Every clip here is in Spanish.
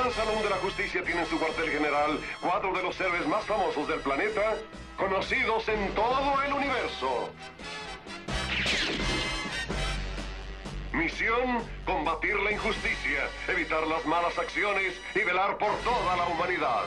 Gran Salón de la Justicia tiene en su cuartel general 4 de los héroes más famosos del planeta, conocidos en todo el universo. Misión: combatir la injusticia, evitar las malas acciones y velar por toda la humanidad.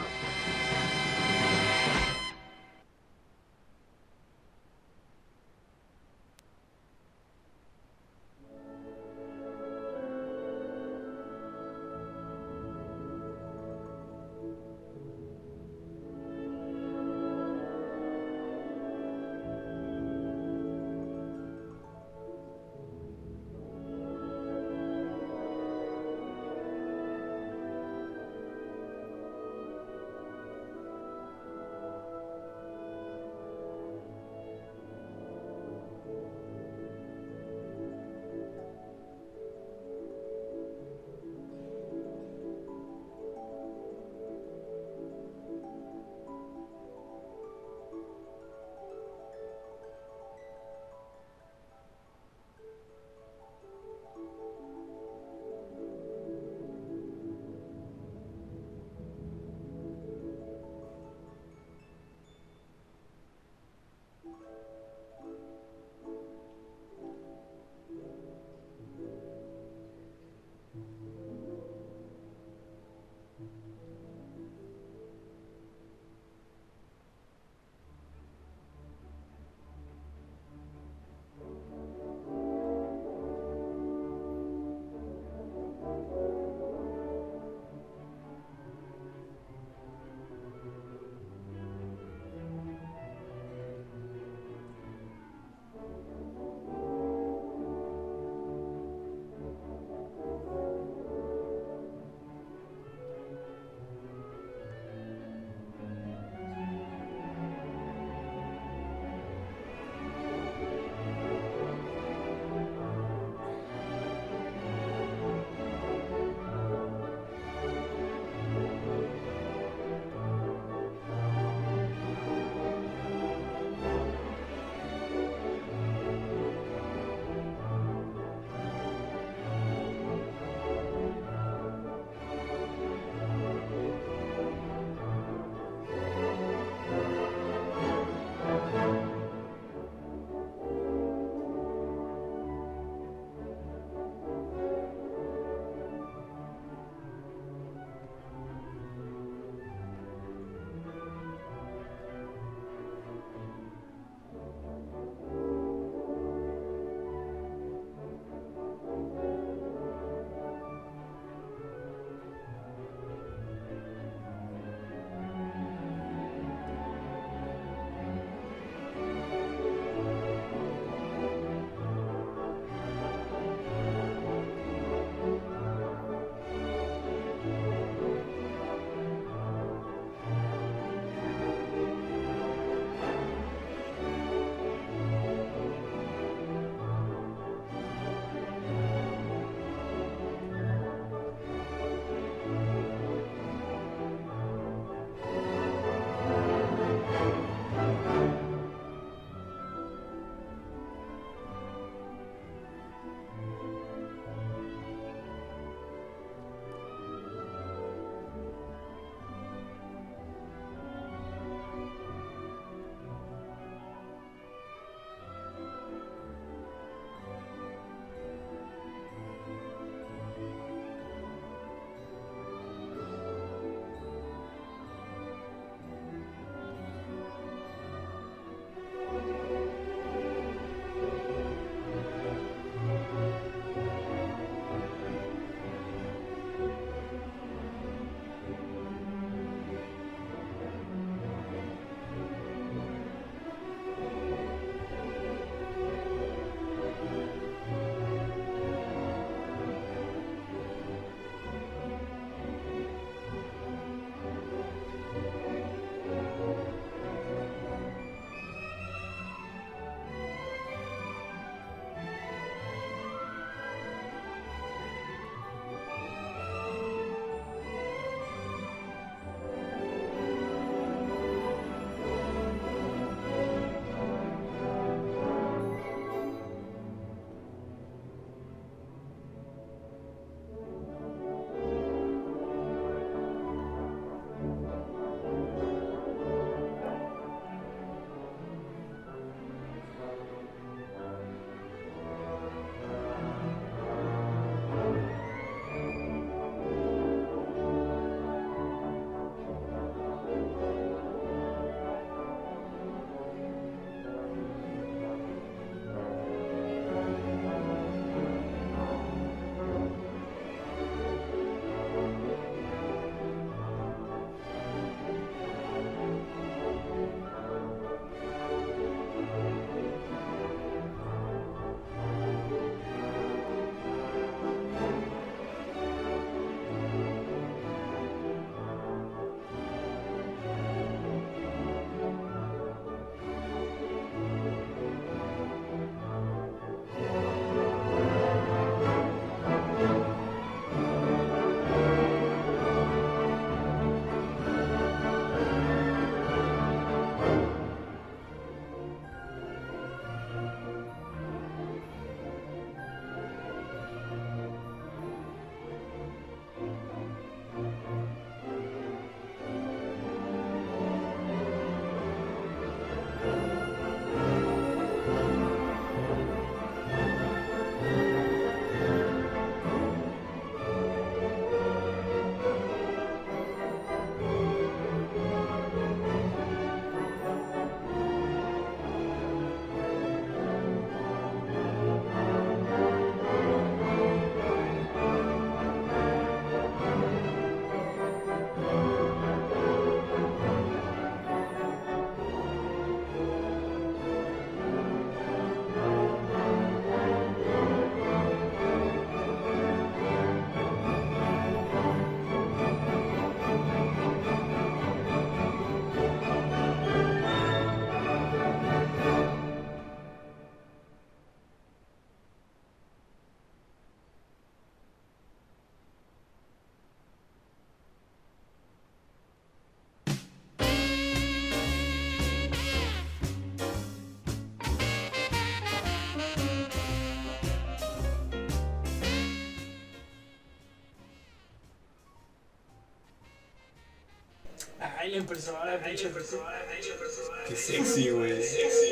Ay, la impresora, pinche. Qué sexy, güey.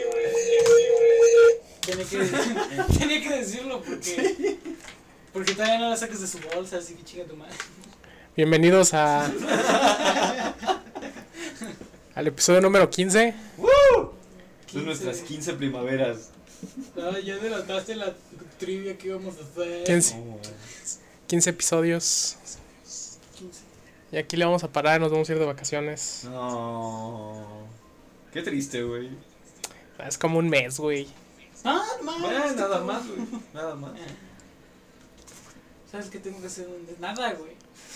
Tenía que decirlo porque todavía no la sacas de su bolsa, así que chinga tu madre. Bienvenidos al episodio número 15. Son nuestras 15 primaveras. No, ya delataste la trivia que íbamos a hacer. 15 episodios. 15. Y aquí le vamos a parar, nos vamos a ir de vacaciones. No. Qué triste, güey. Es como un mes, güey. Ah, no, Nada más, güey. Nada más. ¿Sabes qué tengo que hacer? Nada, güey.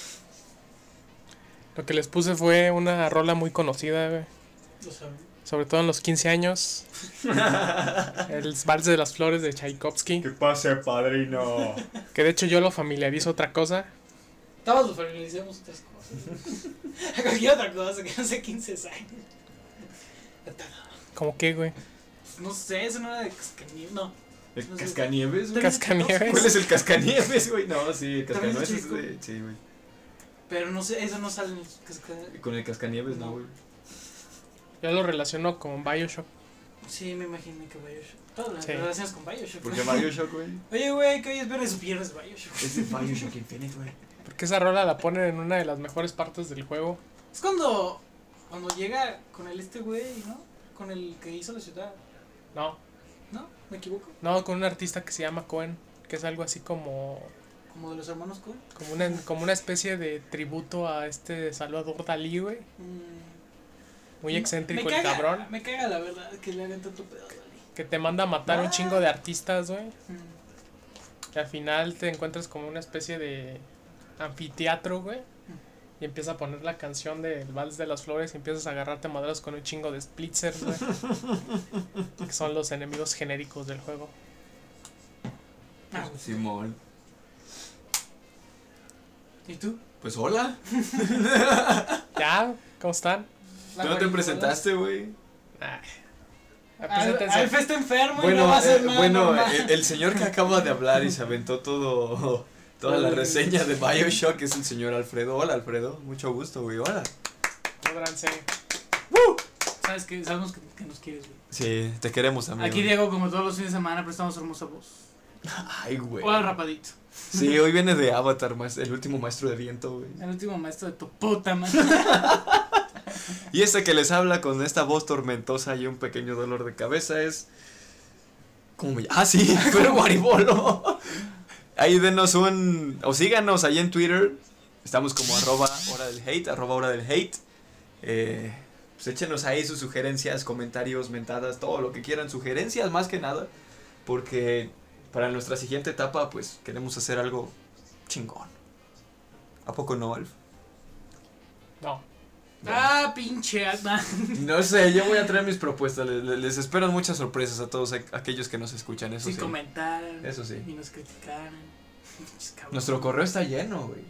Lo que les puse fue una rola muy conocida, güey. Lo sabes. Sobre todo en los 15 años. El Vals de las Flores de Tchaikovsky. ¿Qué pasa, padrino? Que de hecho yo lo familiarizo otra cosa. Todos lo familiarizamos otras cosas. A cualquier otra cosa que no sé 15 años. ¿Cómo qué, güey? No sé, eso no era de Cascanieves, no. ¿El No sé. Cascanieves, güey? Cascanieves. ¿Cuál es el Cascanieves, güey? No, sí, el ¿También Cascanieves es es chico? de... Sí, güey. Pero no sé, eso no sale en el Cascanieves. Con el Cascanieves, no, güey. Yo lo relaciono con BioShock. Sí, me imaginé que Bioshock. Todas las Sí. relaciones con Bioshock. ¿Por qué Bioshock, güey? Oye, güey, que hoy es viernes supieras Bioshock. Es de Bioshock Infinite, güey. Porque esa rola la ponen en una de las mejores partes del juego. Es cuando llega con el güey, ¿no? Con el que hizo la ciudad. No, ¿No? ¿Me equivoco? no, con un artista que se llama Cohen. Que es algo así como Como de los hermanos Coen. como una especie de tributo a Salvador Dalí, güey. Muy excéntrico el cabrón. Me caga la verdad que le hagan tanto pedo a Dalí. Que te manda a matar un chingo de artistas, güey. Mm. Y al final te encuentras como una especie de anfiteatro, güey. Y empieza a poner la canción del Vals de las Flores y empiezas a agarrarte a madrazos con un chingo de splitzers, güey. Que son los enemigos genéricos del juego. Ah, Simón. ¿Y tú? Pues hola. ¿Ya? ¿Cómo están? ¿Tú no te presentaste, güey? Preséntense. Alfa está enfermo y Bueno, no va a hacer nada. normal. el señor que acaba de hablar y se aventó toda la reseña de Bioshock es el señor Alfredo. Hola, Alfredo. Mucho gusto, güey. Hola. Pódranse. ¿Sabes qué? Sabemos que nos quieres, güey. Sí, te queremos, amigo. Aquí Diego, como todos los fines de semana, prestamos hermosa voz. Ay, güey. Hola, rapadito. Sí, hoy viene de Avatar, el último maestro de viento, güey. El último maestro de tu puta madre. Y este que les habla con esta voz tormentosa y un pequeño dolor de cabeza es... ¿Cómo me llamo? Ah, sí, pero Maribolo. Ahí denos o síganos ahí en Twitter. Estamos como @hora del hate. Pues échenos ahí sus sugerencias, comentarios, mentadas, todo lo que quieran. Sugerencias más que nada. Porque para nuestra siguiente etapa, pues queremos hacer algo chingón. ¿A poco no, Alf? No. Ah, pinche alma. No sé, yo voy a traer mis propuestas. Les esperan muchas sorpresas a todos aquellos que nos escuchan. Eso Si sí. comentaran. Eso sí. Y nos criticaran. Nuestro correo está lleno, güey.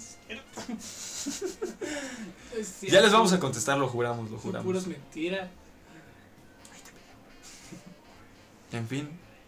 Es Ya les vamos a cierto. contestar, lo juramos, lo Son juramos. puras mentiras. En fin.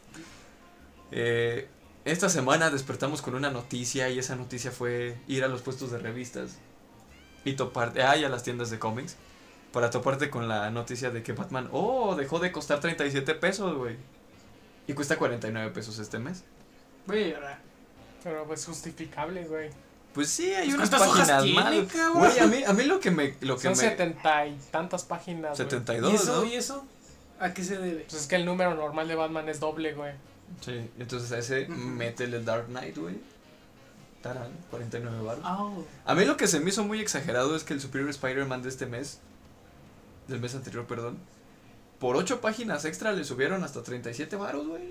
Esta semana despertamos con una noticia y esa noticia fue ir a los puestos de revistas y toparte, y a las tiendas de cómics para toparte con la noticia de que Batman, dejó de costar 37 pesos, güey. Y cuesta 49 pesos este mes. Voy a llorar. Pero pues justificable, güey. Pues sí, hay Pues unas ¿cuántas hojas páginas tiene, mal. cabrón? Güey, a mí lo que me... Son 70 y tantas páginas, güey. 72, ¿Y eso? ¿no? ¿Y eso? ¿A qué se debe? Pues es que el número normal de Batman es doble, güey. Sí, entonces a ese métele el Dark Knight, güey. Tarán, 49 baros. Oh. A mí lo que se me hizo muy exagerado es que el Superior Spider-Man de este mes, del mes anterior, perdón, por 8 páginas extra le subieron hasta 37 baros, güey.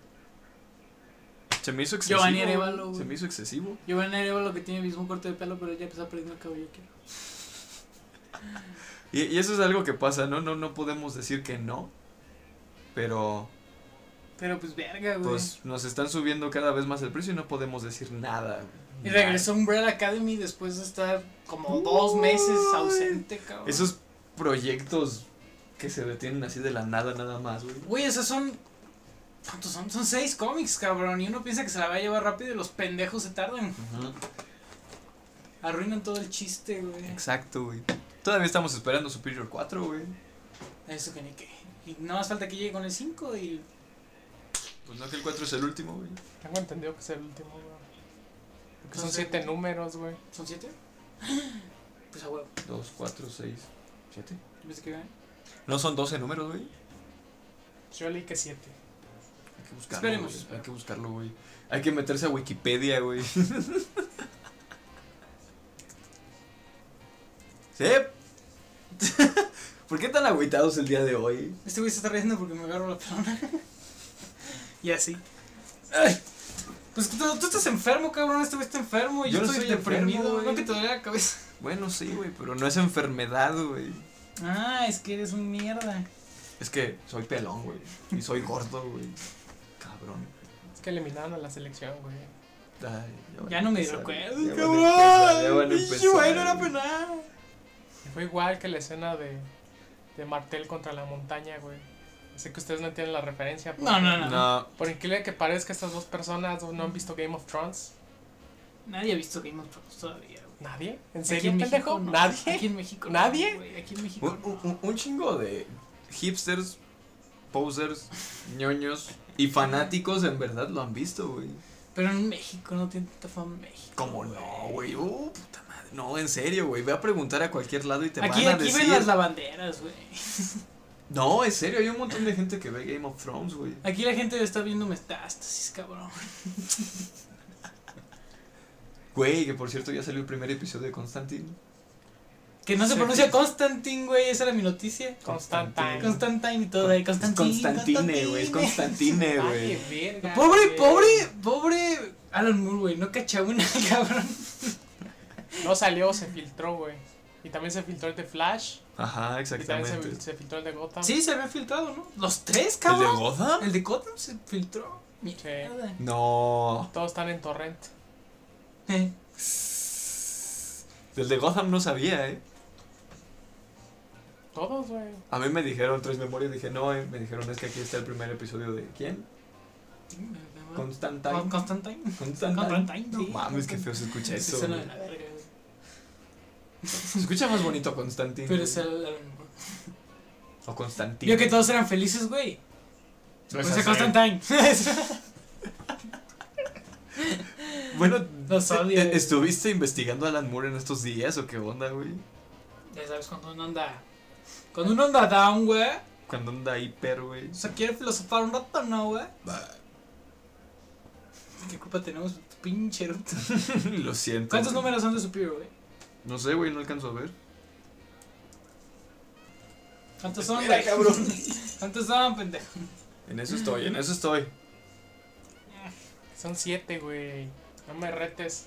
Se me hizo excesivo. Giovanni Arévalo, güey. Se me hizo excesivo. Giovanni Arévalo que tiene el mismo corte de pelo, pero ya está perdiendo el cabello. Y eso es algo que pasa, no podemos decir que no, pero Pero pues verga, güey. pues nos están subiendo cada vez más el precio y no podemos decir nada. Y regresó Umbrella Academy después de estar como 2 meses ausente, cabrón. Esos proyectos que se detienen así de la nada más, güey. Güey, esos son... ¿Cuántos son? Son 6 cómics, cabrón. Y uno piensa que se la va a llevar rápido y los pendejos se tardan. Ujú. Arruinan todo el chiste, güey. Exacto, güey. Todavía estamos esperando Superior 4, güey. Eso que ni qué. Y nada más falta que llegue con el 5 y... Pues no, que el 4 es el último, güey. Tengo entendido que es el último, güey. Porque son Entonces, 7 números, güey. ¿Son 7? Pues a huevo. 2, 4, 6, 7. Yo pensé que iban. No son 12 números, güey. Yo leí que 7. Hay que buscarlo, Esperemos, güey. esperemos. Hay que buscarlo, güey. Hay que meterse a Wikipedia, güey. ¿Sí? ¿Por qué tan agüitados el día de hoy? Este güey se está riendo porque me agarro la pelona. Y así. Ay. Pues tú estás enfermo, cabrón. Este güey está enfermo y Yo yo no estoy estoy deprimido. enfermo, güey. No que te duele la cabeza. Bueno, sí, güey, pero no es enfermedad, güey. Ah, es que eres un mierda. Es que soy pelón, güey. Y soy gordo, güey. Cabrón. Es que eliminaron a la selección, güey. Ay, Ya no me empezar, recuerdo, ya van a cabrón. empezar, ya van a Y empezar, bueno, era güey. penal. Y fue igual que la escena de Martel contra la montaña, güey. Sé que ustedes no entienden la referencia. No, no, no. No, Por increíble que parezca, estas dos personas no han visto Game of Thrones. Nadie ha visto Game of Thrones todavía, güey. ¿Nadie? ¿En Aquí serio, en pendejo? México no. ¿Nadie? Aquí en México ¿Nadie? no, güey. Aquí en México no. un chingo de hipsters, posers, ñoños y fanáticos en verdad lo han visto, güey. Pero en México no tiene tanta fama en México. ¿Cómo no, güey? Puta madre. No, en serio, güey. Ve a preguntar a cualquier lado y te Aquí, van a aquí decir. ven las lavanderas, güey. No, en serio, hay un montón de gente que ve Game of Thrones, güey. Aquí la gente está viendo Metástasis, cabrón. Güey, que por cierto ya salió el primer episodio de Constantine. Que no se Sí. pronuncia Constantine, güey. Esa era mi noticia. Constantine. Constantine y todo ahí. Es Constantine. Constantine, güey. Es Constantine, güey. Ay, verga, Pobre, güey. pobre Alan Moore, güey. No cachaba una, cabrón. No salió, se filtró, güey. Y también se filtró el de Flash. Ajá, Y también exactamente. se filtró el de Gotham. Sí, se había filtrado, ¿no? Los tres, ¿El de cabrón. Gotham? El de Gotham se filtró. Mierda. No. Todos están en torrent. Del de Gotham no sabía, Todos, güey. A mí me dijeron 3 memorias, dije no, me dijeron es que aquí está el primer episodio de ¿quién? Constantine. Constantine. Constantine. Constantine, No sí. mames, qué feo se escucha Ese eso. suena güey. de la verga, güey. Se escucha más bonito Constantine. Pero güey. es el Alan Moore. O Constantine. Vio que todos eran felices, güey. No es Pues así. Constantine. Bueno, Los odio, güey. ¿estuviste investigando a Alan Moore en estos días o qué onda, güey? Ya sabes, cuando uno anda. Cuando uno anda down, güey. Cuando anda hiper, güey. O sea, quiere filosofar un rato, ¿no, güey? ¿Qué culpa tenemos? Pinche eructo. Lo siento. ¿Cuántos güey. números son de Superior, güey? No sé, güey, no alcanzo a ver. ¿Cuántos son, Espera, güey? cabrón. ¿Cuántos son, pendejo? En eso estoy, en eso estoy. Son 7, güey. No me retes.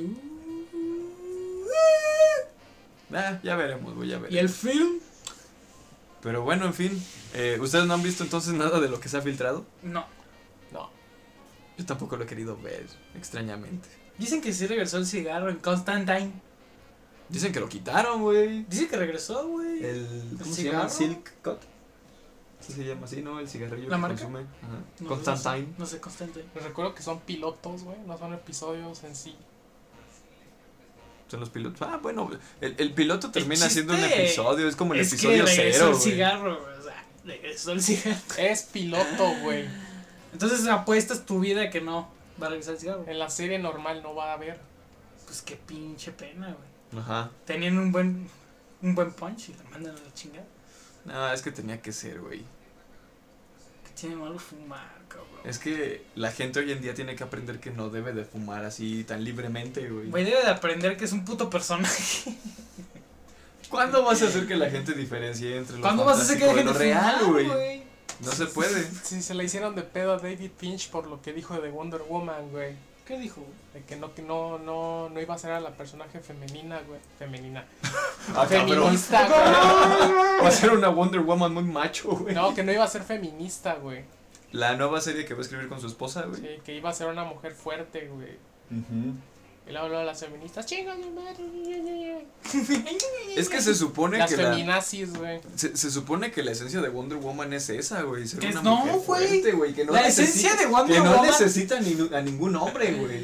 Ya veremos, güey, ya veremos. ¿Y el film? Pero bueno, en fin. ¿Ustedes no han visto entonces nada de lo que se ha filtrado? No. No. Yo tampoco lo he querido ver, extrañamente. Dicen que sí regresó el cigarro en Constantine. Dicen que lo quitaron, güey. Dicen que regresó, güey. ¿Cómo se cigarro? llama? Silk Cut. ¿Sí se llama así, no? El cigarrillo ¿La que marca? consume. Ajá. No, Constantine. No sé, Constantine. Les recuerdo que son pilotos, güey. No son episodios en sí. Son los pilotos. Ah, bueno, el piloto termina chiste siendo un episodio, es como el es episodio que regresó 0, el güey. cigarro, güey. O sea, regresó el cigarro. Es piloto, güey. Entonces apuestas tu vida a que no va a regresar el cigarro. En la serie normal no va a haber. Pues qué pinche pena, güey. Ajá. Tenían un buen punch y la mandan a la chingada. No, es que tenía que ser, güey. Que tiene malo fumar, cabrón. Es que la gente hoy en día tiene que aprender que no debe de fumar así tan libremente, güey. Güey, debe de aprender que es un puto personaje. ¿Cuándo vas a hacer que la gente diferencie entre lo ¿Cuándo vas a hacer que la fantástico gente y lo real, fumar, güey? No se puede. Sí, se le hicieron de pedo a David Finch por lo que dijo de Wonder Woman, güey. ¿Qué dijo? De que no iba a ser a la personaje femenina, güey. Femenina. Ah, cabrón. Feminista, güey. Va a ser una Wonder Woman muy macho, güey. No, que no iba a ser feminista, güey. La nueva serie que va a escribir con su esposa, güey. Sí, que iba a ser una mujer fuerte, güey. Ujú. Y luego a las feministas, chingas mi madre. Es que se supone Las que la, feminazis, güey. se supone que la esencia de Wonder Woman es esa, güey. Ser Que una no, mujer güey. fuerte, güey. Que no La necesita, esencia de Wonder que no Woman- necesita a ningún hombre, güey.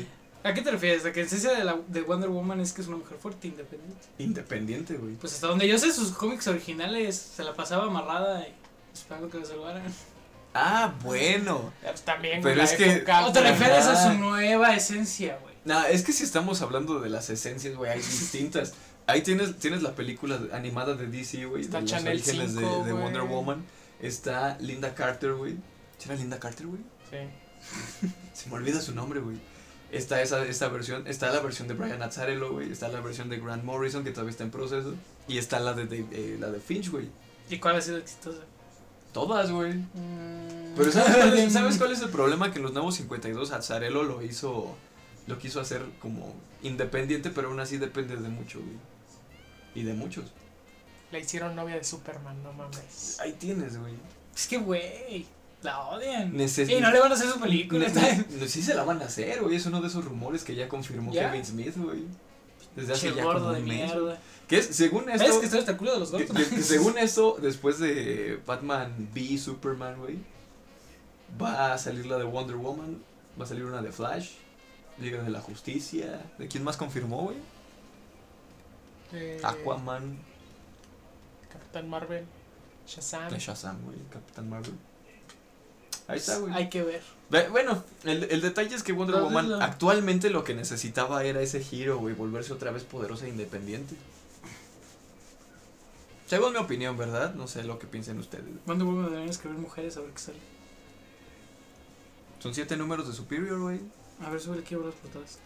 ¿A qué te refieres? ¿A que la esencia de Wonder Woman es que es una mujer fuerte, independiente? Independiente, güey. Pues hasta donde yo sé, sus cómics originales se la pasaba amarrada y esperando que la salvaran. Ah, bueno. Pues también, Pero güey, es la que- época, ¿O te güey. refieres a Ah. su nueva esencia, güey? Nah, es que si estamos hablando de las esencias, güey, hay distintas. Ahí tienes la película animada de DC, güey, Está de los Channel orígenes 5, de güey. Wonder Woman. Está Linda Carter, güey. ¿Sí era Linda Carter, güey? Sí. Se me olvida su nombre, güey. Está esta versión, está la versión de Brian Azzarello, güey. Está la versión de Grant Morrison, que todavía está en proceso. Y está la de Finch, güey. ¿Y cuál ha sido exitosa? Todas, güey. Pero ¿sabes cuál es el problema? Que en los nuevos 52 Azzarello lo quiso hacer como independiente, pero aún así depende de mucho, güey. Y de muchos. La hicieron novia de Superman, no mames. Ahí tienes, güey. Es que, güey, la odian. Neces- Y no le van a hacer su película. Sí se la van a hacer, güey. Es uno de esos rumores que ya confirmó ¿Ya? Kevin Smith, güey. Desde hace Che ya gordo como de un mes. mierda. Que es, según ¿Ves esto, que estoy hasta el culo de los gordos? que según esto, después de Batman v Superman, güey, va a salir la de Wonder Woman, va a salir una de Flash, Liga de la Justicia. ¿De quién más confirmó, güey? Aquaman, Capitán Marvel. Shazam. de Shazam, güey, Capitán Marvel. Ahí está, güey. Hay que ver. Bueno, el detalle es que Wonder Entonces, Woman actualmente lo que necesitaba era ese giro, güey, volverse otra vez poderosa e independiente. Según mi opinión, ¿verdad? No sé lo que piensen ustedes. Wonder Woman deberían escribir mujeres a ver qué sale. Son 7 números de Superior, güey. A ver, sobre qué las portadas.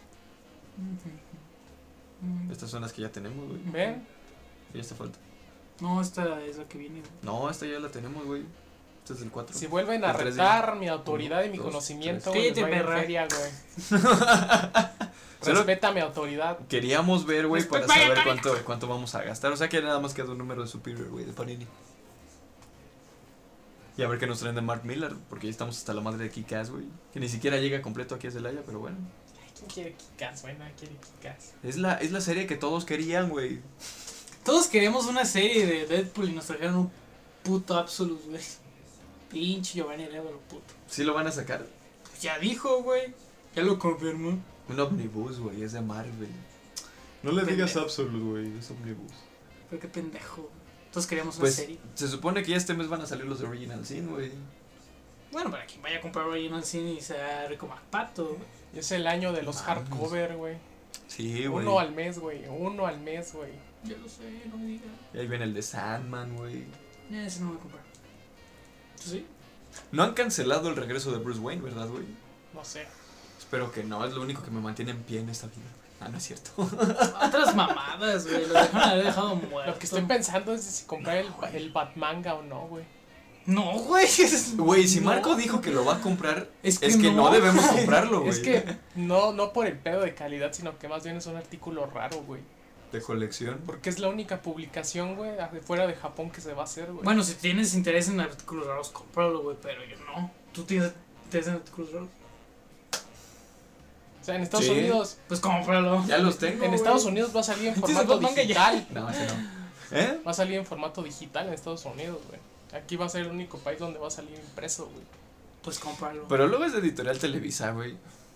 Estas son las que ya tenemos, güey. ¿Ven? Y esta falta. No, esta es la que viene. Güey. No, esta ya la tenemos, güey. Esta es del 4. Si vuelven a El 3 retar mi autoridad y mi 1, 2, conocimiento, 3. güey, les va a ir en Cállate, feria, güey. Solo Respeta mi autoridad. queríamos ver, güey, para Vaya, saber cuánto vamos a gastar. O sea que nada más queda un número de Superior, güey, de Panini. Y a ver qué nos traen de Mark Millar, porque ya estamos hasta la madre de Kick-Ass, güey. Que ni siquiera llega completo aquí a Celaya, pero bueno. ¿Quién quiere Kick-Ass, güey? Nadie quiere Kick-Ass. Es la serie que todos querían, güey. Todos queríamos una serie de Deadpool y nos trajeron un puto Absolute, güey. Pinche Giovanni Arevalo, puto. ¿Sí lo van a sacar? Pues ya dijo, güey. Ya lo confirmó. Un Omnibus, güey, es de Marvel. No le digas Absolute, güey, es Omnibus. Pero qué pendejo. Todos queríamos una Pues serie. se supone que ya este mes van a salir los de Original Sin, güey. Bueno, para quien vaya a comprar Original Sin y sea rico más pato. Y es el año de los Mames. hardcover, güey. Sí, güey. Uno al mes, güey. Uno al mes, güey. Ya lo sé, no me digas. Y ahí viene el de Sandman, güey. Ese no me voy a comprar. ¿Tú sí? No han cancelado el regreso de Bruce Wayne, ¿verdad, güey? No sé. Espero que no, es lo único que me mantiene en pie en esta vida. Ah, no es cierto. Otras mamadas, güey. Lo dejaron haber dejado muerto. Lo que estoy pensando es si comprar el Batmanga o no, güey. No, güey. Güey, si No. Marco dijo que lo va a comprar, Es es que que no no. debemos comprarlo, güey. Es que no por el pedo de calidad, sino que más bien es un artículo raro, güey. De colección. Porque es la única publicación, güey, de fuera de Japón que se va a hacer, güey. Bueno, si tienes interés en artículos raros, cómpralo, güey. Pero yo no. ¿Tú tienes interés en artículos raros? O sea, en Estados Sí. Unidos. Pues cómpralo. Ya los tengo. En güey. Estados Unidos va a salir en Entonces, formato Batmanga ya. digital. No, ese no. ¿Eh? Va a salir en formato digital en Estados Unidos, güey. Aquí va a ser el único país donde va a salir impreso, güey. Pues cómpralo. Pero luego es de Editorial Televisa, güey.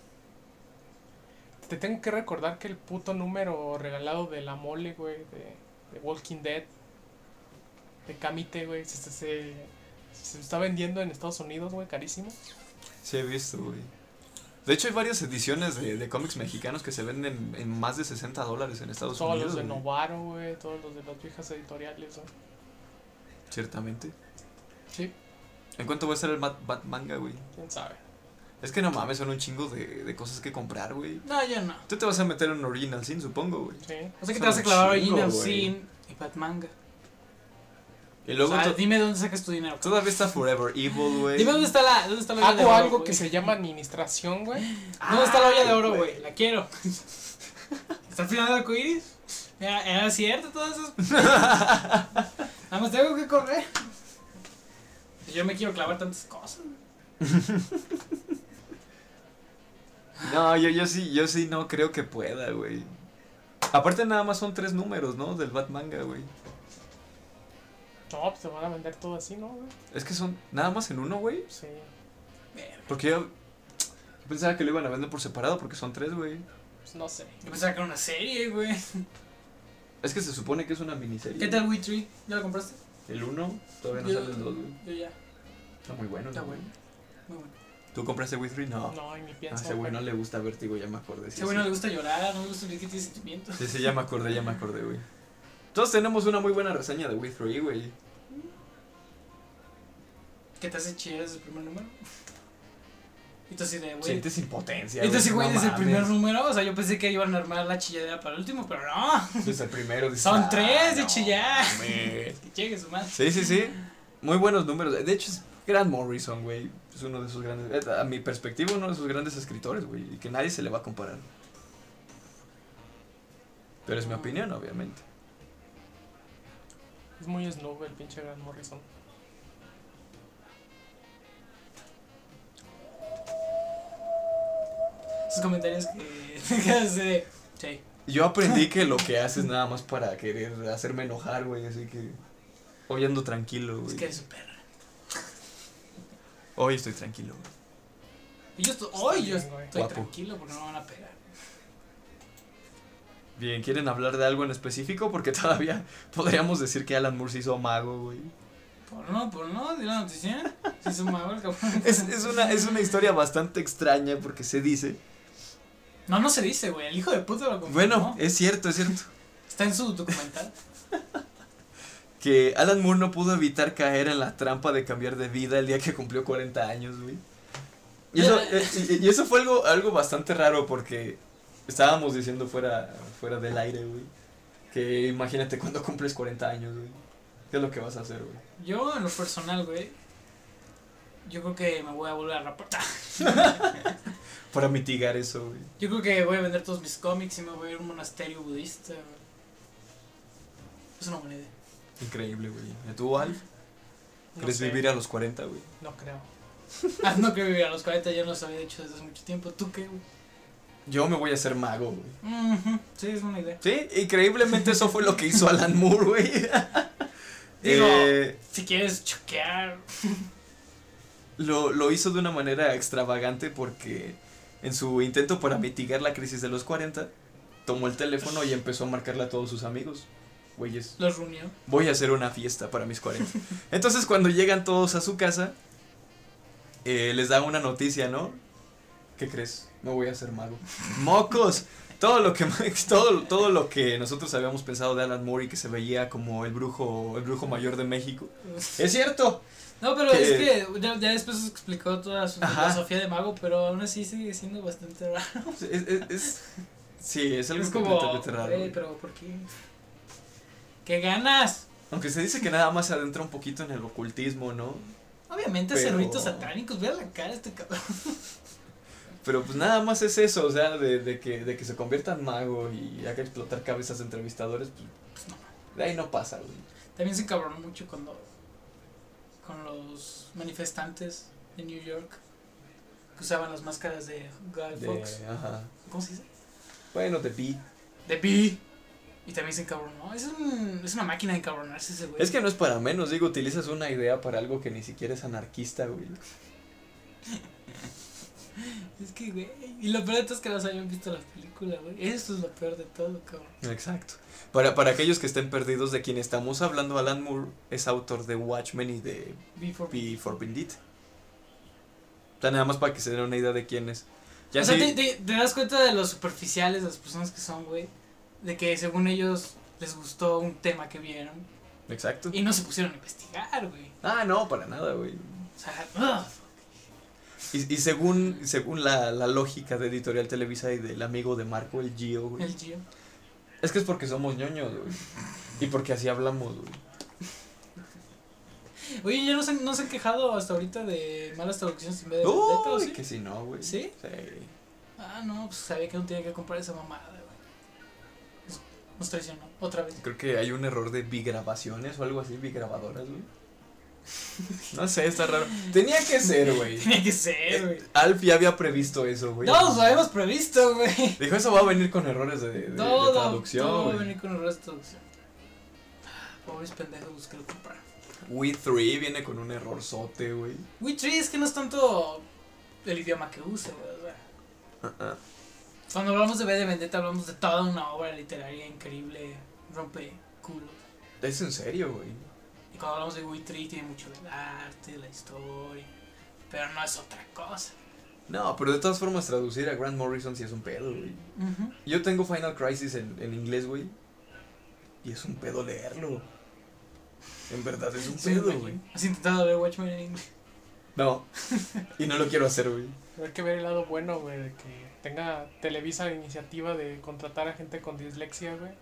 Te tengo que recordar que el puto número regalado de la mole, güey, de Walking Dead, de Kamite, güey, se está vendiendo en Estados Unidos, güey, carísimo. Sí, he visto, güey. De hecho, hay varias ediciones de cómics mexicanos que se venden en más de $60 en Estados Todos Unidos. los de güey. Novaro, güey, todos los de las viejas editoriales, güey. Ciertamente. Sí, ¿En cuánto va a estar el Batmanga, güey? quién sabe. Es que no mames, son un chingo de cosas que comprar, güey. No, yo no. Tú te vas a meter en Original Sin, supongo, güey. Sí. O sea que Son te vas a un clavar chingo, Original güey. Sin y Batmanga. Y luego O sea, to- dime dónde sacas tu dinero. todavía está Forever Evil, güey. Dime dónde está la olla de Hago oro, algo güey. que se llama administración, güey. ¿Dónde está la olla de oro, Ay, güey? La quiero. ¿Está al final del arcoíris? ¿Era cierto todo eso? Nada más tengo que correr. Yo me quiero clavar tantas cosas. No, yo sí no creo que pueda, güey. Aparte nada más son 3 números, ¿no? Del Batmanga, güey. No, pues te van a vender todo así, ¿no, güey? Es que son nada más en uno, güey. Sí. Porque yo... Pensaba que lo iban a vender por separado porque son 3, güey. Pues no sé. Yo pensaba que era una serie, güey. Es que se supone que es una miniserie. ¿Qué tal Wii 3? ¿Ya lo compraste? El 1, todavía no Yo- sale el 2, güey. Yo ya. Está muy bueno. Está ¿no? bueno. Muy bueno. ¿Tú compraste Wii 3? No. No, y ni A pienso. ese güey no le gusta Vértigo, ya me acordé. Sí, Ese güey no sí. le gusta llorar, no le gusta que tiene sentimientos. Sí, ya me acordé, güey. Todos tenemos una muy buena reseña de Wii 3, güey. ¿Qué te hace chillar desde el primer número? Y tú así de, güey. Sientes impotencia. Y tú así, güey, no desde el primer mames. número. O sea, yo pensé que iban a armar la chilladera para el último, pero no. Desde el primero. dices, Son 3 de no, chillar. mames. Que llegue su madre. Sí. Muy buenos números. De hecho, es Grant Morrison, güey. Es uno de esos grandes. A mi perspectiva, uno de esos grandes escritores, güey. Y que nadie se le va a comparar. Pero es mi opinión, obviamente. Es muy snob el pinche Grant Morrison. Esos comentarios que hace de. Sí. Yo aprendí que lo que haces nada más para querer hacerme enojar, güey. Así que. Hoy ando tranquilo, Es güey. que eres un perro. Hoy estoy tranquilo, güey. Y yo estoy. Hoy yo bien, güey. estoy Guapo. tranquilo porque no me van a pegar. Bien, ¿quieren hablar de algo en específico? Porque todavía podríamos decir que Alan Moore se hizo mago, güey. Por no, di la noticia. Si es un mago el cabrón. Es una historia bastante extraña porque se dice. No se dice, güey. El hijo de puta lo confirmó. Bueno, es cierto. Está en su documental. Que Alan Moore no pudo evitar caer en la trampa de cambiar de vida el día que cumplió 40 años, güey. Y eso fue algo bastante raro porque estábamos diciendo fuera del aire, güey. Que imagínate cuando cumples 40 años, güey. ¿Qué es lo que vas a hacer, güey? Yo, en lo personal, güey. Yo creo que me voy a volver a rapar. Para mitigar eso, güey. Yo creo que voy a vender todos mis cómics y me voy a ir a un monasterio budista, güey. Es una buena idea. Increíble, güey. ¿Y tú, Alf? No ¿Quieres sé, vivir a los 40, güey? No creo. No creo vivir a los 40, ya los había dicho desde hace mucho tiempo. ¿Tú qué, güey? Yo me voy a hacer mago, güey. Sí, es una idea. Sí, increíblemente eso fue lo que hizo Alan Moore, güey. Digo, si quieres choquear. Lo hizo de una manera extravagante porque en su intento para mitigar la crisis de los 40, tomó el teléfono y empezó a marcarle a todos sus amigos. Güeyes, Los reunió. voy a hacer una fiesta para mis 40. Entonces cuando llegan todos a su casa, les da una noticia, ¿no? ¿Qué crees? Me voy a hacer mago. ¡Mocos! Todo lo que nosotros habíamos pensado de Alan Moore y que se veía como el brujo mayor de México. Es cierto. No, pero Que- es que ya después se explicó toda su Ajá. filosofía de mago, pero aún así sigue siendo bastante raro. Sí, es algo Es como, completamente raro. güey, güey. pero ¿por qué? ¿Qué ganas? Aunque se dice que nada más se adentra un poquito en el ocultismo, ¿no? Obviamente hace Pero- ritos satánicos, ve la cara de este cabrón. Pero pues nada más es eso, o sea, de que se convierta en mago y haga explotar cabezas de entrevistadores, pues no. de ahí no pasa, güey. También se encabronó mucho con los manifestantes de New York que usaban las máscaras de Guy Fawkes. Ajá. ¿Cómo se dice? Bueno, te pi. De B. Y también se encabronó. Es una máquina de encabronarse ese güey. Es que no es para menos, digo, utilizas una idea para algo que ni siquiera es anarquista, güey. Es que, güey. Y lo peor de todo es que no se habían visto la película, güey. Eso es lo peor de todo, cabrón. Exacto. Para aquellos que estén perdidos de quien estamos hablando, Alan Moore es autor de Watchmen y de Before. V for Vendetta. O sea, nada más para que se den una idea de quién es. Ya O sea, sí- te das cuenta de los superficiales, de las personas que son, güey. De que según ellos les gustó un tema que vieron. Exacto. Y no se pusieron a investigar, güey. Ah, no, para nada, güey. O sea, ugh. Y según la lógica de Editorial Televisa y del amigo de Marco, el Gio, güey. El Gio. Es que es porque somos ñoños, güey. Y porque así hablamos, güey. Oye, ya no se han quejado hasta ahorita de malas traducciones en vez de Vendetta, ¿o Uy, sí? que si no, güey. ¿Sí? Sí. Ah, no, pues sabía que no tenía que comprar esa mamada, güey. Nos traicionó, otra vez. Creo que hay un error de bigrabaciones o algo así, bigrabadoras, güey. No sé, está raro. Tenía que ser, güey. Tenía que ser, güey. Alf ya había previsto eso, güey. Todos lo habíamos previsto, güey. Dijo, eso va a venir con errores de traducción, todo va a güey. venir con errores de traducción. Pobres pendejos que lo compraron. Wii 3 viene con un errorzote, güey. Wii 3 es que no es tanto el idioma que use, güey. O sea, Uh-uh. cuando hablamos de V de Vendetta hablamos de toda una obra literaria increíble, rompe culos. Es en serio, güey. Y cuando hablamos de Witry tiene mucho del arte, de la historia, pero no es otra cosa. No, pero de todas formas traducir a Grant Morrison sí es un pedo, güey. Uh-huh. Yo tengo Final Crisis en inglés, güey. Y es un pedo leerlo. En verdad es un Sí, pedo, me güey. imagino. ¿Has intentado leer Watchmen en inglés? No. Y no lo quiero hacer, güey. Hay que ver el lado bueno, güey, de que tenga Televisa la iniciativa de contratar a gente con dislexia, güey.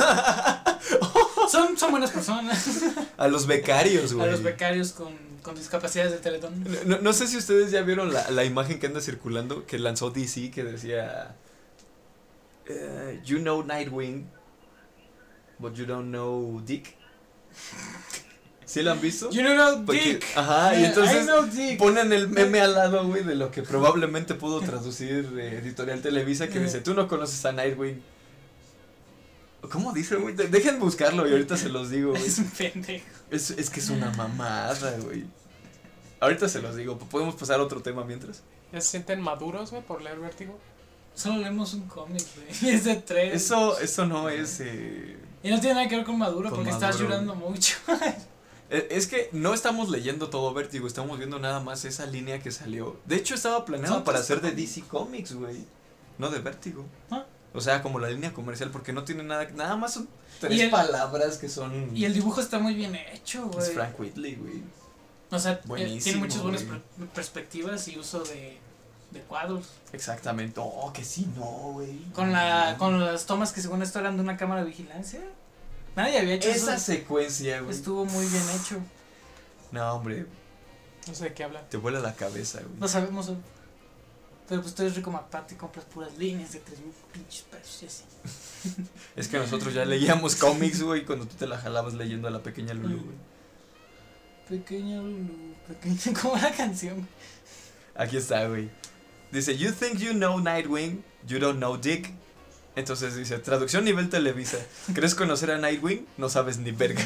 Son buenas personas. A los becarios, güey. A los becarios con discapacidades de Teletón. No sé si ustedes ya vieron la imagen que anda circulando que lanzó DC que decía You know Nightwing but you don't know Dick. ¿Sí lo han visto? You know Porque- Dick. Ajá, y entonces I know Dick. ponen el meme al lado, güey, de lo que probablemente pudo traducir Editorial Televisa que dice, tú no conoces a Nightwing. ¿Cómo dice, güey? Dejen buscarlo y ahorita se los digo, güey. Es un pendejo. Es que es una mamada, güey. Ahorita se los digo, podemos pasar a otro tema mientras. ¿Ya se sienten maduros, güey, por leer Vértigo? Solo leemos un cómic, güey. Es de 3. Eso no es... Y no tiene nada que ver con Maduro, Con porque estás Maduro. llorando mucho. Es que no estamos leyendo todo Vértigo, estamos viendo nada más esa línea que salió. De hecho, estaba planeado Son para tres ser de cómics. DC Comics, güey. No de Vértigo. Ah. O sea, como la línea comercial, porque no tiene nada más son Y 3 el- palabras que son... Y el dibujo está muy bien hecho, güey. Es Frank Whitley, güey. O sea, Buenísimo, tiene muchas buenas güey. perspectivas y uso de cuadros. Exactamente. Oh, que sí, no, güey. Con las tomas que según esto eran de una cámara de vigilancia. Nadie había hecho Esa eso. secuencia, güey. Estuvo muy bien hecho. No, hombre, No sé de qué hablan. te vuela la cabeza, güey. Lo sabemos. Pero pues tú eres rico McPat y compras puras líneas de 3,000 pinches pesos y así. Es que nosotros ya leíamos cómics, güey, cuando tú te la jalabas leyendo a la pequeña Lulu, güey. Pequeña Lulu, pequeña. ¿Cómo la canción? Aquí está, güey. Dice, you think you know Nightwing, you don't know Dick. Entonces dice, traducción nivel Televisa. ¿Crees conocer a Nightwing? No sabes ni verga.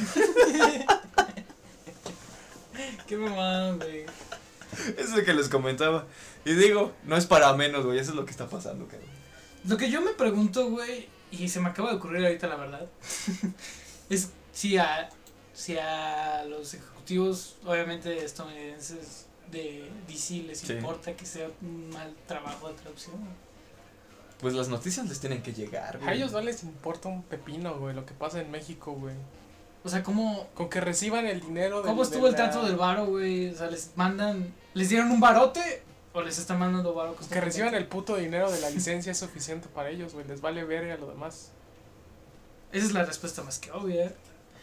Qué mamada, güey. Eso es lo que les comentaba. Y digo, no es para menos, güey, eso es lo que está pasando, cabrón. Lo que yo me pregunto, güey, y se me acaba de ocurrir ahorita la verdad, es si a los ejecutivos, obviamente estadounidenses de DC les Sí. importa que sea un mal trabajo de traducción. Pues las noticias les tienen que llegar, güey. A ellos no les importa un pepino, güey, lo que pasa en México, güey. O sea, ¿cómo Con que reciban el dinero de estuvo el trato del varo, güey? O sea, ¿les dieron un barote o les están mandando varo? Que reciban el puto dinero de la licencia es suficiente para ellos, güey. Les vale verga lo demás. Esa es la respuesta más que obvia.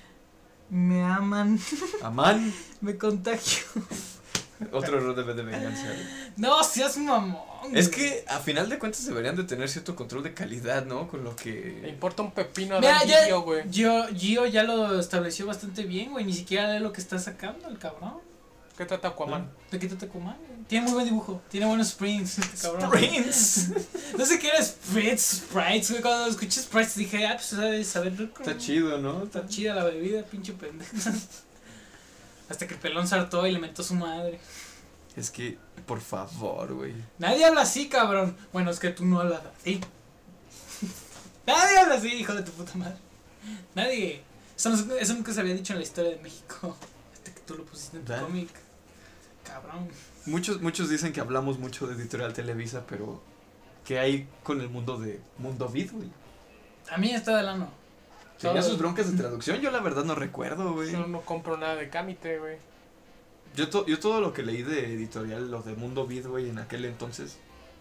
Me aman, Amán, me contagio. otro error de venganza, güey. No, seas mamón. Es güey. que a final de cuentas deberían de tener cierto control de calidad, ¿no? Con lo Le que... importa un pepino a Mira, Dan ya, Gillo, güey. Gio ya lo estableció bastante bien, güey. Ni siquiera lee lo que está sacando el cabrón. ¿Qué trata Aquaman? ¿De qué trata Aquaman, güey? Tiene muy buen dibujo. Tiene buenos sprints, este cabrón. Prince. No sé qué era sprites, güey. Cuando escuché sprites dije, ah, pues debe saber rico. Está chido, ¿no? Está chida la bebida, pinche pendejo. Hasta que el pelón saltó y le mentó a su madre. Es que, por favor, güey. Nadie habla así, cabrón. Bueno, es que tú no hablas así. Nadie habla así, hijo de tu puta madre. Nadie. Eso nunca se había dicho en la historia de México. Hasta que tú lo pusiste en tu ¿Verdad? cómic. Cabrón. Muchos dicen que hablamos mucho de Editorial Televisa, pero ¿qué hay con el mundo de Mundo Vid, güey? A mí está del ano. ¿Tenía Todo. sus broncas de traducción? Yo la verdad no recuerdo, güey. Yo no compro nada de Camite, güey. Yo todo lo que leí de Editorial, lo de Mundo Vid, güey, en aquel entonces,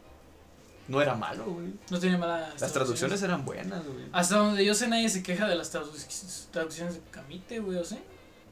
no era malo, güey. No tiene mala. Las traducciones eran buenas, güey. Hasta donde yo sé, nadie se queja de las traducciones de Camite, güey, o sea.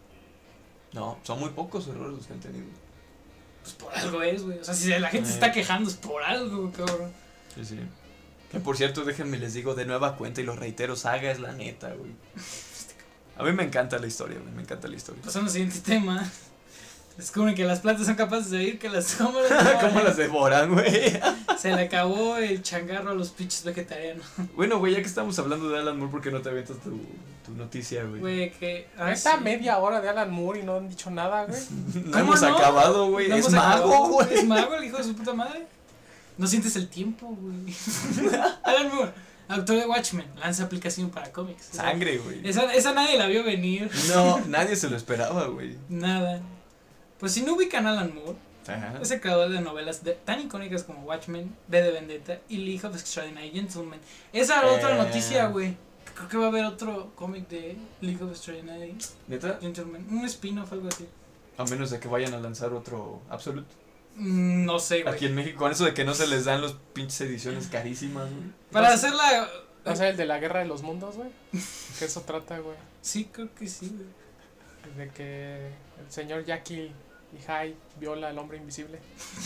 No, son muy pocos errores los que han tenido. Pues por algo es, güey. O sea, si la gente se está quejando, es por algo, cabrón. Sí, sí. Que por cierto, déjenme les digo de nueva cuenta y lo reitero, Saga es la neta, güey. A mí me encanta la historia, güey, me encanta la historia. Pasando al siguiente tema. Descubren que las plantas son capaces de oír que las cámaras. ¿Cómo las devoran, güey? Se le acabó el changarro a los pinches vegetarianos. Bueno, güey, ya que estamos hablando de Alan Moore, ¿por qué no te aventas tu noticia, güey? Güey, que. Está sí. media hora de Alan Moore y no han dicho nada, güey. No ¿Cómo hemos no? acabado, güey. No Es hemos acabado. mago, güey. Es mago el hijo de su puta madre. No sientes el tiempo, güey. Alan Moore, autor de Watchmen, lanza aplicación para cómics. Sangre, güey. Esa nadie la vio venir. No, nadie se lo esperaba, güey. Nada. Pues si no ubican a Alan Moore, Ajá. es el creador de novelas tan icónicas como Watchmen, V de Vendetta y League of Extraordinary Gentlemen. Esa era otra noticia, güey. Creo que va a haber otro cómic de League of Extraordinary ¿Neta? Gentlemen. Un spin-off, algo así. A menos de que vayan a lanzar otro Absolute. No sé, güey. Aquí en México, con eso de que no se les dan los pinches ediciones carísimas, güey. Para hacerla. ¿No sé el de la guerra de los mundos, güey? Que eso trata, güey. Sí, creo que sí, güey. De que el señor Jackie y Hyde viola al hombre invisible.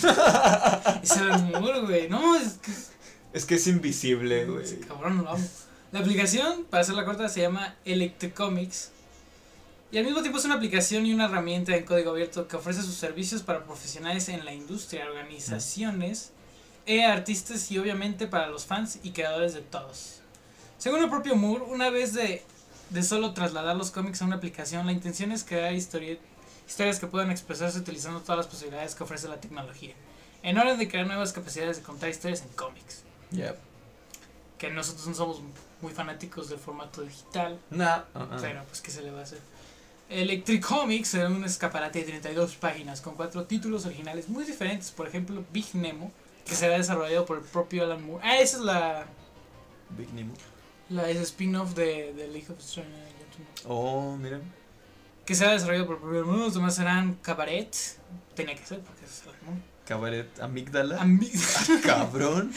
Es Alan Moore, güey. No, es que. Es que es invisible, güey. Ese cabrón, lo amo. La aplicación, para hacerla corta, se llama Electricomics. Y al mismo tiempo es una aplicación y una herramienta en código abierto que ofrece sus servicios para profesionales en la industria, organizaciones, artistas y obviamente para los fans y creadores de todos. Según el propio Moore, una vez de solo trasladar los cómics a una aplicación, la intención es crear historias que puedan expresarse utilizando todas las posibilidades que ofrece la tecnología, en orden de crear nuevas capacidades de contar historias en cómics. Yep. Que nosotros no somos muy fanáticos del formato digital, Nah. pero pues qué se le va a hacer. Electricomics era un escaparate de 32 páginas con 4 títulos originales muy diferentes. Por ejemplo, Big Nemo, que será desarrollado por el propio Alan Moore. Esa es Big Nemo. ese spin-off de League of Extraordinary Gentlemen. Oh, miren. Que será desarrollado por el propio Alan Moore. Los demás serán Cabaret. Tenía que ser porque es Alan Moore. Cabaret Amígdala. Cabrón.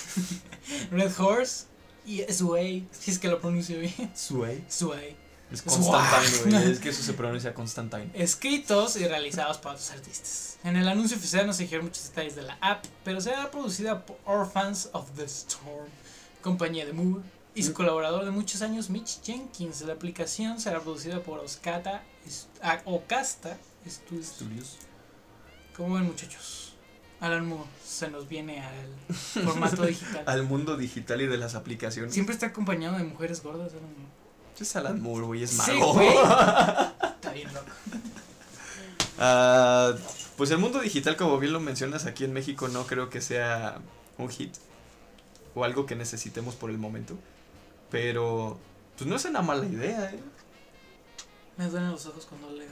Red Horse y Sway. Si es que lo pronuncio bien. Sway. Sway. Es Constantine, güey. Es que eso se pronuncia Constantine. Escritos y realizados por otros artistas. En el anuncio oficial no se dijeron muchos detalles de la app, pero será producida por Orphans of the Storm, compañía de Moore, y su colaborador de muchos años, Mitch Jenkins. La aplicación será producida por Ocasta Studios. ¿Cómo ven, muchachos? Alan Moore se nos viene al formato digital. Al mundo digital y de las aplicaciones. Siempre está acompañado de mujeres gordas, Alan Moore. Es Alan Moore, güey, es Sí, mago. güey. Está bien loco. Pues el mundo digital, como bien lo mencionas, aquí en México no creo que sea un hit o algo que necesitemos por el momento. Pero, pues no es una mala idea, ¿eh? Me duelen los ojos cuando leo.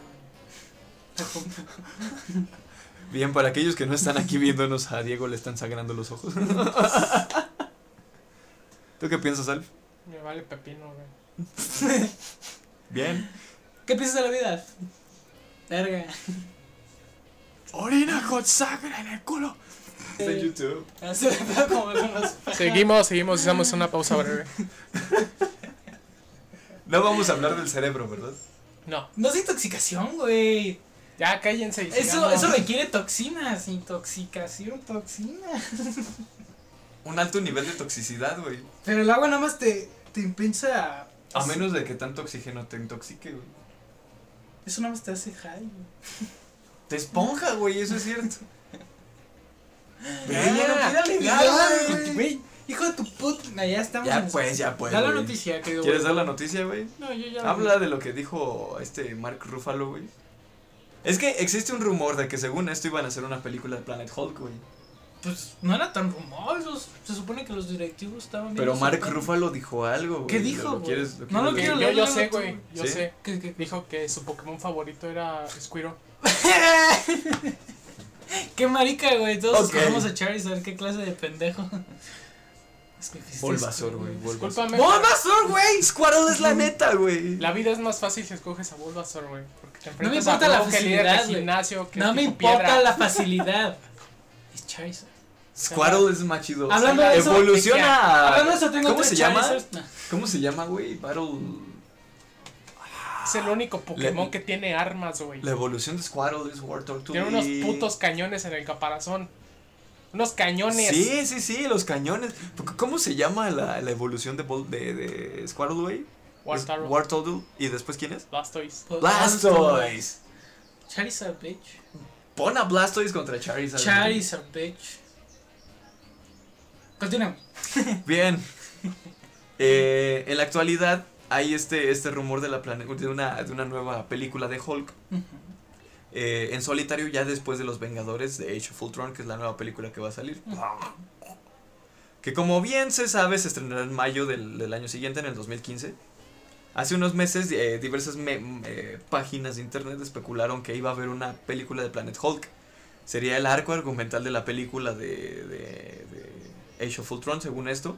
Bien, para aquellos que no están aquí viéndonos, a Diego le están sangrando los ojos. ¿Tú qué piensas, Alf? Me vale pepino, güey. Bien. ¿Qué piensas de la vida? Verga. Orina con sangre en el culo. De YouTube. Así de pedo como con los Seguimos, hacemos una pausa breve. No vamos a hablar del cerebro, ¿verdad? No, No es intoxicación, güey. ya cállense y Eso sigamos. requiere toxinas. Intoxicación, toxina. Un alto nivel de toxicidad, güey. Pero el agua nada más te empieza A menos de que tanto oxígeno te intoxique, güey. Eso nada más te hace high, güey. Te esponja, güey, eso es cierto. Güey, hijo de tu puta. Ya estamos. Ya pues, ya pues. Da la güey. noticia, querido. ¿Quieres güey. dar la noticia, güey? No, yo ya. Habla de lo que dijo Mark Ruffalo, güey. Es que existe un rumor de que según esto iban a hacer una película de Planet Hulk, güey. Pues no era tan rumor. Se supone que los directivos estaban bien. Pero Mark Ruffalo dijo algo, güey. ¿Qué dijo, ¿Lo güey? quieres, No lo quiero leer? leer. Yo sé, güey, yo ¿Sí? sé. ¿Qué? Dijo que su Pokémon favorito era Squirtle. Qué marica, güey. Todos Ok. escogemos a Charizard. Qué clase de pendejo. Es que existe Bulbasaur, güey. Discúlpame. ¡Bulbasaur, güey! Squirtle es la neta, güey. La vida es más fácil si escoges a Bulbasaur, güey. Porque te No me enfrentas importa la a Brock, el líder facilidad, de güey. gimnasio, que No es me tipo importa piedra. la facilidad. Es Charizard. Squirtle es más chido. Hablando de eso, Evoluciona. Hablando de eso, tengo ¿Cómo tres se llama? Charizards. No. ¿Cómo se llama, güey? Es el único Pokémon que tiene armas, güey. La evolución de Squirtle es Wartortle. Tiene unos putos cañones en el caparazón. Unos cañones. Sí, los cañones. ¿Cómo se llama la evolución de Squirtle, güey? Wartortle. Wartortle. ¿Y después quién es? Blastoise. Blastoise. Charizard, bitch. Pon a Blastoise contra Charizard. Charizard, bitch. Continuemos. Bien. En la actualidad hay este rumor de una nueva película de Hulk. En solitario ya después de Los Vengadores de Age of Ultron, que es la nueva película que va a salir. Que como bien se sabe, se estrenará en mayo del año siguiente, en el 2015. Hace unos meses diversas páginas de internet especularon que iba a haber una película de Planet Hulk. Sería el arco argumental de la película de Age of Ultron, según esto.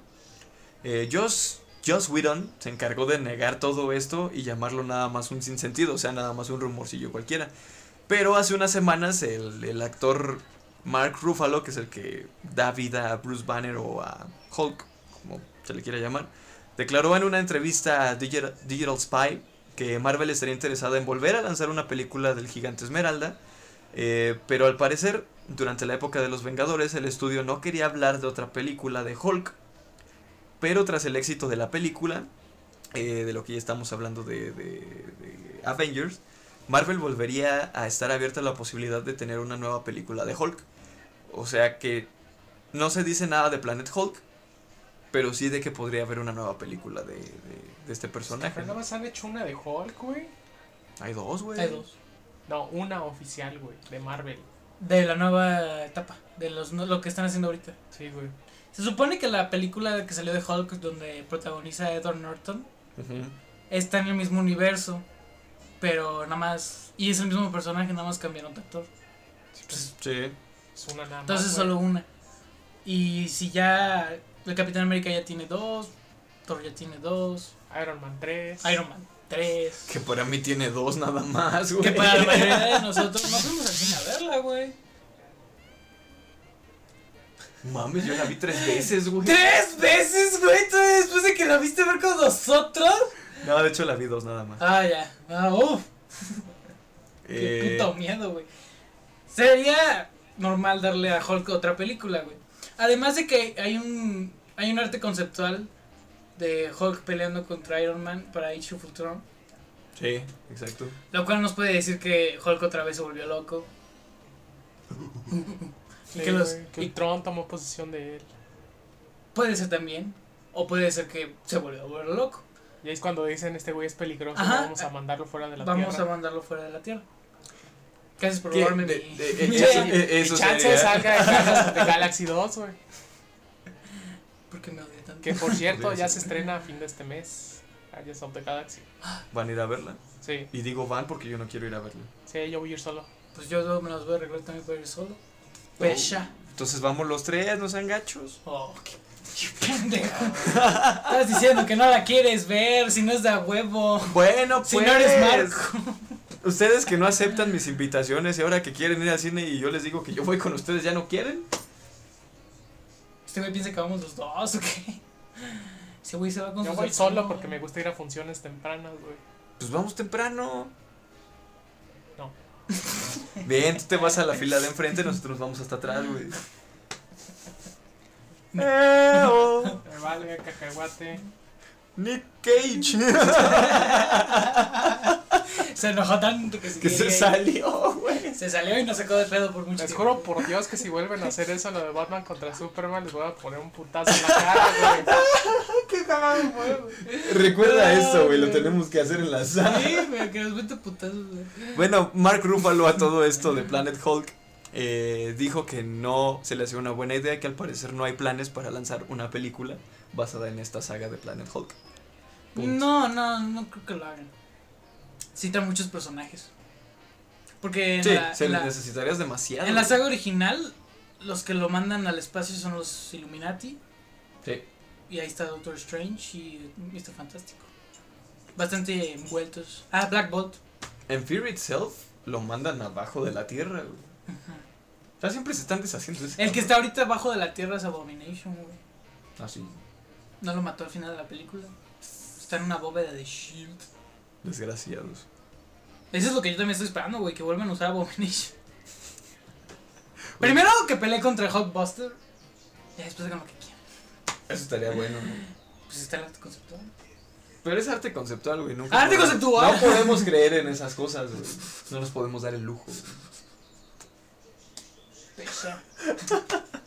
Joss Whedon se encargó de negar todo esto y llamarlo nada más un sinsentido, o sea, nada más un rumorcillo cualquiera. Pero hace unas semanas el actor Mark Ruffalo, que es el que da vida a Bruce Banner o a Hulk, como se le quiera llamar, declaró en una entrevista a Digital Spy que Marvel estaría interesada en volver a lanzar una película del Gigante Esmeralda, pero al parecer, durante la época de Los Vengadores, el estudio no quería hablar de otra película de Hulk, pero tras el éxito de la película, de lo que ya estamos hablando de Avengers, Marvel volvería a estar abierta a la posibilidad de tener una nueva película de Hulk. O sea que no se dice nada de Planet Hulk, pero sí de que podría haber una nueva película de este personaje. Pero no más han hecho una de Hulk, güey. Hay dos, güey. Hay dos. No, una oficial, güey, de Marvel. De la nueva etapa, de lo que están haciendo ahorita. Sí, güey. Se supone que la película que salió de Hulk, donde protagoniza a Edward Norton, está en el mismo universo, pero nada más, y es el mismo personaje, nada más cambiaron de actor. Sí. Es una nada más. Entonces güey. solo una. Y si ya el Capitán América ya tiene 2, Thor ya tiene 2, Iron Man 3. Iron Man 3. Que para mí tiene dos nada más, güey. Que para la mayoría de nosotros no fuimos al cine a verla, güey. Mames, yo la vi 3 veces, güey. ¿3 veces, güey? ¿Tú después de que la viste ver con nosotros? No, de hecho la vi 2 nada más. Ah, ya. Ah, uff. Qué puto miedo, güey. Sería normal darle a Hulk otra película, güey. Además de que hay un arte conceptual de Hulk peleando contra Iron Man para Age of Ultron. Sí, exacto. Lo cual nos puede decir que Hulk otra vez se volvió loco. Sí, Y que los, güey, que y Ultron tomó posesión de él. puede ser también. O puede ser que se volvió loco. Y ahí es cuando dicen, este güey es peligroso, Ajá. vamos a mandarlo fuera de la Vamos tierra. a mandarlo fuera de la Tierra. Gracias por ¿Qué? robarme mi... Eso Y chance sería. salga de Guardians of the Galaxy 2, güey. ¿Por qué me odia tanto? Que por cierto, Podría ya ser. se estrena a fin de este mes. Guardians of the Galaxy. Van a ir a verla. Sí, Y digo van porque yo no quiero ir a verla. sí, yo voy a ir solo. Pues yo me las voy a arreglar también para ir solo. Pesha. Entonces vamos los tres, no sean gachos. Oh, qué pendejo. Estás diciendo que no la quieres ver, si no es de a huevo. Bueno, pues. Si no eres Marco. Ustedes que no aceptan mis invitaciones y ahora que quieren ir al cine y yo les digo que yo voy con ustedes, ¿ya no quieren? Este güey piensa que vamos los dos, ¿o qué? Ese güey se va con Yo sus voy hermanos. solo porque me gusta ir a funciones tempranas, güey. Pues vamos temprano. No. Bien, tú te vas a la fila de enfrente, nosotros vamos hasta atrás, güey. Me vale, cacahuate. Nick Cage. Se enojó tanto que Que se salió, güey. Se salió y nos sacó de pedo por mucho Les tiempo. juro por Dios que si vuelven a hacer eso, lo de Batman contra Superman, les voy a poner un putazo en la cara, güey. Qué cagado fue, güey. Recuerda eso, güey, lo tenemos que hacer en la sala. Sí, güey, que nos mete putazos, güey. Bueno, Mark Ruffalo a todo esto de Planet Hulk dijo que no se le hacía una buena idea, que al parecer no hay planes para lanzar una película basada en esta saga de Planet Hulk. Punto. No creo que lo hagan. Citan muchos personajes. Porque Sí, en la, necesitarías demasiado. en la saga original, los que lo mandan al espacio son los Illuminati. Sí. Y ahí está Doctor Strange y Mr. Fantástico. Bastante envueltos. Ah, Black Bolt. En Fear Itself lo mandan abajo de la tierra, güey. O sea, siempre se están deshaciendo de ese El que cabrón. está ahorita abajo de la tierra es Abomination, güey. Ah, sí. No lo mató al final de la película. Está en una bóveda de Shield. Desgraciados. Eso es lo que yo también estoy esperando, güey, que vuelvan a usar Abomination. Primero que pelee contra Hulkbuster. Y después hagan lo que quieran. Eso estaría bueno, ¿no? Pues está el arte conceptual. Pero es arte conceptual, güey. Nunca ¡Arte podemos- conceptual! No podemos creer en esas cosas, güey. No nos podemos dar el lujo, güey. Pesha.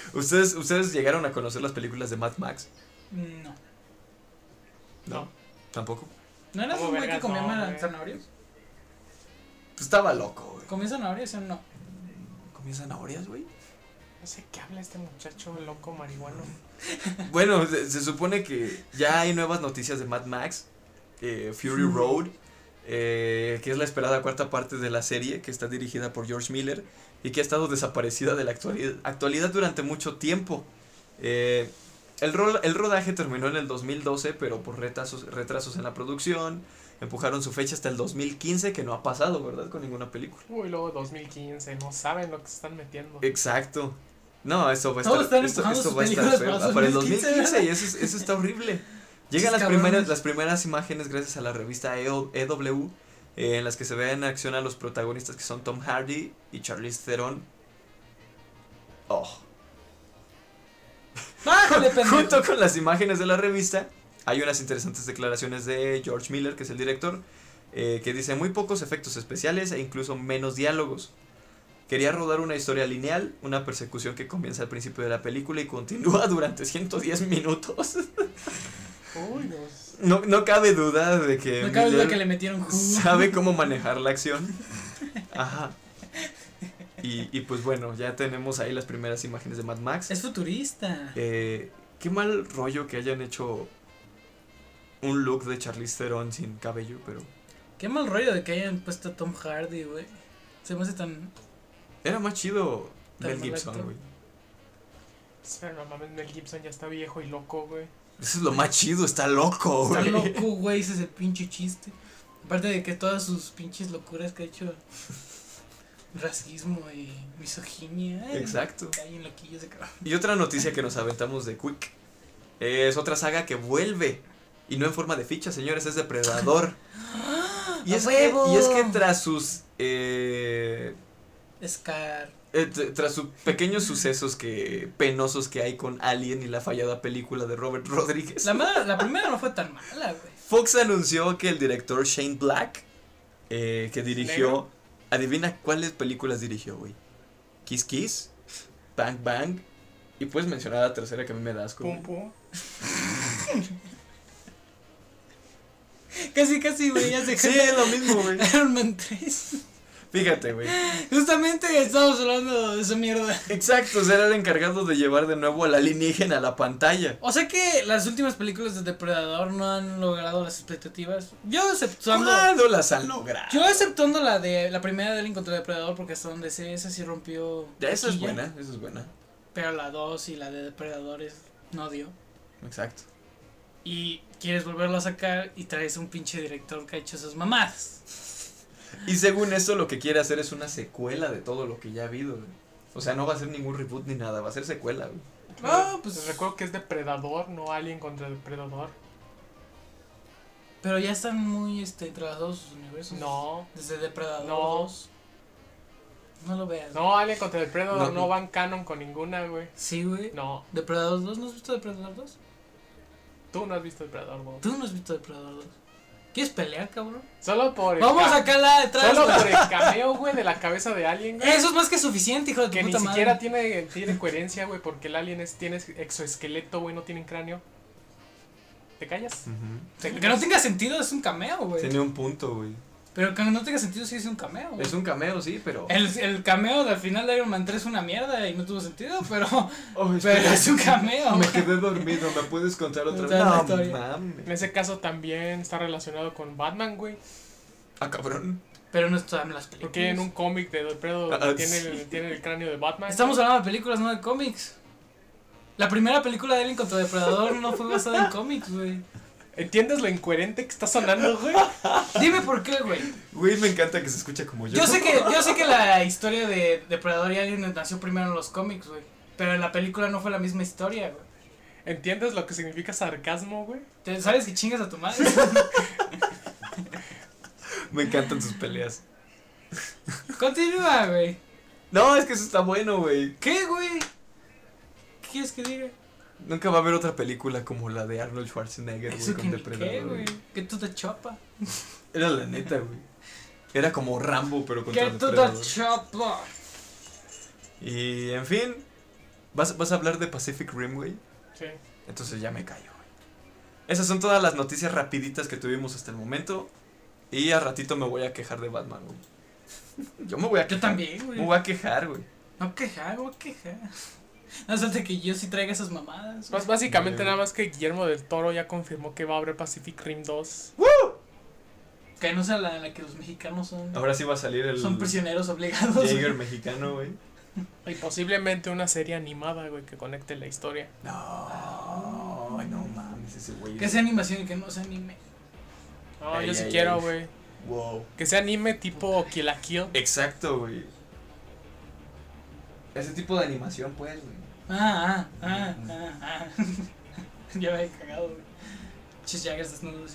¿Ustedes llegaron a conocer las películas de Mad Max? No. No. ¿Tampoco? ¿No era un ¿Cómo güey que vergas? comía No, güey. zanahorias? Pues estaba loco, güey. ¿Comía zanahorias o no? ¿Comía zanahorias, güey? No sé qué habla este muchacho loco marihuano. Bueno, se supone que ya hay nuevas noticias de Mad Max, Fury Road, que es la esperada cuarta parte de la serie, que está dirigida por George Miller y que ha estado desaparecida de la actualidad durante mucho tiempo. El rodaje terminó en el 2012, pero por retrasos en la producción, empujaron su fecha hasta el 2015, que no ha pasado, ¿verdad? Con ninguna película. Uy, luego 2015, no saben lo que se están metiendo. Exacto. No, eso va a Todos estar, están empujando esto sus va a estar películas feo. para el 2015, 2015 y eso está horrible. Llegan Esos cabrones. las primeras imágenes gracias a la revista EW, en las que se ven en acción a los protagonistas que son Tom Hardy y Charlize Theron. Oh. ¡Bájale, pendejo! Junto con las imágenes de la revista, hay unas interesantes declaraciones de George Miller, que es el director, que dice muy pocos efectos especiales e incluso menos diálogos. Quería rodar una historia lineal, una persecución que comienza al principio de la película y continúa durante 110 minutos. Uy, no. No cabe duda de que No cabe duda Miller que le metieron jugo. sabe cómo manejar la acción. Ajá. Y pues bueno, ya tenemos ahí las primeras imágenes de Mad Max. Es futurista. Qué mal rollo que hayan hecho un look de Charlize Theron sin cabello, pero Qué mal rollo de que hayan puesto a Tom Hardy, güey. Se me hace tan... era más chido Tan Mel mal Gibson, actor. güey. Pero no mames, Mel Gibson ya está viejo y loco, güey. Eso es lo más chido, está loco, Está güey. loco, güey, ese es el pinche chiste. Aparte de que todas sus pinches locuras que ha hecho... Racismo y misoginia. Exacto. Hay loquillos de cabrón. Y otra noticia que nos aventamos de Quick es otra saga que vuelve. Y no en forma de ficha, señores, es Depredador. Y es que tras sus Scar. tras sus pequeños sucesos penosos que hay con Alien y la fallada película de Robert Rodríguez, La primera no fue tan mala, güey. Fox anunció que el director Shane Black, que dirigió, ¿Negro? adivina cuáles películas dirigió, güey. Kiss Kiss, Bang Bang, y puedes mencionar la tercera que a mí me da asco. Pum güey. pum. Casi, güey, ya se Sí, es lo mismo, güey. Iron Man 3. Fíjate, güey. Justamente estamos hablando de esa mierda. Exacto, será el encargado de llevar de nuevo al alienígena a la pantalla. O sea que las últimas películas de Depredador no han logrado las expectativas. Yo exceptuando ¿Cuándo las han logrado? la primera de Alien contra Depredador, porque hasta donde sé, esa sí rompió. Ya, esa es taquilla, buena, esa es buena. Pero la 2 y la de Depredadores no dio. Exacto. Y quieres volverlo a sacar y traes un pinche director que ha hecho esas mamadas. Y según esto lo que quiere hacer es una secuela de todo lo que ya ha habido, güey. O sea, no va a ser ningún reboot ni nada, va a ser secuela, güey. Ah, pues- Recuerdo que es Depredador, no Alien contra Depredador. Pero ya están muy entrelazados sus universos. No. Desde Depredador No. 2. No lo veas. No, Alien contra Depredador No. no van canon con ninguna, güey. Sí, güey. No, ¿Depredador 2? ¿No has visto Depredador 2? tú no has visto Depredador, güey. Tú no has visto Depredador 2. ¿Quieres pelear, cabrón? Solo por el Vamos a sacarla detrás. Solo güey. por el cameo, güey, de la cabeza de Alien, güey. Eso es más que suficiente, hijo de tu Que ni puta siquiera madre. tiene coherencia, güey, porque el Alien tiene exoesqueleto, güey, no tiene cráneo. ¿Te callas? Que no tenga sentido, es un cameo, güey. Tiene un punto, güey. Pero que no tenga sentido, sí es un cameo, güey. Es un cameo, sí, pero... El cameo del final de Iron Man 3 es una mierda y no tuvo sentido, pero Oh, espera, es un cameo. me güey. quedé dormido, ¿me puedes contar otra vez? Contar la No, historia. En mames. ese caso también está relacionado con Batman, güey. Ah, cabrón. Pero no están en las películas. Porque en un cómic de Depredador Ah, tiene, sí. tiene el cráneo de Batman. Estamos hablando de películas, no de cómics. La primera película de Alien contra Depredador no fue basada en cómics, güey. ¿Entiendes lo incoherente que está sonando, güey? Dime por qué, güey. Güey, me encanta que se escuche como yo. Yo sé que la historia de Depredador y Alien nació primero en los cómics, güey. Pero en la película no fue la misma historia, güey. ¿Entiendes lo que significa sarcasmo, güey? ¿Sabes que chingas a tu madre? Me encantan sus peleas. Continúa, güey. No, es que eso está bueno, güey. ¿Qué, güey? ¿Qué quieres que diga? Nunca va a haber otra película como la de Arnold Schwarzenegger, güey, Eso con que ni Depredador. qué, güey. Que tú te chopa. Era la neta, güey. Era como Rambo, pero contra Que tú Depredador. te chopa. Y, en fin, ¿Vas a hablar de Pacific Rim, güey? Sí. Entonces ya me callo, güey. Esas son todas las noticias rapiditas que tuvimos hasta el momento. Y a ratito me voy a quejar de Batman, güey. Yo me voy a Yo quejar. también, güey. Me voy a quejar, güey. No quejar, voy a quejar. No falta que yo sí traiga esas mamadas. güey. Básicamente Vale, nada más que Guillermo del Toro ya confirmó que va a haber Pacific Rim 2. Que no sea la que los mexicanos son. Ahora sí va a salir el Son prisioneros obligados. Jaeger mexicano, güey. Y posiblemente una serie animada, güey, que conecte la historia. No, ay, no mames, ese güey. Que sea animación y que no sea anime. No, Ay, yo sí ay, quiero, ay. güey. Wow. Que sea anime tipo Kill la Kill. Exacto, güey. Ese tipo de animación, pues, güey. Ah. Ya me he cagado, güey. Chis Jaggers desnudos.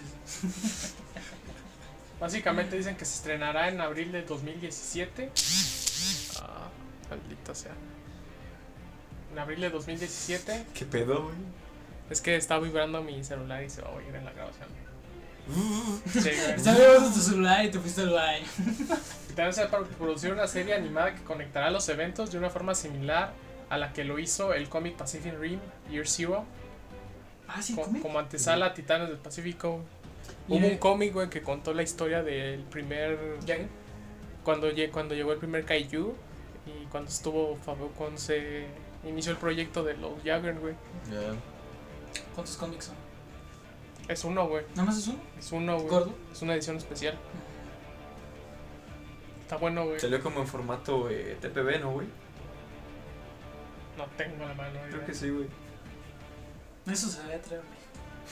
Básicamente dicen que se estrenará en abril de 2017. Ah, maldita sea. En abril de 2017. ¿Qué pedo, güey? Es que está vibrando mi celular y se va a oír en la grabación. Sí, güey. Estás viendo tu celular y te fuiste al baño. También se va a producir una serie animada que conectará los eventos de una forma similar a la que lo hizo el cómic Pacific Rim Year Zero, Ah, sí, como antesala a Titanes del Pacífico. Hubo un cómic, güey, que contó la historia del primer... Jagger. Cuando llegó el primer Kaiju y cuando se inició el proyecto de los Jagger, güey. Ya. ¿Cuántos cómics son? Es uno, güey. ¿Nada más es uno? Es uno, güey. ¿Gordo? Es una edición especial. Está bueno, güey. Salió como en formato TPB, ¿no, güey? No tengo la mano. Creo que sí, güey. Eso se debe traer, güey.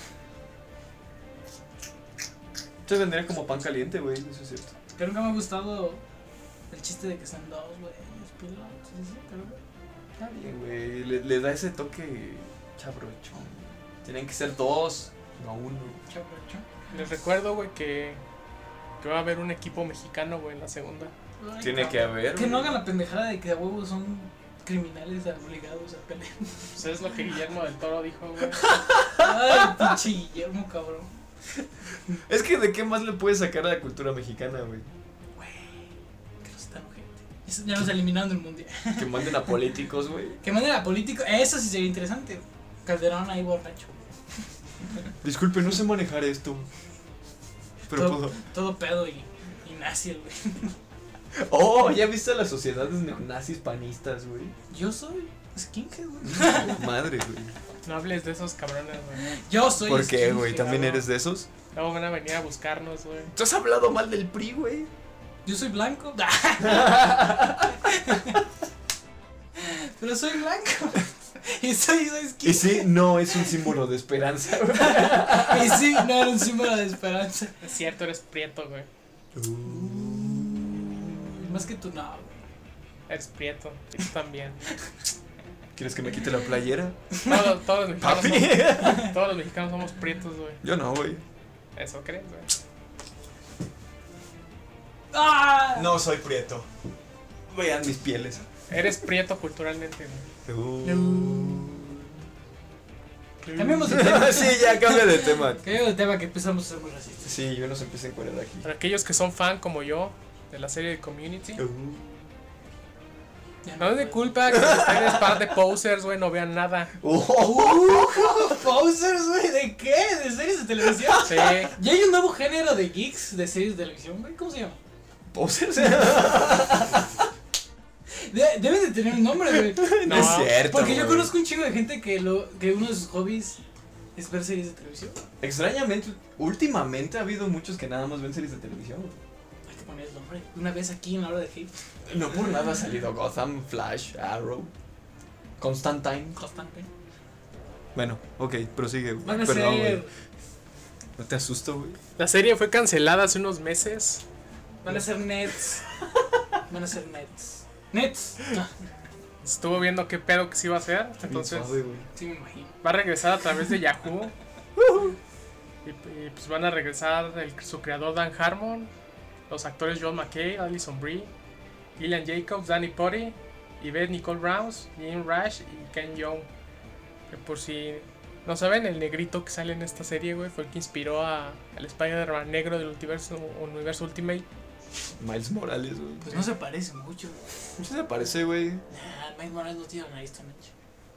Se vendría como pan caliente, güey, eso es cierto. Que nunca me ha gustado el chiste de que sean dos, güey. Pilotos, ¿sí? Pero, güey. Está bien, güey. Le da ese toque chabrochón. Tienen que ser dos, no uno. Chapacho. Les recuerdo, güey, que va a haber un equipo mexicano, güey, en la segunda. Ay, Tiene que cabrón. haber. Que no güey. hagan la pendejada de que a huevos son criminales obligados a pelear. Pues es lo que Guillermo del Toro dijo, güey. Ay, pinche Guillermo, cabrón. Es que de qué más le puedes sacar a la cultura mexicana, güey. Güey, que no se tan ojete. Eso ya nos eliminaron del mundial. Que manden a políticos, güey. Que manden a político. Eso sí sería interesante. Calderón ahí borracho. Disculpe, no sé manejar esto. Pero todo, puedo. todo pedo y nazi, güey. Oh, ¿ya viste las sociedades neonazis panistas, güey? Yo soy skinhead, güey. Madre, güey. No hables de esos cabrones, güey. Yo soy ¿Por qué, skinhead. güey? ¿También claro. eres de esos? Luego van a venir a buscarnos, güey. ¿Tú has hablado mal del PRI, güey? Yo soy blanco. Pero soy blanco. Y soy skinhead. Y sí, no es un símbolo de esperanza, güey. Y sí, no era un símbolo de esperanza. Es cierto, eres prieto, güey. Más que tú, no, güey. Eres prieto. Y tú también. ¿Quieres que me quite la playera? Todos los mexicanos Papi. todos los mexicanos somos prietos, güey. Yo no, güey. ¿Eso crees, güey? ¡Ah! No soy prieto. Vean mis pieles. Eres prieto culturalmente, güey. Cambiemos de tema. Sí, ya cambia de tema. Cambiemos de tema que empezamos a ser muy racistas. Sí, yo nos empecé a encuadrar aquí. Para aquellos que son fan como yo de la serie de Community, Ya no es de güey. culpa que ustedes, par de posers, güey, no vean nada. ¿Posers, güey? ¿De qué? ¿De series de televisión? Sí, ¿Ya hay un nuevo género de geeks de series de televisión, güey? ¿Cómo se llama? ¿Posers? Debe de tener un nombre, güey. No es cierto. Porque yo güey. conozco un chingo de gente que uno de sus hobbies es ver series de televisión. Extrañamente, últimamente ha habido muchos que nada más ven series de televisión. güey. Hay que poner el nombre. Una vez aquí en la hora de hate. No por nada ha salido Gotham, Flash, Arrow, Constantine. Constante. Bueno, ok, prosigue. güey. Van a Perdón, ser. güey. No te asusto, güey. la serie fue cancelada hace unos meses. Van a ser nets. Van a ser nets. Nets. Ah, Estuvo viendo qué pedo que se iba a hacer. Entonces Bien suave, güey. sí, me imagino. va a regresar a través de Yahoo. Y pues van a regresar su creador Dan Harmon, los actores Joel McKay, Alison Brie, Gillian Jacobs, Danny Putty, Yvette Nicole Rouse, Jim Rash y Ken Jeong. Que por si no saben, el negrito que sale en esta serie, güey, fue el que inspiró al Spider-Man negro del universo Ultimate. Miles Morales, güey. Pues no se parece mucho. Sí se parece, güey. Nah, Miles Morales no tiene nariz tan ancha.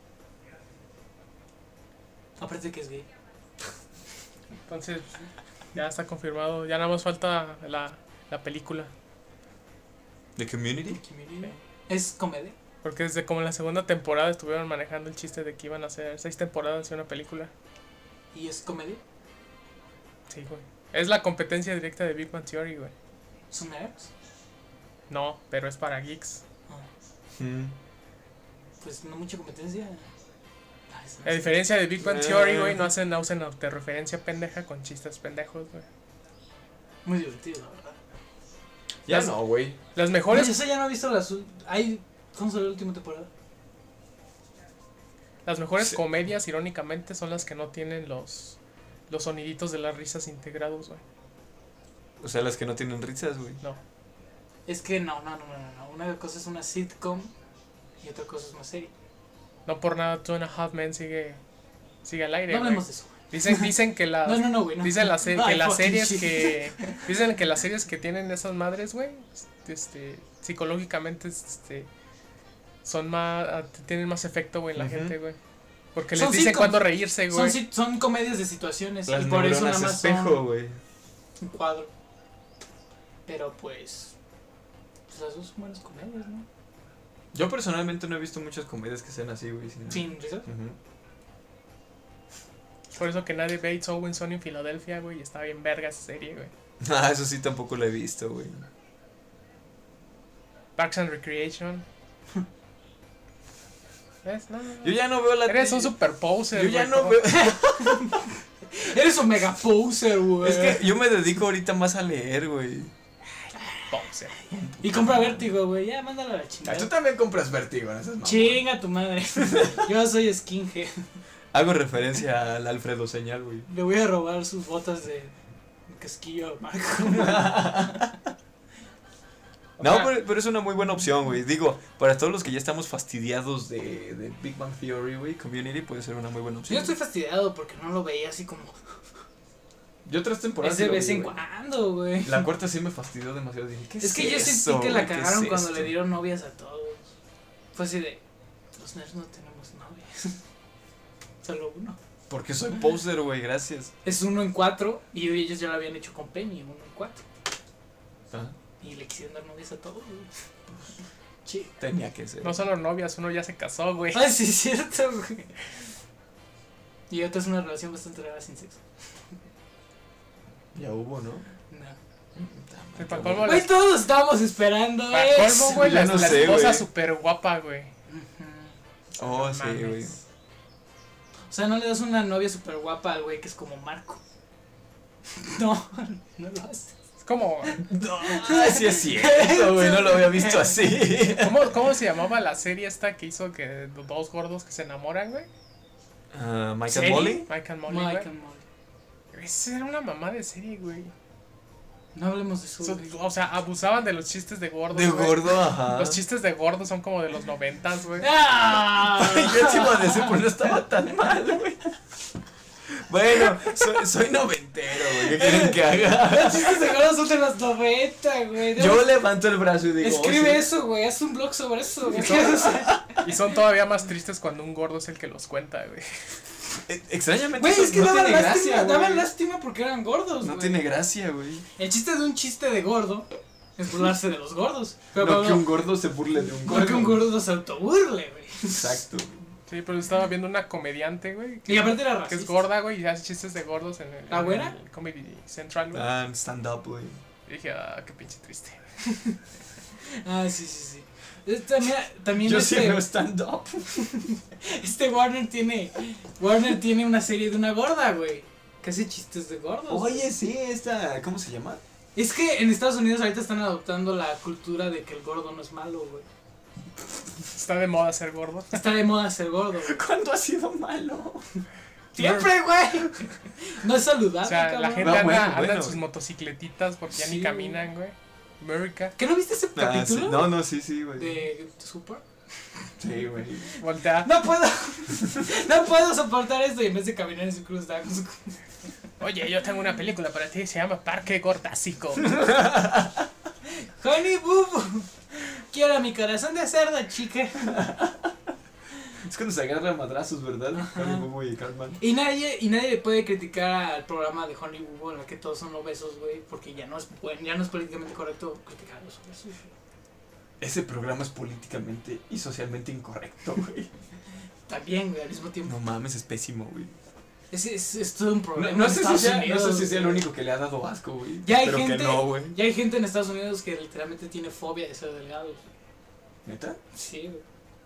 Aparte que es gay. Entonces, ya está confirmado. Ya nada más falta la película. ¿The Community? ¿Es comedia? Porque desde como la segunda temporada estuvieron manejando el chiste de que iban a hacer 6 temporadas y una película. ¿Y es comedia? Sí, güey. Es la competencia directa de Big Bang Theory, güey. ¿Son nerds? No, pero es para geeks. Ah, Mm. pues no mucha competencia. Ay, A diferencia de Big Bang Theory, güey, no hacen autorreferencia pendeja con chistes pendejos, güey. Muy divertido, la verdad. Ya Las- no, güey. Las Oye, mejores, eso ya no he visto ¿Cómo salió la última temporada? las mejores Sí. comedias, irónicamente, son las que no tienen los soniditos de las risas integrados, güey. O sea, las que no tienen risas, güey. No. Es que no. Una cosa es una sitcom y otra cosa es una serie. No por nada, Two and a Half Men sigue al aire, No güey. hablemos de eso. Dicen que las No, güey. No. dicen las No, que las fucking series shit. dicen que las series que tienen esas madres, güey, psicológicamente son más tienen más efecto, güey, en la Ujú. gente, güey. Porque les Son dicen sitcoms. cuándo reírse, güey. Son comedias de situaciones Las y por eso neuronas nada más espejo, son güey. un cuadro. Pero pues las dos son buenas comedias, ¿no? Yo personalmente no he visto muchas comedias que sean así, güey. Sin risas. Ujú. Por eso que nadie ve It's Always Sunny en Filadelfia, güey, y está bien verga esa serie, güey. Ah, eso sí tampoco lo he visto, güey. Parks and Recreation. ¿Ves? No. Yo ya no veo la Eres un super poser, Yo ya güey, no ¿cómo? veo. Eres un mega poser, güey. Es que yo me dedico ahorita más a leer, güey. Poser. Y compra Vértigo, güey. Ya, mándala a la Ah, chingada. tú también compras Vértigo, ¿no? Esas mamás. Chinga tu madre. Yo soy skinhead. Hago referencia al Alfredo Señal, güey. Le voy a robar sus botas de casquillo a Marco. No, O sea, pero es una muy buena opción, güey. Digo, para todos los que ya estamos fastidiados de Big Bang Theory, güey, Community puede ser una muy buena Yo opción. estoy fastidiado porque no lo veía así como. Yo 3 temporadas. Es de sí lo vez vi, en güey. cuando, güey. La cuarta sí me fastidió demasiado. Dije, ¿qué Es que yo eso, sentí que la güey? ¿Qué cagaron es cuando esto? le dieron novias a todos. Fue así de. Los nerds no tenemos novias. Solo uno. Porque soy poser, güey, gracias. Es 1 en 4 y ellos ya lo habían hecho con Penny, 1 en 4. Ah, Y le quisieron dar novias a todos, güey. Sí. tenía que ser. no solo novias, uno ya se casó, güey. Ay, sí, es cierto, güey. Y otra es una relación bastante rara sin sexo. Ya hubo, ¿no? No. Y para colmo, Güey, todos estábamos esperando para eso. colmo, güey, Ya la no sé, esposa güey. súper guapa, güey. Ujú. Oh, No sí, mames. güey. O sea, no le das una novia súper guapa al güey que es como Marco. No, no lo haces. Es como, Ah, sí es cierto, güey, no lo había visto así. ¿cómo se llamaba la serie esta que hizo que dos gordos que se enamoran, güey? Mike and ¿Serie? Molly. Mike and Molly, Mike güey. and Molly. Esa era una mamá de serie, güey. No hablemos de eso. güey. O sea, abusaban de los chistes de gordos, De güey. gordo, ajá. Los chistes de gordos son como de los 90s, güey. ¡Ah! Yo te iba a decir, pues no estaba tan mal, güey. Bueno, soy noventero, güey. ¿Qué quieren que haga? Los chistes de gordos son de los 90, güey. Yo levanto el brazo y digo. Escribe oh, sí. eso, güey. Haz un blog sobre eso, güey. Y son todavía más tristes cuando un gordo es el que los cuenta, güey. Extrañamente, Güey, eso es que no daban tiene lástima, gracia, daban güey. lástima porque eran gordos, No güey. tiene gracia, güey. El chiste de un chiste de gordo es burlarse de los gordos. Pero No que cuando- un gordo se burle de un gordo. porque un gordo se autoburle, güey. Exacto. Sí, pero estaba viendo una comediante, güey. Y aparte era Que racista. es gorda, güey, y hace chistes de gordos en el, ¿La en güera? el Comedy Central, güey. Stand up, güey. Y dije, qué pinche triste. Ah, sí, sí, sí. También Yo sí veo stand up. Warner tiene una serie de una gorda, güey. Que hace chistes de gordos. Oye, sí, esta. ¿Cómo se llama? Es que en Estados Unidos ahorita están adoptando la cultura de que el gordo no es malo, güey. Está de moda ser gordo. Está de moda ser gordo, güey. ¿Cuándo ha sido malo? Siempre, güey. No es saludable, O sea, la cabrón. gente No, anda, bueno, anda bueno. en sus motocicletitas porque ya Sí, ni caminan, güey. América, ¿Qué no viste ese Ah, capítulo? sí. No, sí, güey. De Super. Sí, güey. voltea. No puedo. No puedo soportar esto y en vez de caminar en su cruz está con su- Oye, yo tengo una película para ti, se llama Parque Gordásico. Honey Boo Boo. Quiero mi corazón de cerdo, chica. Es cuando se agarra a madrazos, ¿verdad? Ajá. Honey Boo Boo y Cartman. Y nadie le puede criticar al programa de Honey Boo Boo en el que todos son obesos, güey, porque ya no es políticamente correcto criticar a los obesos. Ese programa es políticamente y socialmente incorrecto, güey. También, güey, al mismo tiempo. No mames, es pésimo, güey. Es todo un problema. No en sé Estados si sea Unidos, el güey. único que le ha dado asco, güey. Ya hay Pero gente, que no, güey. ya hay gente en Estados Unidos que literalmente tiene fobia de ser delgados. ¿Neta? Sí, güey.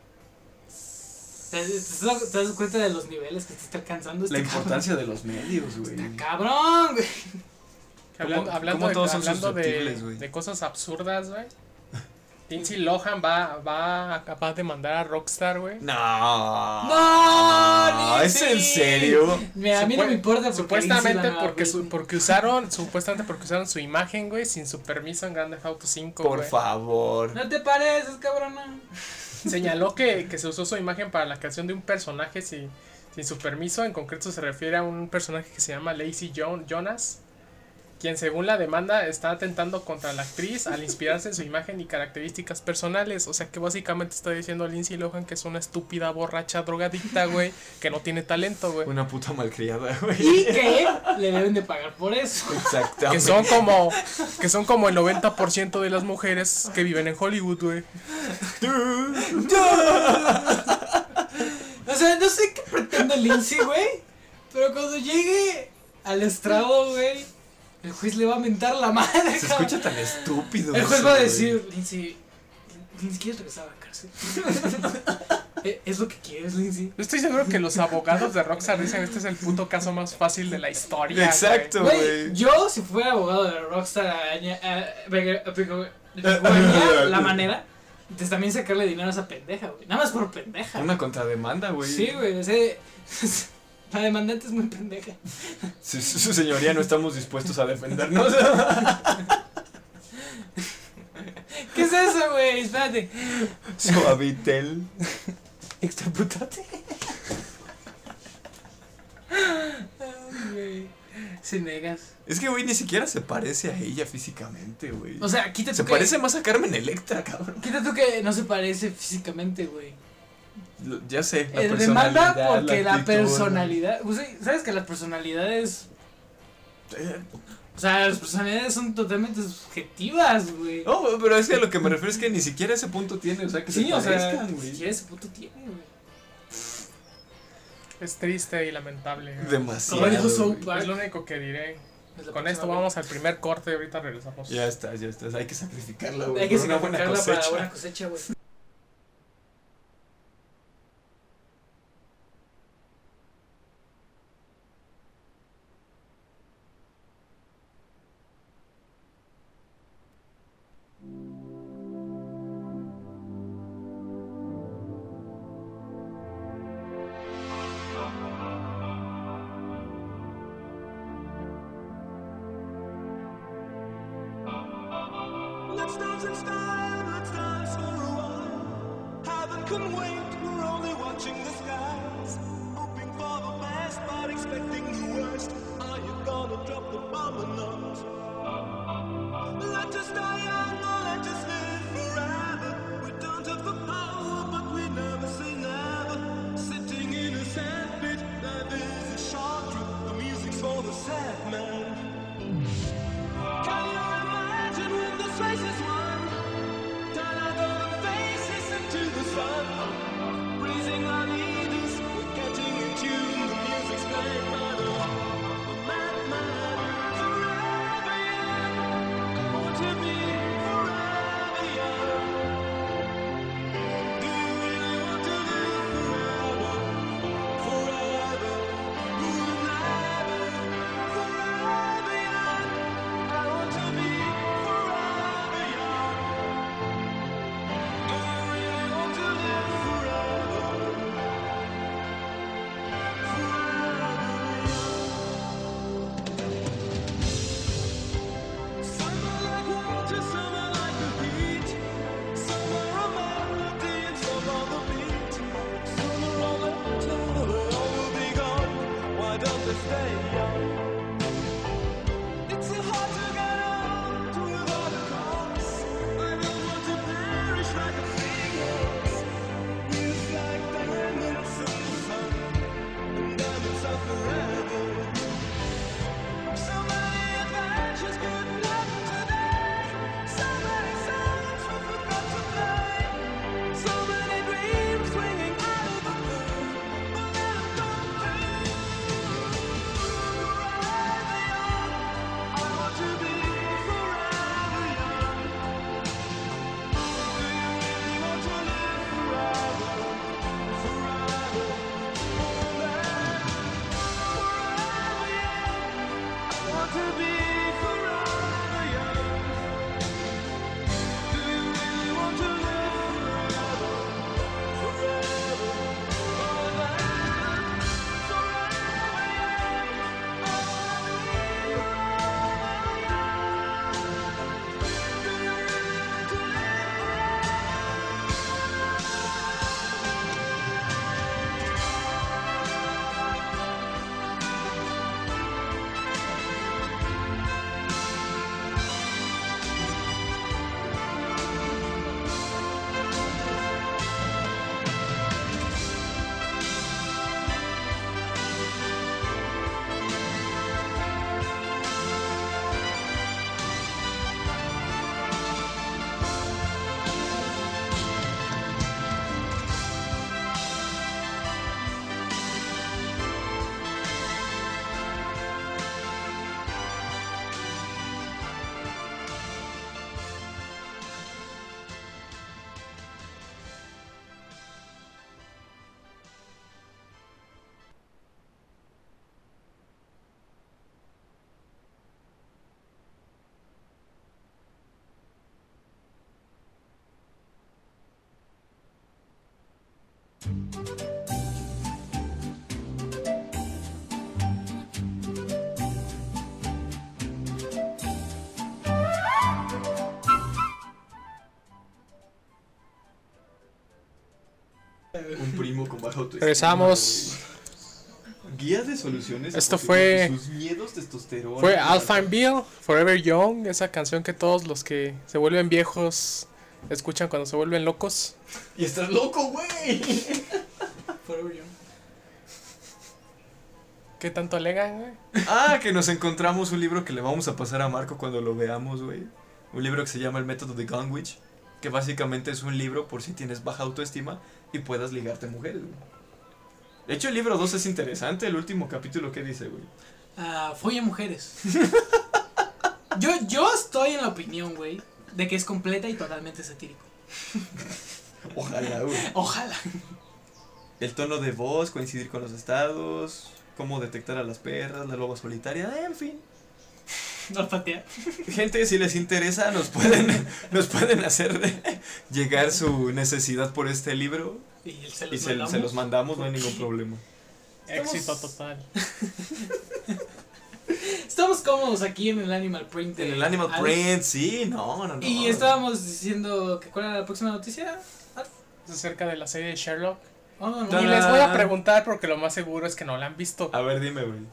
¿Te das cuenta de los niveles que te está alcanzando este La importancia de los medios, güey. cabrón? ¡Está cabrón, güey! ¿Cómo todos son hablando susceptibles, güey? de cosas absurdas, güey. Lindsay Lohan va a demandar a Rockstar, güey. No. ¡No! ¿Es en serio? Mira, a mí no me importa porque Supuestamente porque, Britney. porque usaron su imagen, güey, sin su permiso en Grand Theft Auto 5, Por güey. favor. No te pareces, cabrona. Señaló que se usó su imagen para la creación de un personaje sin su permiso. En concreto se refiere a un personaje que se llama Lacey Jonas, quien según la demanda está atentando contra la actriz al inspirarse en su imagen y características personales. O sea que básicamente está diciendo Lindsay Lohan que es una estúpida, borracha, drogadicta, güey, que no tiene talento, güey. Una puta malcriada, güey. Y que le deben de pagar por eso. Exactamente. Que son como el 90% de las mujeres que viven en Hollywood, güey. O sea, no sé qué pretende Lindsay, güey. Pero cuando llegue al estrado, güey, el juez le va a mentar la madre. Se cabrón. escucha tan estúpido. El juez eso, va a güey. decir, Lindsay, ¿quieres regresar a la cárcel? ¿Es lo que quieres, Lindsay? Yo estoy seguro que los abogados de Rockstar dicen este es el puto caso más fácil de la historia. Exacto, Güey, güey. yo si fuera abogado de Rockstar la manera de también sacarle dinero a esa pendeja, güey. Nada más por pendeja. Una contrademanda, güey. Sí, güey, o sea, la demandante es muy pendeja. Su señoría, no estamos dispuestos a defendernos. ¿Qué es eso, güey? Espérate. Suavitel. Extraputate. Se negas. Es que, güey, ni siquiera se parece a ella físicamente, güey. O sea, quítate Se que, parece más a Carmen Electra, cabrón. quítate que no se parece físicamente, güey. Ya sé, la Demanda personalidad, porque la actitud. personalidad. ¿Sabes que las personalidades. O sea, las personalidades son totalmente subjetivas, güey. No, pero es que a lo que me refiero es que ni siquiera ese punto tiene, o sea, que Sí, se o sea, parezcan, ni güey. siquiera ese punto tiene, güey. Es triste y lamentable. güey. Demasiado. Como dijo South güey. Park. Es lo único que diré. Es la Con próxima, esto güey. vamos al primer corte y ahorita regresamos. Ya estás. Hay que sacrificarla, güey. Hay que por una buena sacrificarla para la cosecha. buena cosecha, güey. Let's dance in style, let's dance for a while. Heaven can wait, we're only watching the skies. Hoping for the best, but expecting the worst. Are you gonna drop the bomb or not? Let us die young or let us live forever. We don't have the power, but we never say never. Sitting in a sandpit, life is a short trip. The music's for the sad man. Can you imagine when this race is won? Turn our golden faces into the sun. Raising our leaders, we're getting in tune. The music's played by the madman. Forever young, I want to Un primo con baja autoestima. Regresamos. Guía de soluciones. a Esto partir fue- de sus miedos, testosterona. Fue Alpha and Bill, Forever Young, esa canción que todos los que se vuelven viejos escuchan cuando se vuelven locos. Y estás loco, güey. Forever Young. ¿Qué tanto alegan, güey? Ah, que nos encontramos un libro que le vamos a pasar a Marco cuando lo veamos, güey. Un libro que se llama El método de Gunwich. Que básicamente es un libro por si tienes baja autoestima y puedas ligarte mujeres, güey. De hecho, el libro 2 es interesante. El último capítulo, ¿qué dice, güey? Folla mujeres. Yo estoy en la opinión, güey, de que es completa y totalmente satírico. Ojalá, güey. Ojalá. El tono de voz, coincidir con los estados, cómo detectar a las perras, la loba solitaria, en fin. Olfatear. Gente, si les interesa, nos pueden hacer llegar su necesidad por este libro Y y se los mandamos, no hay ningún problema. Estamos- Éxito total. Estamos cómodos aquí en el Animal Print. En el Animal Alex. Print, sí, no. Y estábamos diciendo que cuál era la próxima noticia. Es acerca de la serie de Sherlock. Oh, no, Y no. les voy a preguntar porque lo más seguro es que no la han visto. A ver, dime, güey.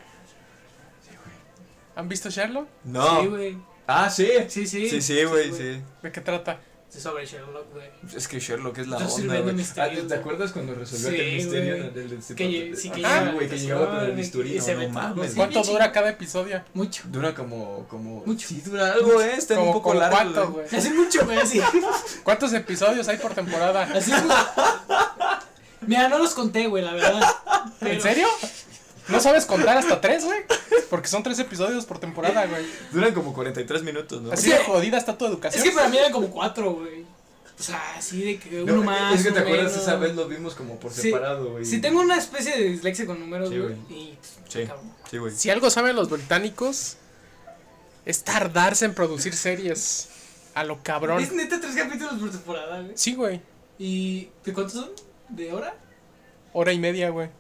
¿Han visto Sherlock? No. Sí, güey. Ah, sí. Sí, sí. Sí, güey, sí. ¿De qué trata? Sí, sobre Sherlock, güey. Es que Sherlock es la Yo onda, sirviendo güey. misterios, ¿Te acuerdas cuando resolvió Sí, aquel misterio güey. del Sí, que Ah, llega güey, la que llegaba con el estación bisturí. y se No, ve no todo, mames. sí. ¿Cuánto bien dura cada episodio? Mucho. Dura como... Mucho. Sí, dura algo, Está un poco como largo. ¿cuánto, güey? Hace mucho, güey, así. ¿Cuántos episodios hay por temporada? Así, güey. Mira, no los conté, güey, la verdad. ¿En Pero- serio? ¿No sabes contar hasta 3, güey? Porque son 3 episodios por temporada, güey. Duran como 43 minutos, ¿no? Así de jodida está tu educación. Es que para mí eran como 4, güey. O sea, así de que No, uno más. es que te uno acuerdas, menos. esa vez lo vimos como por Sí. separado, güey. Sí, tengo una especie de dislexia con números, Sí, güey. güey. Y. Sí, cabrón. sí, güey. Si algo saben los británicos, es tardarse en producir series. A lo cabrón. Es neta 3 capítulos por temporada, güey. Sí, güey. ¿Y de cuántos son? ¿De hora? Hora y media, güey.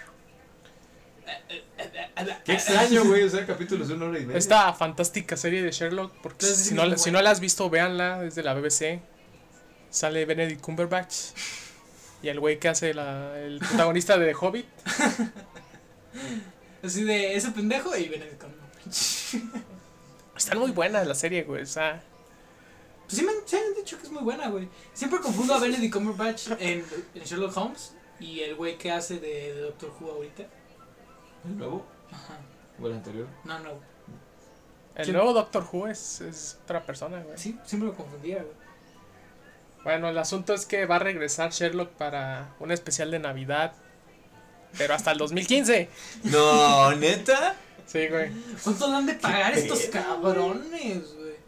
Qué extraño, güey, o sea, capítulos de 1 hora y media. Esta fantástica serie de Sherlock, porque Entonces, si sí, no, muy si buena. no la has visto, véanla, es de la BBC. Sale Benedict Cumberbatch. Y el güey que hace el protagonista de The Hobbit. Así de ese pendejo y Benedict Cumberbatch. Están muy buenas la serie, güey. O sea, Pues sí me han dicho que es muy buena, güey. Siempre confundo a Benedict Cumberbatch en Sherlock Holmes y el güey que hace de Doctor Who ahorita. ¿El nuevo? Ajá. ¿O el anterior? No, no. el Sí. nuevo Doctor Who es otra persona, güey. Sí, siempre lo confundía, güey. Bueno, el asunto es que va a regresar Sherlock para un especial de Navidad. Pero hasta el 2015. No, ¿neta? Sí, güey. ¿Cuánto le han de pagar ¿Qué estos pedo, cabrones, güey?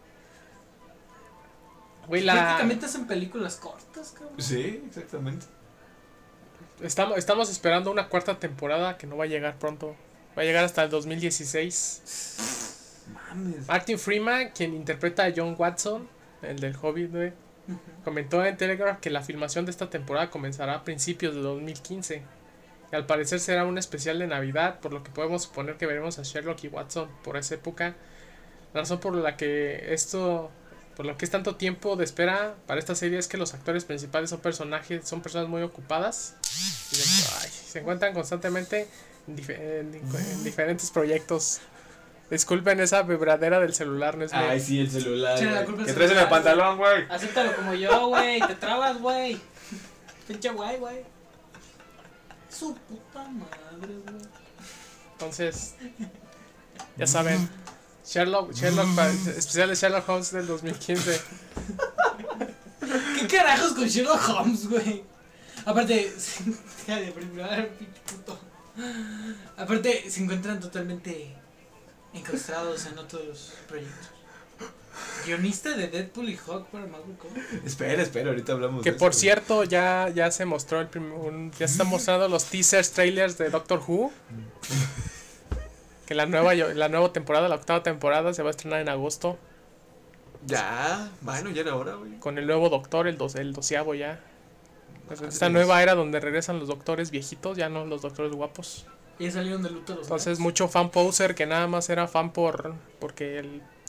Güey, Prácticamente hacen películas cortas, cabrón. Sí, exactamente. Estamos esperando una cuarta temporada que no va a llegar pronto. Va a llegar hasta el 2016. Mames. Martin Freeman, quien interpreta a John Watson, el del Hobbit, güey, comentó en Telegraph que la filmación de esta temporada comenzará a principios de 2015. Y al parecer será un especial de Navidad, por lo que podemos suponer que veremos a Sherlock y Watson por esa época. La razón por la que es tanto tiempo de espera para esta serie es que los actores principales son personas muy ocupadas y se encuentran constantemente en diferentes proyectos. Disculpen esa vibradera del celular, no es mío. Ay, sí, el celular. Sí, la güey. culpa es Que el traes en el celular, pantalón, güey. Acéptalo como yo, güey. Te trabas, güey. Pinche güey. Su puta madre, güey. Entonces, ya saben, Sherlock especial de Sherlock Holmes del 2015. ¿Qué carajos con Sherlock Holmes, güey? Aparte, deja de primero, pinche puto. Aparte, se encuentran totalmente enclaustrados en otros proyectos. Guionista de Deadpool y Hawk para Marvel Comics. Espera, ahorita hablamos Que de por eso. cierto, ya se mostró ya se están mostrando los teasers, trailers de Doctor Who. Que la nueva temporada, la 8ª temporada, se va a estrenar en agosto. Ya, bueno, ya era hora, güey. Con el nuevo doctor, el 12avo ya. Esta Madres. nueva era donde regresan los doctores viejitos, ya no los doctores guapos. Ya salieron de luto los Entonces gatos. mucho fan poser que nada más era fan porque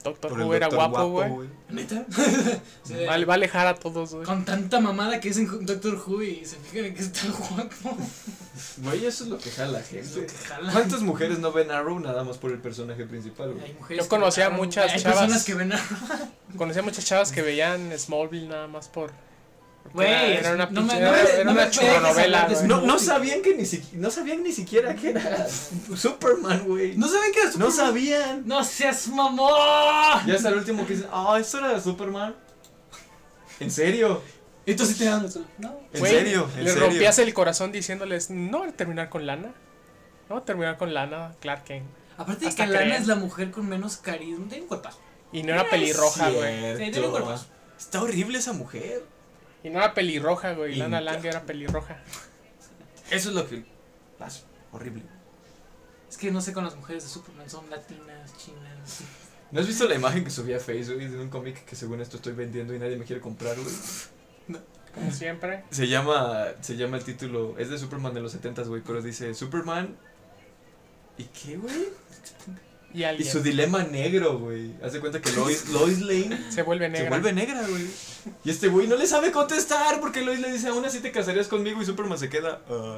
Doctor Por el Who era Doctor guapo, güey. ¿Neta? Sí. Va a alejar a todos, güey. Con tanta mamada que es en Doctor Who y se fijan en que está guapo. Güey, eso es lo que jala la Es lo gente. que jala. ¿Cuántas mujeres no ven Arrow nada más por el personaje principal, güey? Hay mujeres Yo conocía que ven a- muchas hay chavas- personas que ven a... Conocía muchas chavas que veían Smallville nada más por. porque Güey, era una no me- pinche- no me- era no una me puedes chorronovela, hablar de güey. No sabían que no sabían ni siquiera que era Superman, güey. ¿No saben qué era No Superman? sabían. ¡No seas mamón! Ya hasta el último que dicen, esto era de Superman. ¿En serio? Y tú sí te das ¿no? ¿En Güey, serio? ¿En le serio? rompías el corazón diciéndoles, no voy a terminar con Lana. No voy a terminar con Lana, Clark Kent. Aparte de Hasta que Lana creen. es la mujer con menos carisma. Tiene un cuerpazo. Y no era pelirroja, güey. Cierto. Sí, tiene cuerpazo. Está horrible esa mujer. Y no era pelirroja, güey. Y Lana ya. Lang era pelirroja. Eso es lo que pasa. Horrible. Es que no sé con las mujeres de Superman. Son latinas, chinas. ¿No has visto la imagen que subí a Facebook de un cómic que según esto estoy vendiendo y nadie me quiere comprar, güey? Como siempre. Se llama el título, es de Superman de los 70s, güey, pero dice Superman. ¿Y qué, güey? Y Y alguien su dilema negro, güey. Haz de cuenta que Lois Lane se vuelve negra. se vuelve negra, güey. Y este güey no le sabe contestar porque Lois le dice, aún así te casarías conmigo y Superman se queda.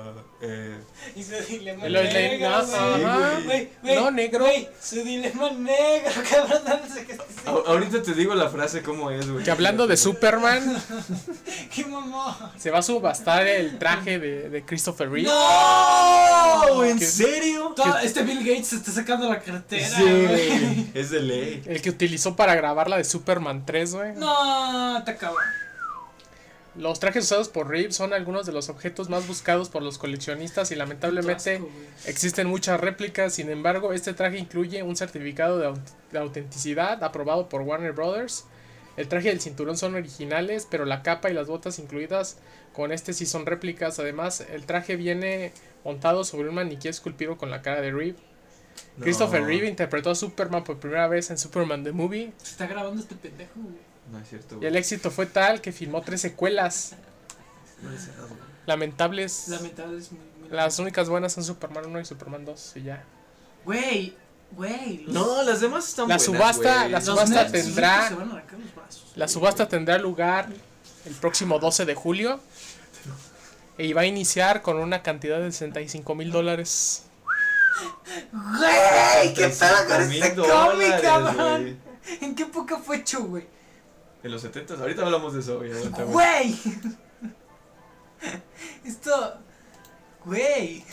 Y su dilema Y Lois Lane, negro, no, güey. ajá. Güey, No, negro. Güey, su dilema negro, cabrón. No sé qué está diciendo. Ahorita te digo la frase cómo es, güey. Que hablando de Superman, ¡Qué mamón! se va a subastar el traje de Christopher Reeve. ¡No! ¿En ¿Qué? serio? Este Bill Gates se está sacando la cartera, Sí, güey. es de ley. El que utilizó para grabar la de Superman 3, güey. No, te cabrón. Los trajes usados por Reeve son algunos de los objetos más buscados por los coleccionistas y lamentablemente Puto asco, güey. existen muchas réplicas. Sin embargo, este traje incluye un certificado de autenticidad aprobado por Warner Brothers. El traje y el cinturón son originales, pero la capa y las botas incluidas con este sí son réplicas. Además, el traje viene montado sobre un maniquí esculpido con la cara de Reeve. No. Christopher Reeve interpretó a Superman por primera vez en Superman the Movie. Se está grabando este pendejo, güey. No es cierto, Y güey. el éxito fue tal que filmó 3 secuelas. No es cerrado, güey. Lamentables. Lamentable es muy. Las únicas buenas son Superman 1 y Superman 2 y ya. Güey. los- No, las demás están La buenas, subasta- güey. la los subasta nerds, tendrá- esos se van a arrancar los brazos. La subasta tendrá lugar el próximo 12 de julio. Y va a iniciar con una cantidad de $65,000. Güey, qué pedo con este cómic, $35,000, cabrón. güey. ¿En qué época fue hecho, güey? En los 70s, ahorita hablamos de eso, güey. ahorita, güey. Güey. Esto. Güey.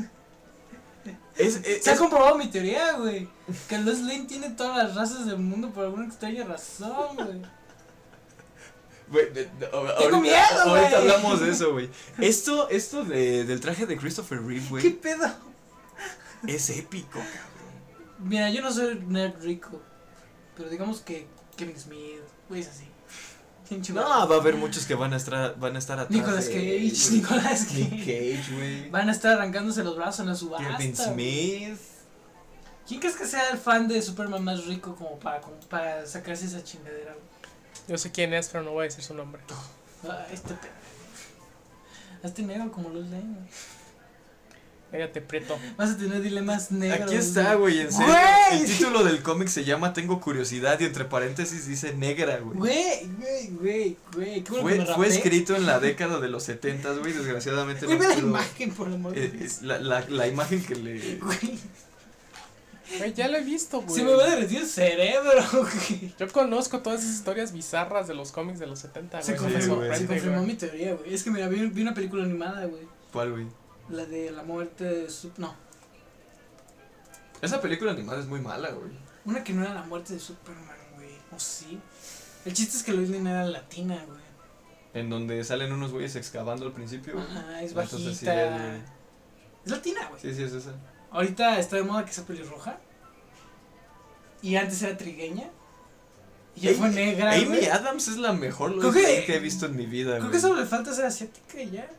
Se ha comprobado mi teoría, güey. Que Lois Lane tiene todas las razas del mundo por alguna extraña razón, güey. Güey, ahorita, miedo, ahorita güey. hablamos de eso, güey. Esto del traje de Christopher Reeve, ¿Qué güey, pedo? es épico, cabrón. Mira, yo no soy nerd rico. Pero digamos que Kevin Smith, güey, es así. Pinche No, va a haber muchos que van a estar atrás. Nicolas de- Cage, Nicolas Nick Cage. Cage, güey. Van a estar arrancándose los brazos en la subasta. Kevin güey. Smith. ¿Quién crees que sea el fan de Superman más rico como para sacarse esa chingadera, güey? Yo sé quién es, pero no voy a decir su nombre. Ah, este pe... Hazte negro como Lois Lane, güey. Cállate, preto. Vas a tener dilemas negros. Aquí está, güey, en serio. Güey. El título del cómic se llama Tengo curiosidad y entre paréntesis dice negra, güey. Güey. Qué bueno que me Fue rapé. escrito en la década de los 70s, güey, desgraciadamente Güey, no ve la pudo- imagen, por el amor de Dios. la imagen que le... Güey, Güey, ya lo he visto, güey. se me va a derretir el cerebro, güey. Yo conozco todas esas historias bizarras de los cómics de los 70, Se güey. me confirmó, güey. se sorprende, confirmó güey. mi teoría, güey. Es que mira, vi una película animada, güey. ¿Cuál, güey? La de la muerte de No, Esa película animada es muy mala, güey. una que no era la muerte de Superman, güey. O sí. El chiste es que Lois Lane era latina, güey. En donde salen unos güeyes excavando al principio, güey. Ajá, es Entonces, sí, bajita. güey. Es latina, güey. Sí, es esa. Ahorita está de moda que sea pelirroja. Y antes era trigueña. Y ya fue negra, Amy güey. Adams es la mejor Creo Lois que- Lane que he visto en mi vida, Creo güey. que solo le falta ser asiática y ya.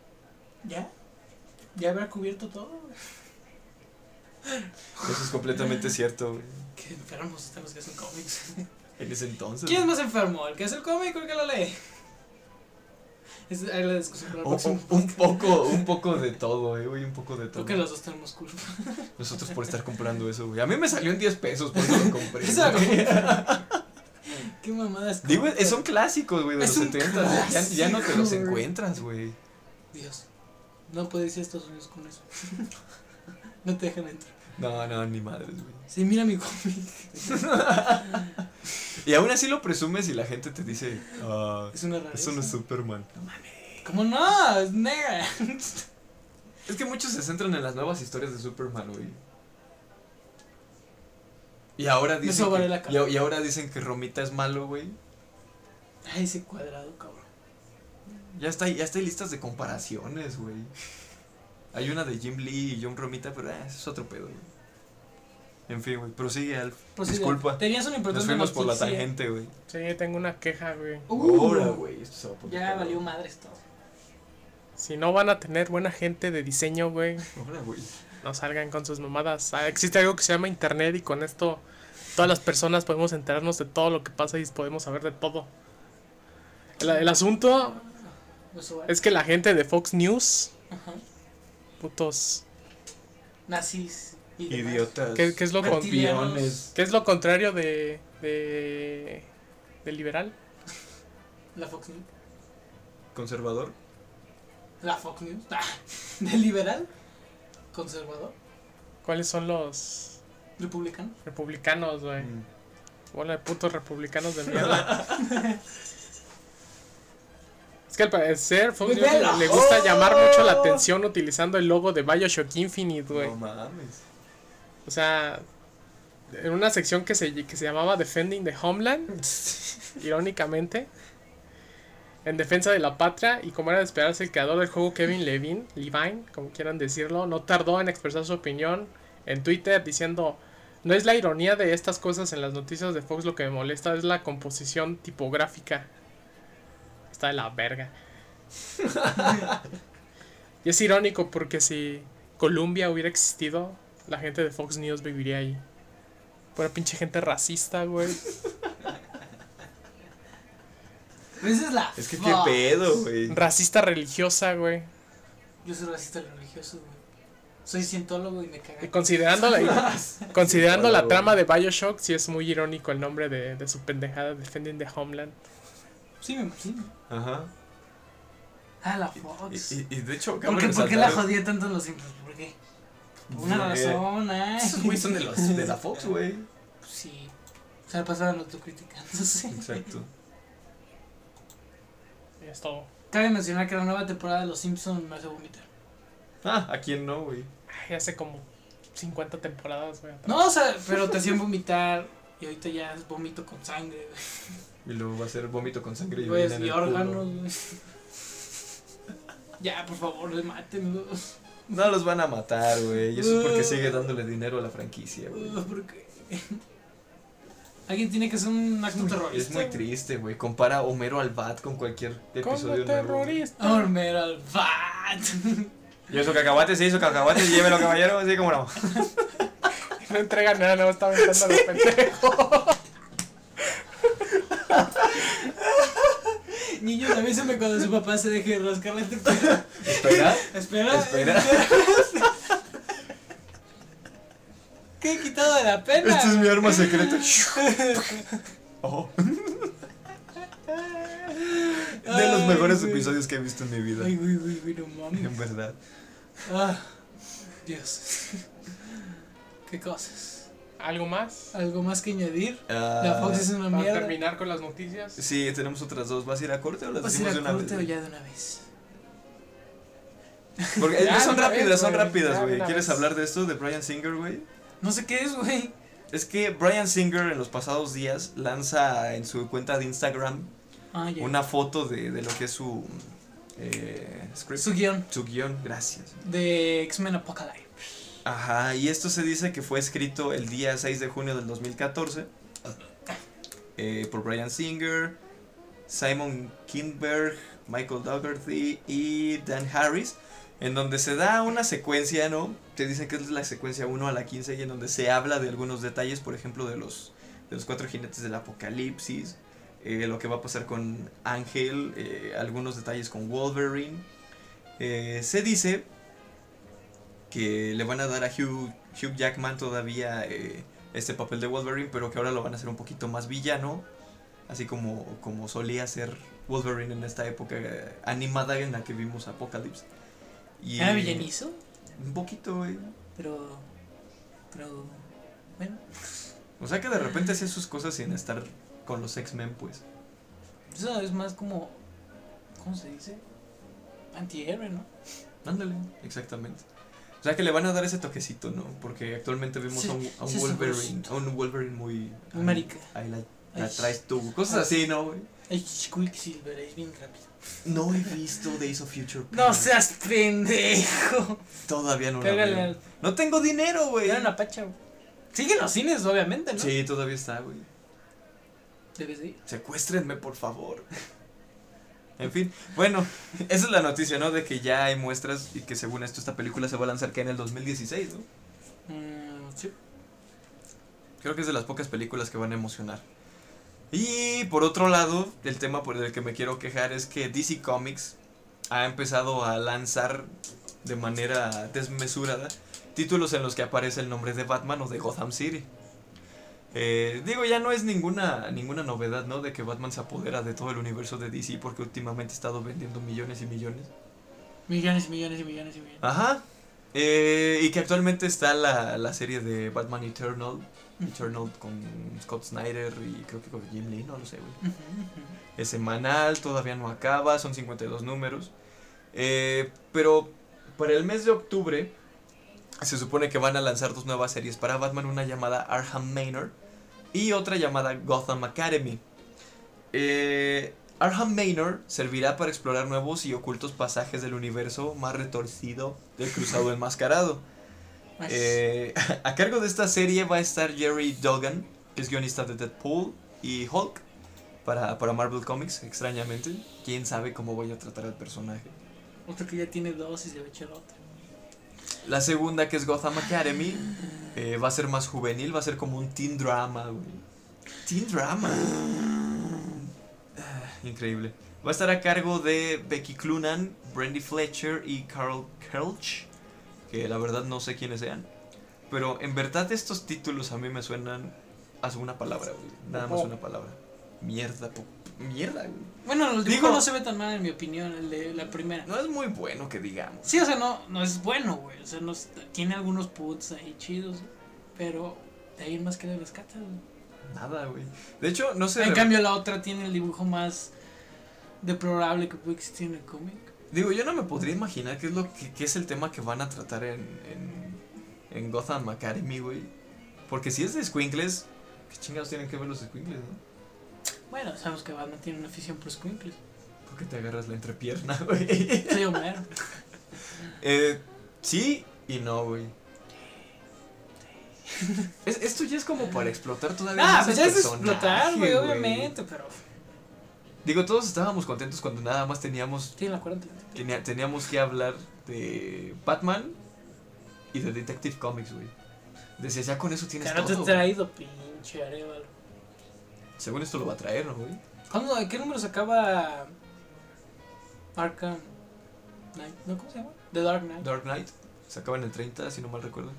Ya habrá cubierto todo, güey. Eso es completamente cierto, güey. Qué enfermos están los que hacen cómics. En ese entonces. ¿Quién es más enfermo? ¿El que hace el cómic o el que lo lee? Ahí la discusión para el O- próximo. un poco de todo, güey, un poco de todo. Creo que los dos tenemos culpa. Nosotros por estar comprando eso, güey. A mí me salió en 10 pesos, por eso lo compré. Esa güey. Qué mamadas. Digo, son clásicos, güey, de Es los un 70. Ya no te los clásico, güey. encuentras, güey. Dios. No puedes ir a Estados Unidos con eso. No te dejan entrar. No, ni madres, güey. Sí, mira mi cómic. Y aún así lo presumes y la gente te dice, Es una rareza. eso no es Superman. ¿Cómo no? Es negra. Es que muchos se centran en las nuevas historias de Superman, güey. Y ahora dicen Eso vale que, la cara. y ahora dicen que Romita es malo, güey. Ay, ese cuadrado, cabrón. Ya está hay listas de comparaciones, güey. Hay una de Jim Lee y John Romita, pero ese es otro pedo, güey. En fin, güey, prosigue, Alf. Prosigue. Disculpa. Tenías una Nos importante fuimos por la noticia. tangente, güey. Sí, tengo una queja, güey. Ahora, güey, esto se va a poner Ya cabrón. valió madres todo. Si no van a tener buena gente de diseño, güey, Ahora, güey. no salgan con sus mamadas. Existe algo que se llama internet y con esto todas las personas podemos enterarnos de todo lo que pasa y podemos saber de todo. El asunto Eso va. es que la gente de Fox News, Ajá. putos, Nazis y demás. Idiotas. ¿qué es lo con- Campeones. ¿qué es lo contrario de liberal? La Fox News. Conservador. La Fox News. ¿De liberal? Conservador. ¿Cuáles son los Republicano. republicanos, güey? Mm. Bola de putos republicanos de mierda. Es que al parecer Fox News ¡Vela! le gusta ¡Oh! llamar mucho la atención utilizando el logo de BioShock Infinite, güey. No mames. O sea, en una sección que se llamaba Defending the Homeland, irónicamente, en defensa de la patria, y como era de esperarse, el creador del juego, Kevin Levine, como quieran decirlo, no tardó en expresar su opinión en Twitter diciendo: no es la ironía de estas cosas en las noticias de Fox lo que me molesta, es la composición tipográfica. Está de la verga. Y es irónico porque si Columbia hubiera existido, la gente de Fox News viviría ahí. Pura pinche gente racista, güey. Esa es la Es que qué Fox. pedo, güey. Racista religiosa, güey. Yo soy racista religioso, güey. Soy cientólogo y me caga. Y considerando la Hola, trama de güey. BioShock, sí es muy irónico el nombre de su pendejada, Defending the Homeland. Sí, me imagino. Ajá. Ah, la Fox. Y de hecho, ¿Por qué la jodía tanto en los Simpsons? ¿Por qué? Por una razón, ay. Esos güey son de la Fox, güey. Sí. Se la pasaban autocriticándose. Exacto. Y es todo. Cabe mencionar que la nueva temporada de Los Simpsons me hace vomitar. ¿A quién no, güey? Ay, hace como 50 temporadas, güey. No, o sea, pero te hacían vomitar. Y ahorita ya es vómito con sangre, Y luego va a ser vómito con sangre y güey. orina en Y el órganos, culo. güey. Ya, por favor, mátenlos. No los van a matar, güey. Y eso es porque sigue dándole dinero a la franquicia, güey. ¿Por qué? Alguien tiene que hacer un acto terrorista. Es muy triste, güey. Compara a Homero al Bat con cualquier episodio Como nuevo. terrorista. Hormer al Bat. Yo hizo cacahuates, sí, hizo cacahuates, llévelo, caballero, así como no. No entrega nada, no está aventando a los pendejos. Niños, avísenme cuando su papá se deje de rascar la temperatura. Espera. Espera. ¿Qué he quitado de la pena? Este es mi arma secreta. Oh. De los Ay, mejores güey. episodios que he visto en mi vida. Ay, güey, no mames. En verdad. Ah, Dios. ¿Qué cosas? ¿Algo más? ¿Algo más que añadir? Ah, La Fox es una Para mierda. terminar con las noticias. Sí, tenemos otras dos. ¿Vas a ir a corte o las ¿Vas a ir decimos a de una corte o vez? ya de una vez? Porque Ya, son de una rápidas, vez, son güey. rápidas, Ya, de güey. una ¿Quieres vez. hablar de esto, de Bryan Singer, güey? No sé qué es, güey. Es que Bryan Singer en los pasados días lanza en su cuenta de Instagram Ah, ya. una foto de lo que es su script. Su guión Su guión, gracias. de X-Men Apocalypse. Ajá, y esto se dice que fue escrito el día 6 de junio del 2014 por Bryan Singer, Simon Kinberg, Michael Dougherty y Dan Harris, en donde se da una secuencia, ¿no? Te dicen que es la secuencia 1 a la 15 y en donde se habla de algunos detalles, por ejemplo, de los 4 jinetes del apocalipsis, lo que va a pasar con Ángel, algunos detalles con Wolverine. Se dice que le van a dar a Hugh Jackman todavía este papel de Wolverine, pero que ahora lo van a hacer un poquito más villano, así como solía ser Wolverine en esta época animada en la que vimos Apocalypse. Y, ¿Era villanizo? Un poquito, güey. Pero, bueno. O sea que de repente hacía sus cosas sin estar con los X-Men, pues. Eso es más como, ¿cómo se dice? Antihéroe, ¿no? Ándale, exactamente. O sea que le van a dar ese toquecito, ¿no? Porque actualmente vemos Sí, a un sí, Wolverine, a un Wolverine muy... Muy marica. Ahí la Ay, traes tú, cosas así, ¿no, güey? Ay, Quicksilver, es bien rápido. No he visto Days of Future No Past. seas pendejo. Todavía no la Pégale veo. al... No tengo dinero, güey. Era una pacha, güey. Sigue en los cines, obviamente, ¿no? Sí, todavía está, güey. Debes de ir. Secuéstrenme, por favor. En fin, bueno, esa es la noticia, ¿no? De que ya hay muestras y que según esto esta película se va a lanzar que en el 2016, ¿no? Sí. Creo que es de las pocas películas que van a emocionar. Y por otro lado, el tema por el que me quiero quejar es que DC Comics ha empezado a lanzar de manera desmesurada títulos en los que aparece el nombre de Batman o de Gotham City. Digo, ya no es ninguna novedad, ¿no? De que Batman se apodera de todo el universo de DC porque últimamente ha estado vendiendo millones y millones. Millones y millones y millones y millones. Ajá. Y que actualmente está la serie de Batman Eternal con Scott Snyder y creo que con Jim Lee, no lo sé, güey. Es semanal, todavía no acaba, son 52 números. Pero para el mes de octubre se supone que van a lanzar dos nuevas series para Batman, una llamada Arkham Manor y otra llamada Gotham Academy. Arkham Manor servirá para explorar nuevos y ocultos pasajes del universo más retorcido del Cruzado Enmascarado. A cargo de esta serie va a estar Jerry Duggan, que es guionista de Deadpool y Hulk para Marvel Comics, extrañamente. Quién sabe cómo voy a tratar al personaje. Otro que ya tiene dos y se va a echar otra. La segunda, que es Gotham Academy, va a ser más juvenil, va a ser como un teen drama, güey. Teen drama. Increíble. Va a estar a cargo de Becky Cloonan, Brandy Fletcher y Carl Kelch, que la verdad no sé quiénes sean. Pero en verdad estos títulos a mí me suenan a una palabra, güey. Nada más una palabra. Mierda, mierda, güey. Bueno, el dibujo Digo- no se ve tan mal en mi opinión, el de la primera. No es muy bueno que digamos. Sí, o sea, no es bueno, güey. O sea, tiene algunos puts ahí chidos, pero de ahí en más que le rescata, güey. Nada, güey. De hecho, no sé. En cambio, la otra tiene el dibujo más deplorable que puede existir en el cómic. Digo, yo no me podría imaginar qué es qué es el tema que van a tratar en Gotham Academy, güey. Porque si es de squinkles, ¿qué chingados tienen que ver los squinkles, no? Bueno, sabemos que Batman tiene una afición por squinkles. ¿Por qué te agarras la entrepierna, güey? Soy Homero. Sí y no, güey. Esto ya es como para explotar todavía más Pues el ya es personaje, explotar, güey, obviamente, pero Digo, todos estábamos contentos cuando nada más teníamos tiene la cuarentena. teníamos que hablar de Batman y de Detective Comics, güey. Decías, ya con eso tienes Que no te todo, he güey. traído, pinche Arevalo. Según esto lo va a traer, ¿no, güey? ¿En qué número se acaba Arkham Knight? ¿No? ¿Cómo se llama? The Dark Knight. Dark Knight. Se acaba en el 30, si no mal recuerdo.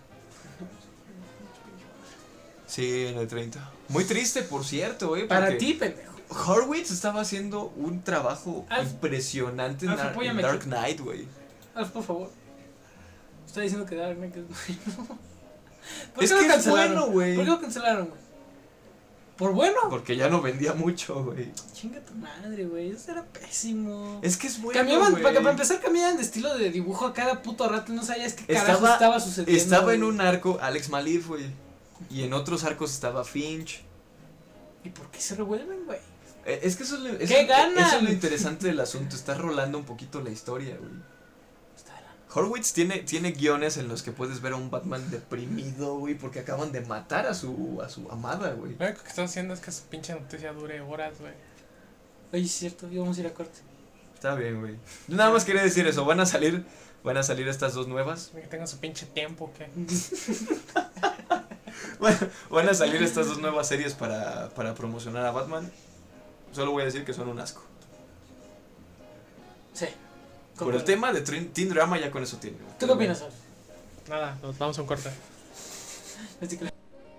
Sí, en el 30. Muy triste, por cierto, güey. Para porque ti, pendejo. Horowitz estaba haciendo un trabajo Alf, impresionante en apóyame Dark aquí. Knight, güey. Alf, por favor. Está diciendo que Dark Knight es bueno. ¿Por Es qué lo que es cancelaron? bueno, güey. ¿Por qué lo cancelaron, güey? ¿Por bueno? Porque ya no vendía mucho, güey. Chinga tu madre, güey. Eso era pésimo. Es que es bueno, Cambiaban, güey. para empezar cambiaban de estilo de dibujo a cada puto rato. No sabías qué carajo estaba sucediendo. Estaba en güey. un arco Alex Maliv, güey. Y en otros arcos estaba Finch. ¿Y por qué se revuelven, güey? Es que eso es, ¿Qué ganan? eso es lo interesante del asunto. Está rolando un poquito la historia, güey. Está de la- Horowitz tiene guiones en los que puedes ver a un Batman deprimido, güey, porque acaban de matar a su amada, güey. Lo único que están haciendo es que su pinche noticia dure horas, güey. Oye, es cierto, íbamos a ir a corte. Está bien, güey. Yo nada más quería decir eso. Van a salir estas dos nuevas. Que tengan su pinche tiempo, que Bueno, van a salir estas dos nuevas series para promocionar a Batman. Solo voy a decir que son un asco. Sí. Por el tema de Teen Drama ya con eso tiene. ¿Tú qué opinas, Sol? Nada, nos vamos a un corte. Así que-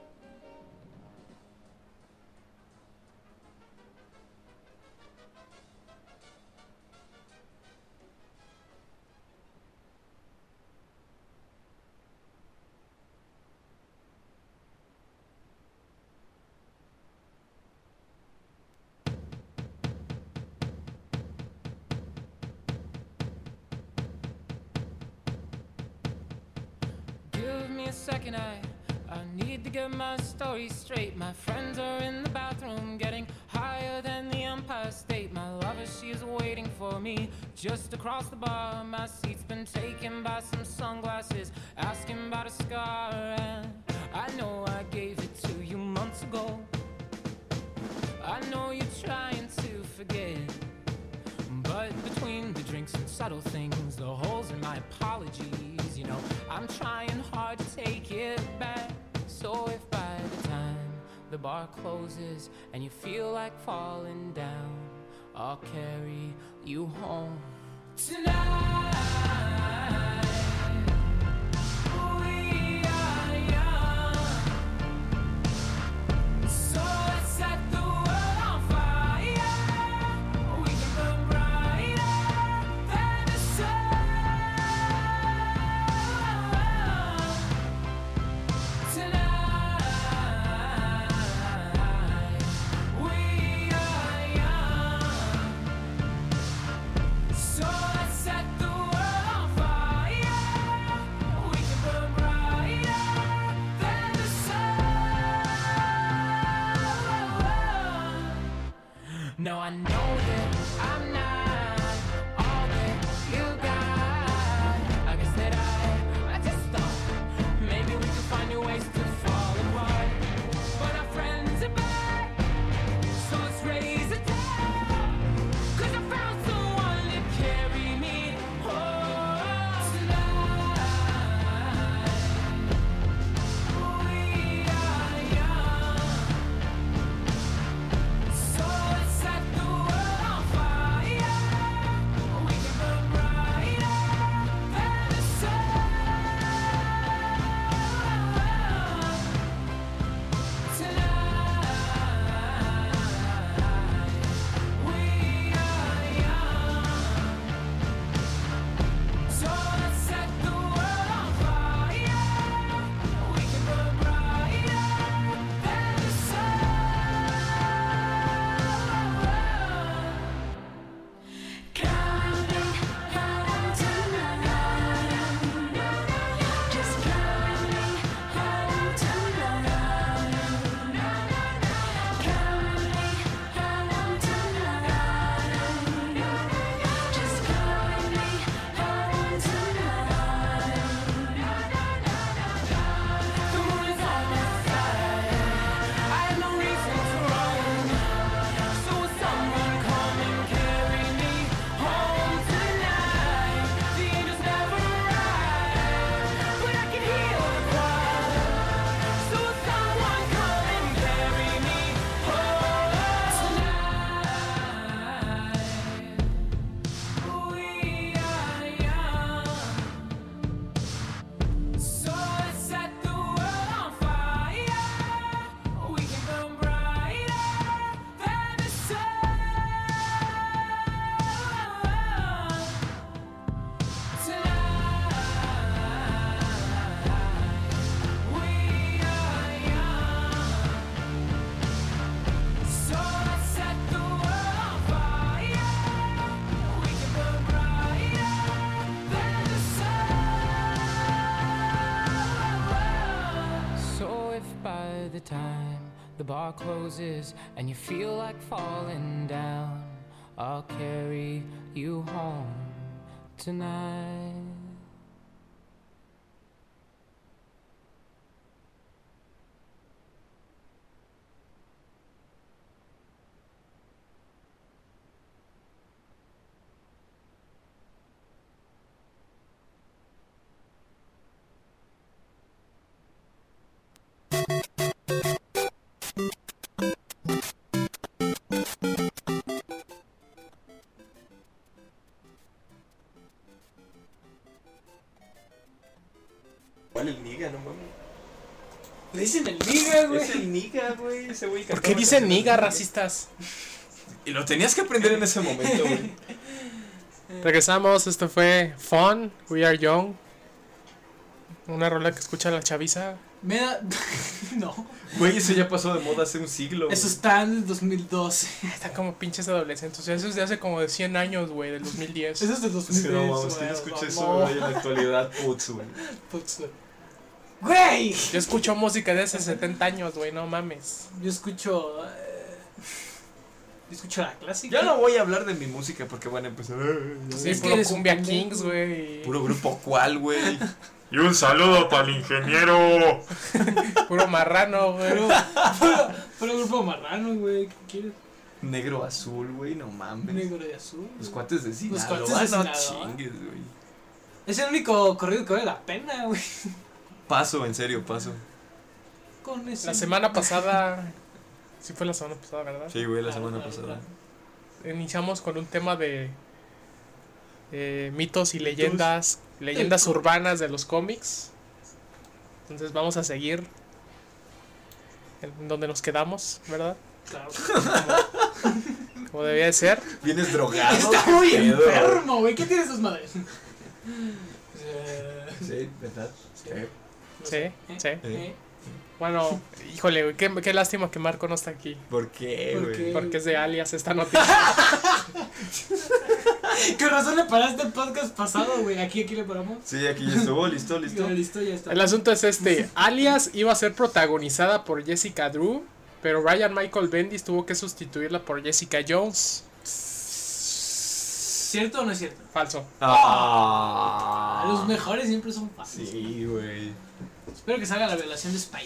Give me a second, I need to get my story straight. My friends are in the bathroom getting higher than the Empire State. My lover, she is waiting for me just across the bar. My seat's been taken by some sunglasses, asking about a scar. And I know I gave it to you months ago. I know you're trying to forget, but between the drinks and subtle things, the holes in my apologies, you know, I'm trying hard to take it back. So if by the time the bar closes and you feel like falling down, I'll carry you home tonight. We are young, so let's set the world on fire. We can burn brighter than the sun tonight. We are young, so let's set the world on fire. We can burn brighter than the sun. No, I know that I'm not all that you got. I guess that I just thought maybe we could find new ways to fall apart. But our friends are back, so let's raise a toast. 'Cause I found someone to carry me home tonight. We are young, so let's set the world on fire. We can burn brighter than the sun tonight. We are young, so let's set the world on fire. We can burn brighter than the sun. Counting down tonight, just counting down tonight, counting down tonight, just counting down tonight. The moon is on my side, I have no reason to run. So will someone come and carry me home tonight? The angels never arrive, but I can hear the choir. So will someone come and carry me home tonight? We are young, so let's set the world on fire. We can burn brighter than the sun tonight. We are young, so let's set the world on fire. We can burn brighter than the sun. So if by the time the bar closes and you feel like falling down, I'll carry you home tonight. ¿Cuál el niga? No mames. Le dicen el niga, güey. Es el niga, güey. Ese güey ¿Por cantaba qué dicen canciones niga de racistas? Y lo tenías que aprender en ese momento, güey. Regresamos, esto fue Fun, We Are Young. Una rola que escucha la chaviza. Me da... No. Güey, eso ya pasó de moda hace un siglo. Eso güey. está en el 2012. Están como pinches adolescentes. O sea, eso es de hace como de 100 años, güey, del 2010. Eso es del Sí, 2010, no, güey. mames, que yo escuché eso, No. güey, en la actualidad, putz, güey. Putz, güey. Güey. Yo escucho música de hace 70 años, güey, no mames. Yo escucho... yo escucho la clásica. Ya no voy a hablar de mi música porque van a empezar. Sí, Es que puro eres un Cumbia pendejo. Kings, güey. Puro grupo cuál, güey. Y un saludo para el ingeniero. Puro marrano, güey. Puro grupo marrano, güey. ¿Qué quieres? Negro azul, güey, no mames. Negro y azul. Los cuates de Los Sinaloa, cuates de no Sinaloa. chingues, güey. Es el único corrido que vale la pena, güey. Paso, en serio, paso. Con ese... La semana pasada. Sí, fue la semana pasada, ¿verdad? Sí, güey, la Claro, semana claro, pasada. claro. Iniciamos con un tema de mitos y leyendas urbanas de los cómics. Entonces vamos a seguir en donde nos quedamos, ¿verdad? Claro. Como debía de ser. Vienes drogado. Está muy pedo. enfermo, güey. ¿Qué tiene sus madres? Sí, ¿verdad? Sí, sí. ¿Eh? Bueno, híjole, güey, qué lástima que Marco no está aquí. ¿Por qué, ¿Por güey? qué? Porque es de Alias esta noticia. ¿Qué razón le paraste el podcast pasado, güey? Aquí le paramos. Sí, aquí ya estuvo, listo, listo. Ya, listo, ya está. El asunto es este. Alias iba a ser protagonizada por Jessica Drew, pero Ryan Michael Bendis tuvo que sustituirla por Jessica Jones. ¿Cierto o no es cierto? Falso. Ah. Los mejores siempre son fáciles. Sí, güey. Espero que salga la violación de Spidey.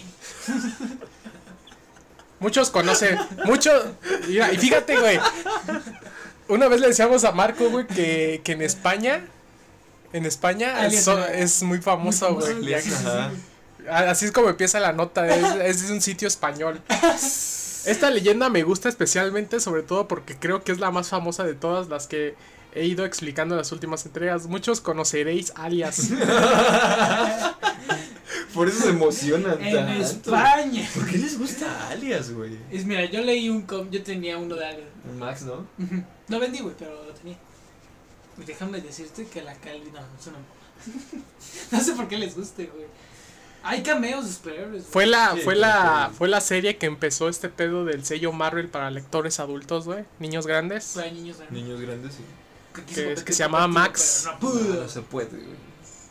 Muchos conocen, mira, y fíjate, güey. Una vez le decíamos a Marco, güey, que en España Alias es muy famoso, muy famoso, güey. Ajá. Así es como empieza la nota, es de un sitio español. Esta leyenda me gusta especialmente, sobre todo porque creo que es la más famosa de todas las que he ido explicando en las últimas entregas. Muchos conoceréis Alias. Por eso se emocionan En tanto. España. ¿Por qué les gusta Alias, güey? Mira, yo leí yo tenía uno de Alien. Max, ¿no? Lo vendí, güey, pero lo tenía. Y déjame decirte que la calidad... No, es una... No sé por qué les guste, güey. Hay cameos de superhéroes. Fue la serie serie que empezó este pedo del sello Marvel para lectores adultos, güey, niños grandes. Fue a niños grandes. Niños grandes, sí. quiso que competir se con llamaba Partido, Max. pero no pudo. No se puede, güey.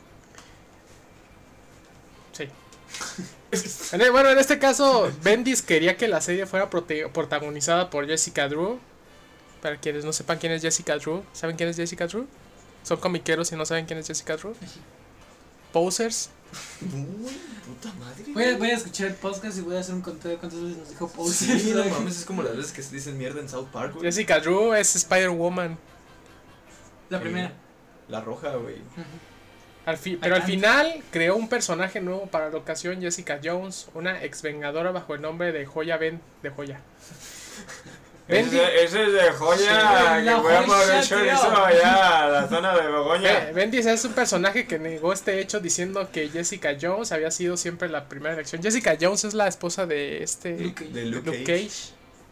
Sí. Bueno, en este caso, Bendis quería que la serie fuera protagonizada por Jessica Drew. Para quienes no sepan quién es Jessica Drew, ¿saben quién es Jessica Drew? Son comiqueros y no saben quién es Jessica Drew. Posers. Uy, puta madre. Voy a escuchar el podcast y voy a hacer un conteo de cuántas veces nos dijo Pose. Sí, no mames, es como las veces que se dicen mierda en South Park, güey. Jessica Drew es Spider-Woman. La primera. La roja, güey. Pero al final creó un personaje nuevo para la ocasión, Jessica Jones, una ex vengadora bajo el nombre de Joya de Joya. Ese es de joya Sí, que la podemos joya, hecho tío. eso allá a la zona de Begoña. Bendis es un personaje que negó este hecho diciendo que Jessica Jones había sido siempre la primera elección. Jessica Jones es la esposa de De Luke Luke Cage. Cage.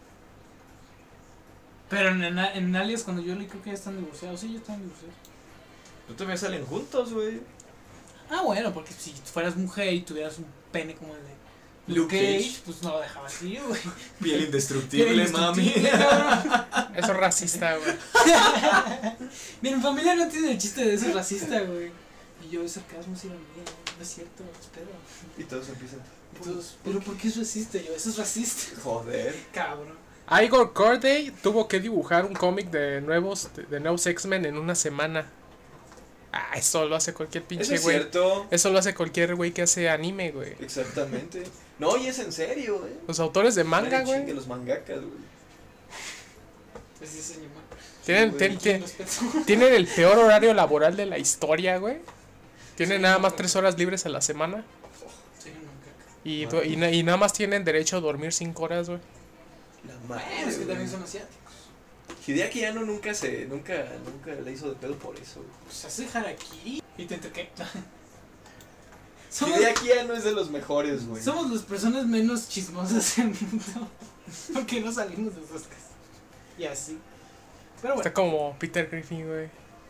Pero en Alias, cuando yo leí, creo que ya están divorciados. Sí, ya están divorciados. Pero todavía salen juntos, güey. Ah, bueno, porque si fueras mujer y tuvieras un pene como el de Luke Cage. pues no lo dejabas así, güey. Piel indestructible, Piel mami. indestructible, cabrón. Eso es racista, güey. Mi familia no entiende el chiste de eso, es racista, güey. Y yo, es sarcasmo, sí, no es cierto, espero. Y todos empiezan. Entonces, ¿pero por qué es racista? Yo, eso es racista. Joder. Cabrón. Igor Corday tuvo que dibujar un cómic de nuevos X-Men en una semana. Ah, eso lo hace cualquier Eso pinche es güey. cierto. Eso lo hace cualquier güey que hace anime, güey. Exactamente. No, y es en serio, güey. Los autores de manga, Nadie chingue güey. Los mangakas, güey. Pues sí, señor. Tienen el peor horario laboral de la historia, güey. Tienen nada más 3 horas libres a la semana. Sí, nunca. Y nada más tienen derecho a dormir 5 horas, güey. La Bueno, madre. es que también güey. son asiáticos. Hideaki Anno nunca le hizo de pedo por eso, güey. Pues hace harakiri y te entrequé. Hideaki Anno es de los mejores, güey. Somos las personas menos chismosas del mundo. Porque no salimos de esas casas. Y así. Pero bueno. Está como Peter Griffin, güey.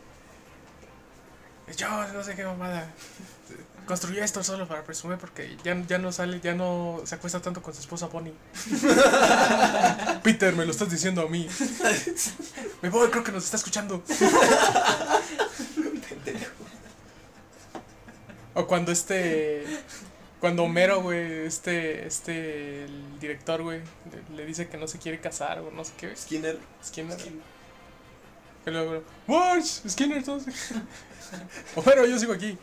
Yo no sé qué mamada. Construyó esto solo para presumir porque ya no sale, ya no se acuesta tanto con su esposa Bonnie. Peter, me lo estás diciendo a mí. Me voy, creo que nos está escuchando. O cuando cuando Homero, güey, el director, güey, le dice que no se quiere casar o no sé qué. Skinner. Y luego, Marge, Skinner, entonces. Homero, yo sigo aquí.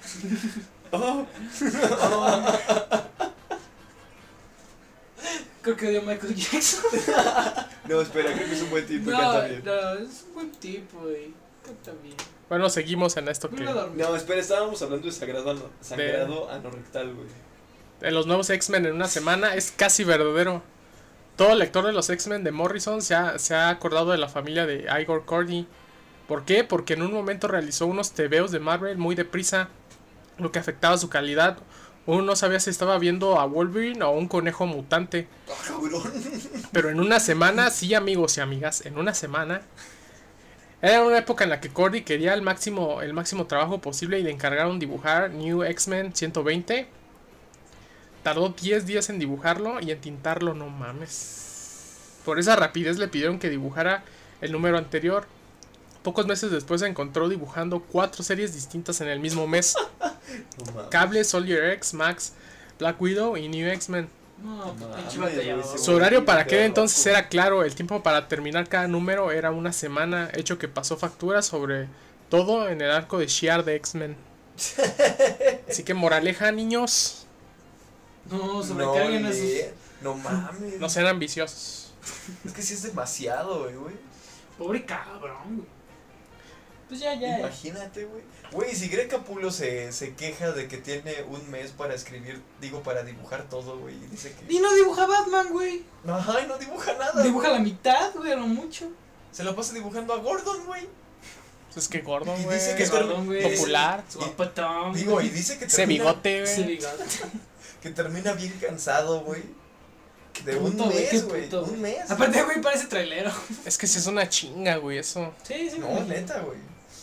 Creo que odio a Michael Jackson. No, espera, creo que es un buen tipo. No, Canta bien. no, es un buen tipo, güey. Canta bien. Bueno, seguimos en esto que... No, espera, estábamos hablando de sangrado anorrectal, güey. De los nuevos X-Men en una semana es casi verdadero. Todo lector de los X-Men de Morrison se ha acordado de la familia de Igor Cordy. ¿Por qué? Porque en un momento realizó unos tebeos de Marvel muy deprisa, lo que afectaba su calidad. Uno no sabía si estaba viendo a Wolverine o a un conejo mutante. Pero en una semana, sí, amigos y amigas, en una semana. Era una época en la que Cordy quería el máximo trabajo posible y le encargaron dibujar New X-Men 120. Tardó 10 días en dibujarlo y en tintarlo, no mames. Por esa rapidez le pidieron que dibujara el número anterior. Pocos meses después se encontró dibujando 4 series distintas en el mismo mes. No, Cable, Soldier X, Max, Black Widow y New X-Men. No, pinche mames, batallador. güey, Su horario para aquel entonces era claro. El tiempo para terminar cada número era una semana, hecho que pasó factura sobre todo en el arco de Shi'ar de X-Men. Así que moraleja, niños, No, sobrecarguen a sus... No mames. no sean ambiciosos. Es que sí es demasiado, güey. Pobre cabrón, güey. Pues ya. Imagínate, güey. Güey, si Greg Capullo se queja de que tiene un mes para escribir, para dibujar todo, güey. Y dice que... Y no dibuja Batman, güey. Ajá, y no dibuja nada. Dibuja güey. la mitad, güey, a lo mucho. Se la pasa dibujando a Gordon, güey. Es que Gordon, Y güey, dice que es Gordon, güey. popular. Su guapetón. Digo, y dice que Ese bigote, Ese güey. bigote. que termina bien cansado, güey. De Puto, un güey, qué mes, güey. puto, Un mes. Aparte, güey, parece trailero. Es que sí es una chinga, güey, eso. Sí, No, güey. neta, güey.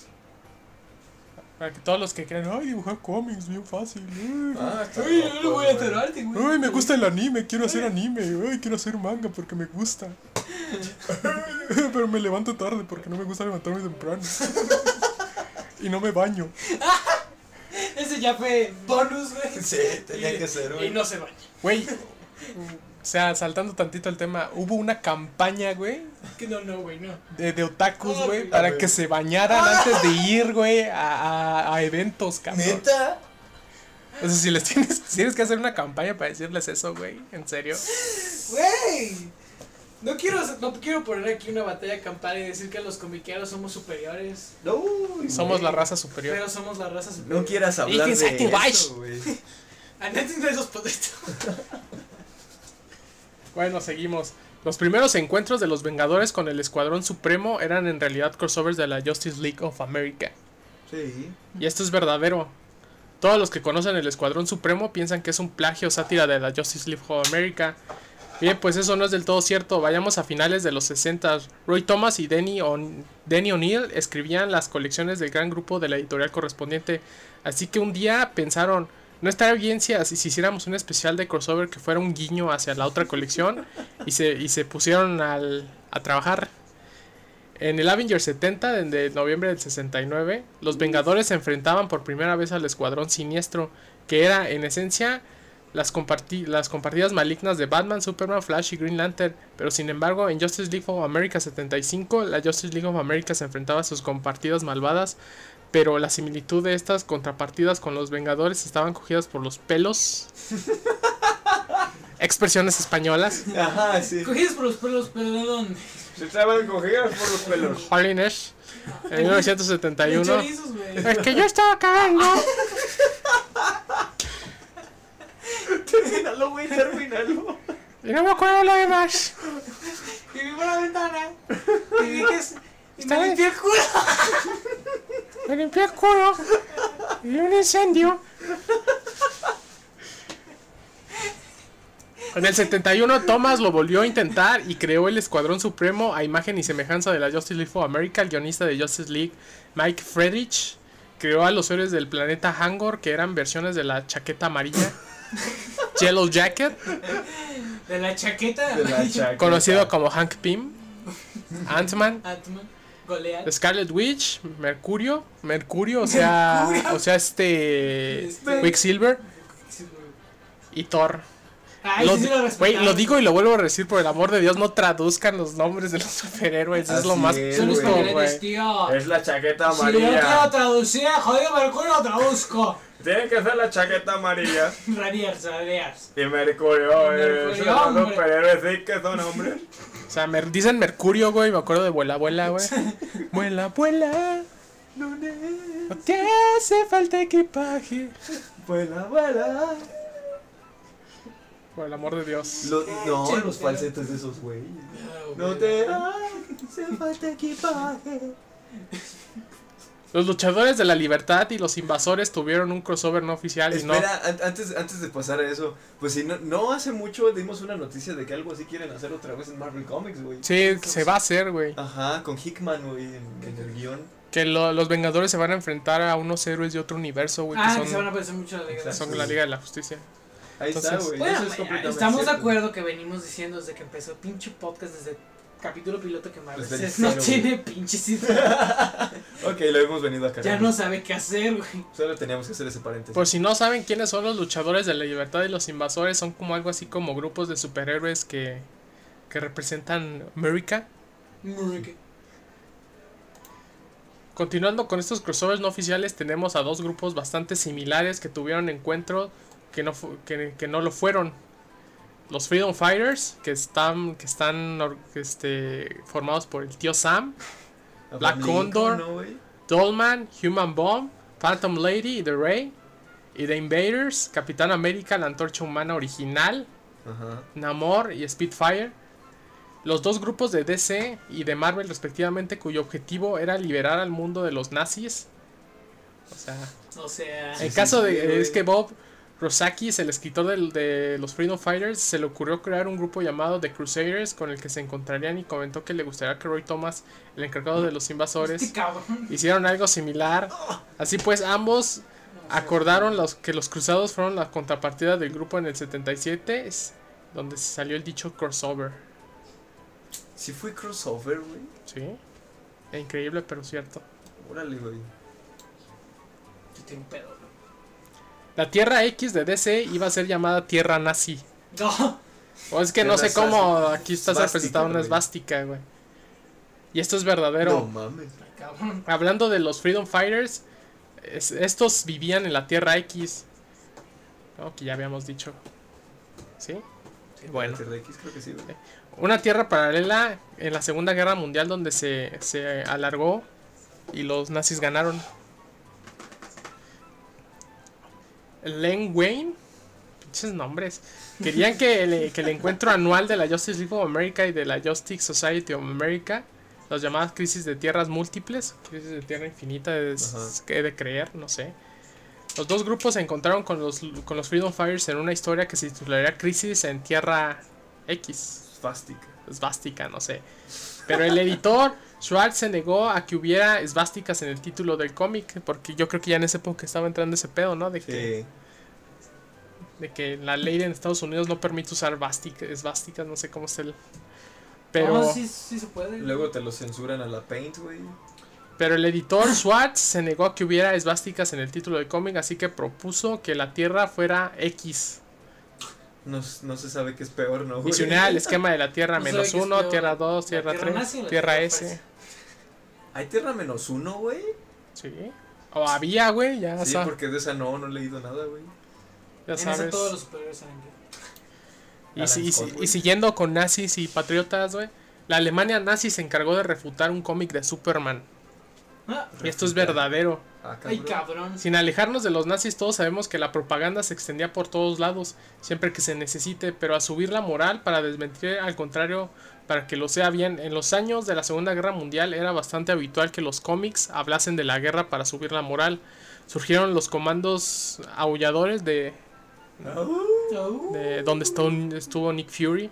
Para que todos los que crean, ay, dibujar cómics, bien fácil. Está Ay, yo loco, no voy a hacer arte, güey. Ay, me gusta el anime, quiero hacer anime. Ay, quiero hacer manga porque me gusta. Pero me levanto tarde porque no me gusta levantarme temprano. Y no me baño. Ese ya fue bonus, güey. Sí, tenía que ser, Y güey. no se baña. Güey, o sea, saltando tantito el tema, hubo una campaña, güey, Que no, güey, no. de otakus, Oh, güey, güey. para que se bañaran antes de ir, güey, a eventos, cabrón. ¿Neta? O sea, si les tienes que hacer una campaña para decirles eso, güey, ¿en serio? Güey. No quiero poner aquí una batalla campal y decir que los comiqueros somos superiores. No, Somos güey. la raza superior. Pero somos la raza superior. No quieras hablar Ich bin de Sati eso, güey. A nadie de esos poderes. Bueno, seguimos. Los primeros encuentros de los Vengadores con el Escuadrón Supremo eran en realidad crossovers de la Justice League of America. Sí. Y esto es verdadero. Todos los que conocen el Escuadrón Supremo piensan que es un plagio o sátira de la Justice League of America. Bien, pues eso no es del todo cierto. Vayamos a finales de los 60. Roy Thomas y Denny O'Neil escribían las colecciones del gran grupo de la editorial correspondiente. Así que un día pensaron, no estaría bien si hiciéramos un especial de crossover que fuera un guiño hacia la otra colección. Y se pusieron a trabajar. En el Avengers 70, de noviembre del 69, los Vengadores se enfrentaban por primera vez al Escuadrón Siniestro, que era, en esencia, las compartidas malignas de Batman, Superman, Flash y Green Lantern. Pero sin embargo, en Justice League of America 75, la Justice League of America se enfrentaba a sus compartidas malvadas, pero la similitud de estas contrapartidas con los Vengadores estaban cogidas por los pelos. Expresiones españolas. Ajá, sí. Cogidos por los pelos, pero ¿de dónde? Se estaban cogidas por los pelos. Holiness. En 1971. Chorizos, güey. Es que yo estaba cagando. Termínalo, güey, termínalo. Y no me acuerdo lo demás. Y vi por la ventana. Y vi que y Está me bien. limpié el culo. Me limpié el culo. Y un incendio. En el 71 Thomas lo volvió a intentar y creó el Escuadrón Supremo a imagen y semejanza de la Justice League for America. El guionista de Justice League, Mike Friedrich, creó a los héroes del planeta Hangor, que eran versiones de la chaqueta amarilla. Yellow Jacket, De la chaqueta. De la chaqueta. conocido como Hank Pym. Ant-Man, Ant-Man, Goliath. Scarlet Witch, Mercurio, o sea, Quicksilver y Thor. Ay, sí, sí lo Güey, respetaron. lo digo y lo vuelvo a decir, por el amor de Dios, no traduzcan los nombres de los superhéroes, es lo Así más es, Son los justo, güey. superhéroes, güey. tío. Es la chaqueta Si yo quiero amarilla. traducir, jodido Mercurio, lo traduzco. Tiene que ser la chaqueta amarilla. Raniers. Y Mercurio, Mercurio, esos son hombre. los superhéroes, sí que son hombres. O sea, dicen Mercurio, güey, me acuerdo de Vuela, Vuela, güey. Vuela, vuela, no te hace falta equipaje. Vuela, vuela. Por el amor de Dios. No, los falsetes de esos güeyes. No te hace falta equipaje. Los luchadores de la libertad y los invasores tuvieron un crossover no oficial y no. Espera, antes de pasar a eso, pues si no hace mucho dimos una noticia de que algo así quieren hacer otra vez en Marvel Comics, güey. Sí, se va a hacer, güey. Ajá, con Hickman, güey, en el guión. Que los Vengadores se van a enfrentar a unos héroes de otro universo, güey. Ah, que que se van a son, parecer mucho a la Liga de la son Justicia. la Liga de la Justicia. Ahí está, Entonces, güey. Bueno, eso es completamente estamos de cierto. acuerdo que venimos diciendo desde que empezó el pinche podcast, desde el capítulo piloto que Marvel Desde el no cero, tiene pinches ideas. Ok, lo hemos venido acá. Ya no sabe qué hacer, güey. Solo teníamos que hacer ese paréntesis. Por si no saben quiénes son los luchadores de la libertad y los invasores, son como algo así como grupos de superhéroes que representan América. Continuando con estos crossovers no oficiales, tenemos a dos grupos bastante similares que tuvieron encuentro que no lo fueron. Los Freedom Fighters, que están formados por el tío Sam, Black Abraham Lincoln, Condor, ¿no, güey? Dollman, Human Bomb, Phantom Lady y The Ray. Y The Invaders, Capitán América, la Antorcha Humana original, Ajá. Namor y Spitfire. Los dos grupos de DC y de Marvel respectivamente, cuyo objetivo era liberar al mundo de los nazis. O sea, En caso sí, de güey. es que Bob Rozakis, el escritor de los Freedom Fighters, se le ocurrió crear un grupo llamado The Crusaders con el que se encontrarían y comentó que le gustaría que Roy Thomas, el encargado de los invasores, este cabrón. hicieron algo similar. Así pues, ambos acordaron que los cruzados fueron la contrapartida del grupo en el 77, donde se salió el dicho crossover. Sí fue crossover, güey. Sí, increíble pero cierto. Órale, güey. Yo tengo un pedo, ¿no? La Tierra X de DC iba a ser llamada Tierra Nazi. No. O es que no sé Tierra cómo Nazi. aquí está Svástica, representada una güey. esvástica, güey. Y esto es verdadero. No mames. Ay, cabrón. Hablando de los Freedom Fighters, estos vivían en la Tierra X. ¿No? Que ya habíamos dicho. ¿Sí? Bueno. La TRX creo que sí, güey. Una tierra paralela en la Segunda Guerra Mundial donde se alargó y los nazis ganaron. Len Wayne, pinches nombres. Querían que el encuentro anual de la Justice League of America y de la Justice Society of America, las llamadas crisis de tierras múltiples, crisis de tierra infinita, que he de creer, no sé. Los dos grupos se encontraron con los Freedom Fighters en una historia que se titularía Crisis en Tierra X. Esvástica, no sé. Pero el editor Schwartz se negó a que hubiera esvásticas en el título del cómic, porque yo creo que ya en esa época estaba entrando ese pedo, ¿no? De que la ley en Estados Unidos no permite usar esvásticas, no sé cómo es el... Pero, No, sí se puede. Luego te lo censuran a la Paint, güey. pero el editor Schwartz se negó a que hubiera esvásticas en el título del cómic, así que propuso que la Tierra fuera X. No se sabe qué es peor, ¿no, Y güey? se unía al esquema de la Tierra No sabe menos qué es 1, peor, Tierra la 2, Tierra Tierra 3, nazi o la Tierra Tierra S. fuerza. ¿Hay Tierra menos uno, güey? Sí. O había, güey, ya, Sí, porque de esa no he leído nada, güey. ya En esa sabes. todos los superiores saben que. Y siguiendo con nazis y patriotas, güey. La Alemania nazi se encargó de refutar un cómic de Superman. Ah, Y esto es verdadero. ay, cabrón. Sin alejarnos de los nazis, todos sabemos que la propaganda se extendía por todos lados, siempre que se necesite, pero a subir la moral para desmentir, al contrario, para que lo sea bien. En los años de la Segunda Guerra Mundial era bastante habitual que los cómics hablasen de la guerra para subir la moral. Surgieron los comandos aulladores de donde estuvo Nick Fury.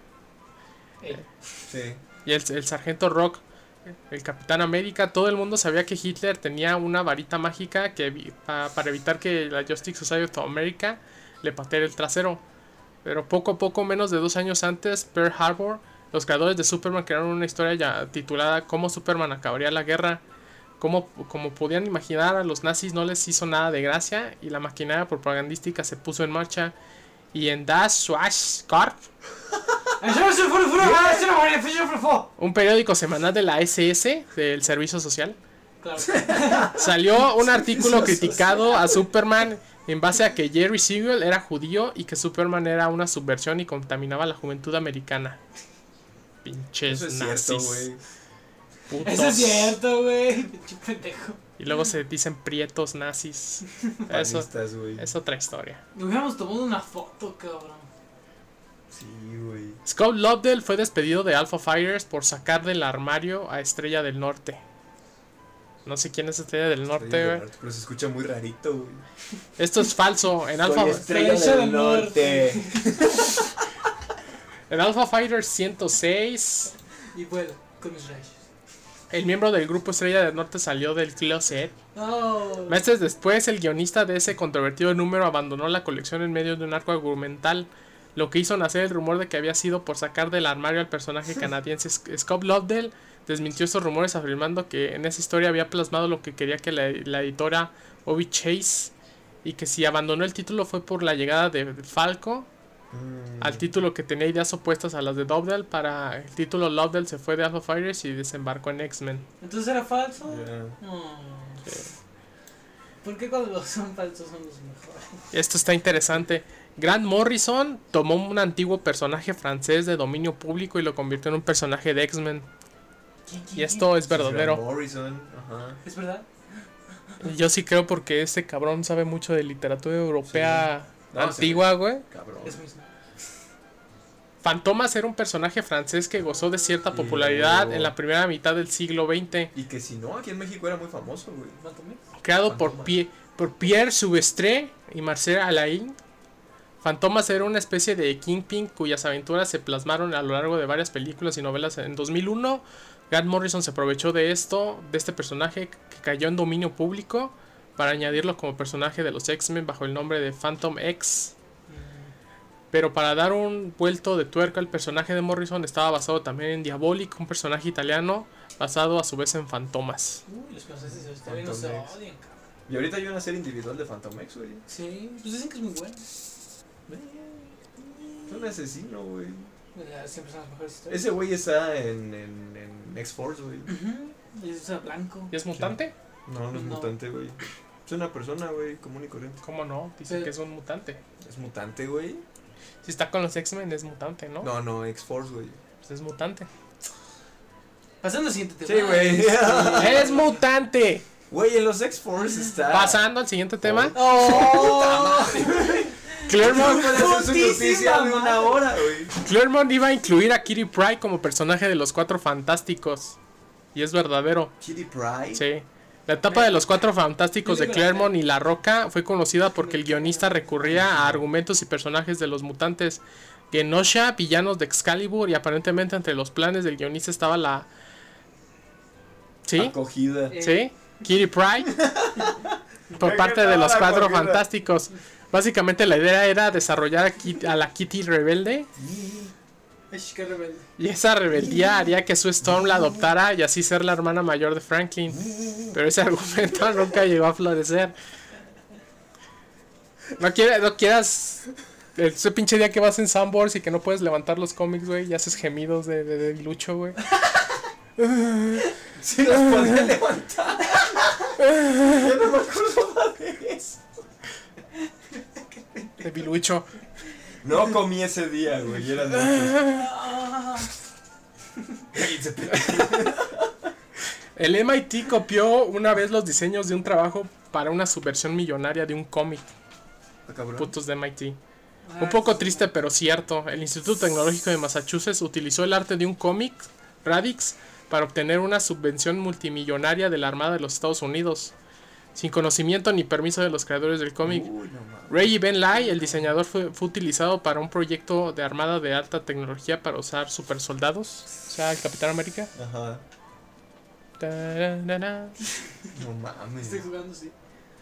Sí. Y el Sargento Rock, el Capitán América. Todo el mundo sabía que Hitler tenía una varita mágica para evitar que la Justice Society of America le pateara el trasero. Pero poco menos de 2 años antes, Pearl Harbor, los creadores de Superman crearon una historia ya titulada Cómo Superman acabaría la guerra. Como podían imaginar, a los nazis no les hizo nada de gracia y la maquinaria propagandística se puso en marcha. Y en Das Schwarzkopf, un periódico semanal de la SS, del Servicio Social, Claro. salió un artículo criticado a Superman en base a que Jerry Siegel era judío y que Superman era una subversión y contaminaba a la juventud americana. Pinches Eso es nazis. cierto, güey. Putos. Eso es cierto, güey. Pinche pendejo. Y luego se dicen prietos nazis. Eso Panistas, güey. es otra historia. Nos hubiéramos tomado una foto, cabrón. Sí, güey. Scott Lobdell fue despedido de Alpha Fighters por sacar del armario a Estrella del Norte. No sé quién es Estrella del Norte, güey. Pero se escucha muy rarito, güey. Esto es falso. En Alpha, Estrella del Norte. en Alpha Fighters 106, Y vuela con mis rayos. el miembro del grupo Estrella del Norte salió del closet. Oh. Meses después, el guionista de ese controvertido número abandonó la colección en medio de un arco argumental, lo que hizo nacer el rumor de que había sido por sacar del armario al personaje canadiense. Scott Lobdell desmintió estos rumores afirmando que en esa historia había plasmado lo que quería que la editora Obi Chase, y que si abandonó el título fue por la llegada de Falco al título, que tenía ideas opuestas a las de Lobdell. Para el título, Lobdell se fue de Alpha Fighters y desembarcó en X-Men. ¿Entonces era falso? Ya. Oh. ¿Por qué cuando los son falsos son los mejores? Esto está interesante. Grant Morrison tomó un antiguo personaje francés de dominio público y lo convirtió en un personaje de X-Men. Y esto es verdadero. Morrison, ajá. ¿Es verdad? Yo sí creo, porque este cabrón sabe mucho de literatura europea Sí. No, antigua, güey. Cabrón. Es mismo. Fantomas era un personaje francés que gozó de cierta popularidad en la primera mitad del siglo XX. Y que si no, aquí en México era muy famoso, güey. Creado por Fantomas. por Pierre Soubestre y Marcel Alain, Fantomas era una especie de Kingpin cuyas aventuras se plasmaron a lo largo de varias películas y novelas. En 2001, Grant Morrison se aprovechó de este personaje que cayó en dominio público, para añadirlo como personaje de los X-Men bajo el nombre de Phantom X. Pero para dar un vuelto de tuerca, el personaje de Morrison estaba basado también en Diabolic, un personaje italiano basado a su vez en Fantomas. Uy, los franceses está bien, no se Phantom X. odian, cabrón. Y ahorita hay una serie individual de Phantom X, güey. Sí, pues dicen que es muy bueno. Es un asesino, güey. Siempre son las mejores historias. Ese güey está en X-Force, güey. Y es blanco. ¿Y es mutante? No, no es No. mutante, güey. Es una persona, güey, común y corriente. ¿Cómo no? Dice Pero- que es un mutante. Es mutante, güey. Si está con los X-Men es mutante, ¿no? No, no, X-Force, güey. Pues es mutante. Pasando al siguiente Sí, tema. güey. ¡Es mutante! Güey, en los X-Force está. Pasando al siguiente tema. ¡Oh! Claremont, Puede hacer su Putísima noticia de una madre. hora, güey. Claremont iba a incluir a Kitty Pryde como personaje de los Cuatro Fantásticos. Y es verdadero. Kitty Pryde. Sí. La etapa de los Cuatro Fantásticos de Claremont y La Roca fue conocida porque el guionista recurría a argumentos y personajes de los mutantes. Genosha, villanos de Excalibur, y aparentemente entre los planes del guionista estaba la... ¿Sí? Acogida. ¿Sí? Kitty Pryde por parte de los Cuatro Fantásticos. Básicamente la idea era desarrollar a la Kitty rebelde, Es que rebelde. y esa rebeldía haría que Sue Storm la adoptara y así ser la hermana mayor de Franklin. Pero ese argumento nunca llegó a florecer. No quieras ese pinche día que vas en Sanborns y que no puedes levantar los cómics, güey, y haces gemidos de Lucho, güey. Sí, los podía levantar. Yo no me acordaba de eso. De Bilucho. No comí ese día, güey. Era de. El MIT copió una vez los diseños de un trabajo para una subversión millonaria de un cómic. Putos de MIT. Un poco triste, pero cierto. El Instituto Tecnológico de Massachusetts utilizó el arte de un cómic, Radix, para obtener una subvención multimillonaria de la Armada de los Estados Unidos. sin conocimiento ni permiso de los creadores del cómic. Uy, no mames. Ray Ben Lai, el diseñador, fue utilizado para un proyecto de armada de alta tecnología para usar super soldados. O sea, el Capitán América. Ajá. Tararara. No mames. Estoy jugando, sí.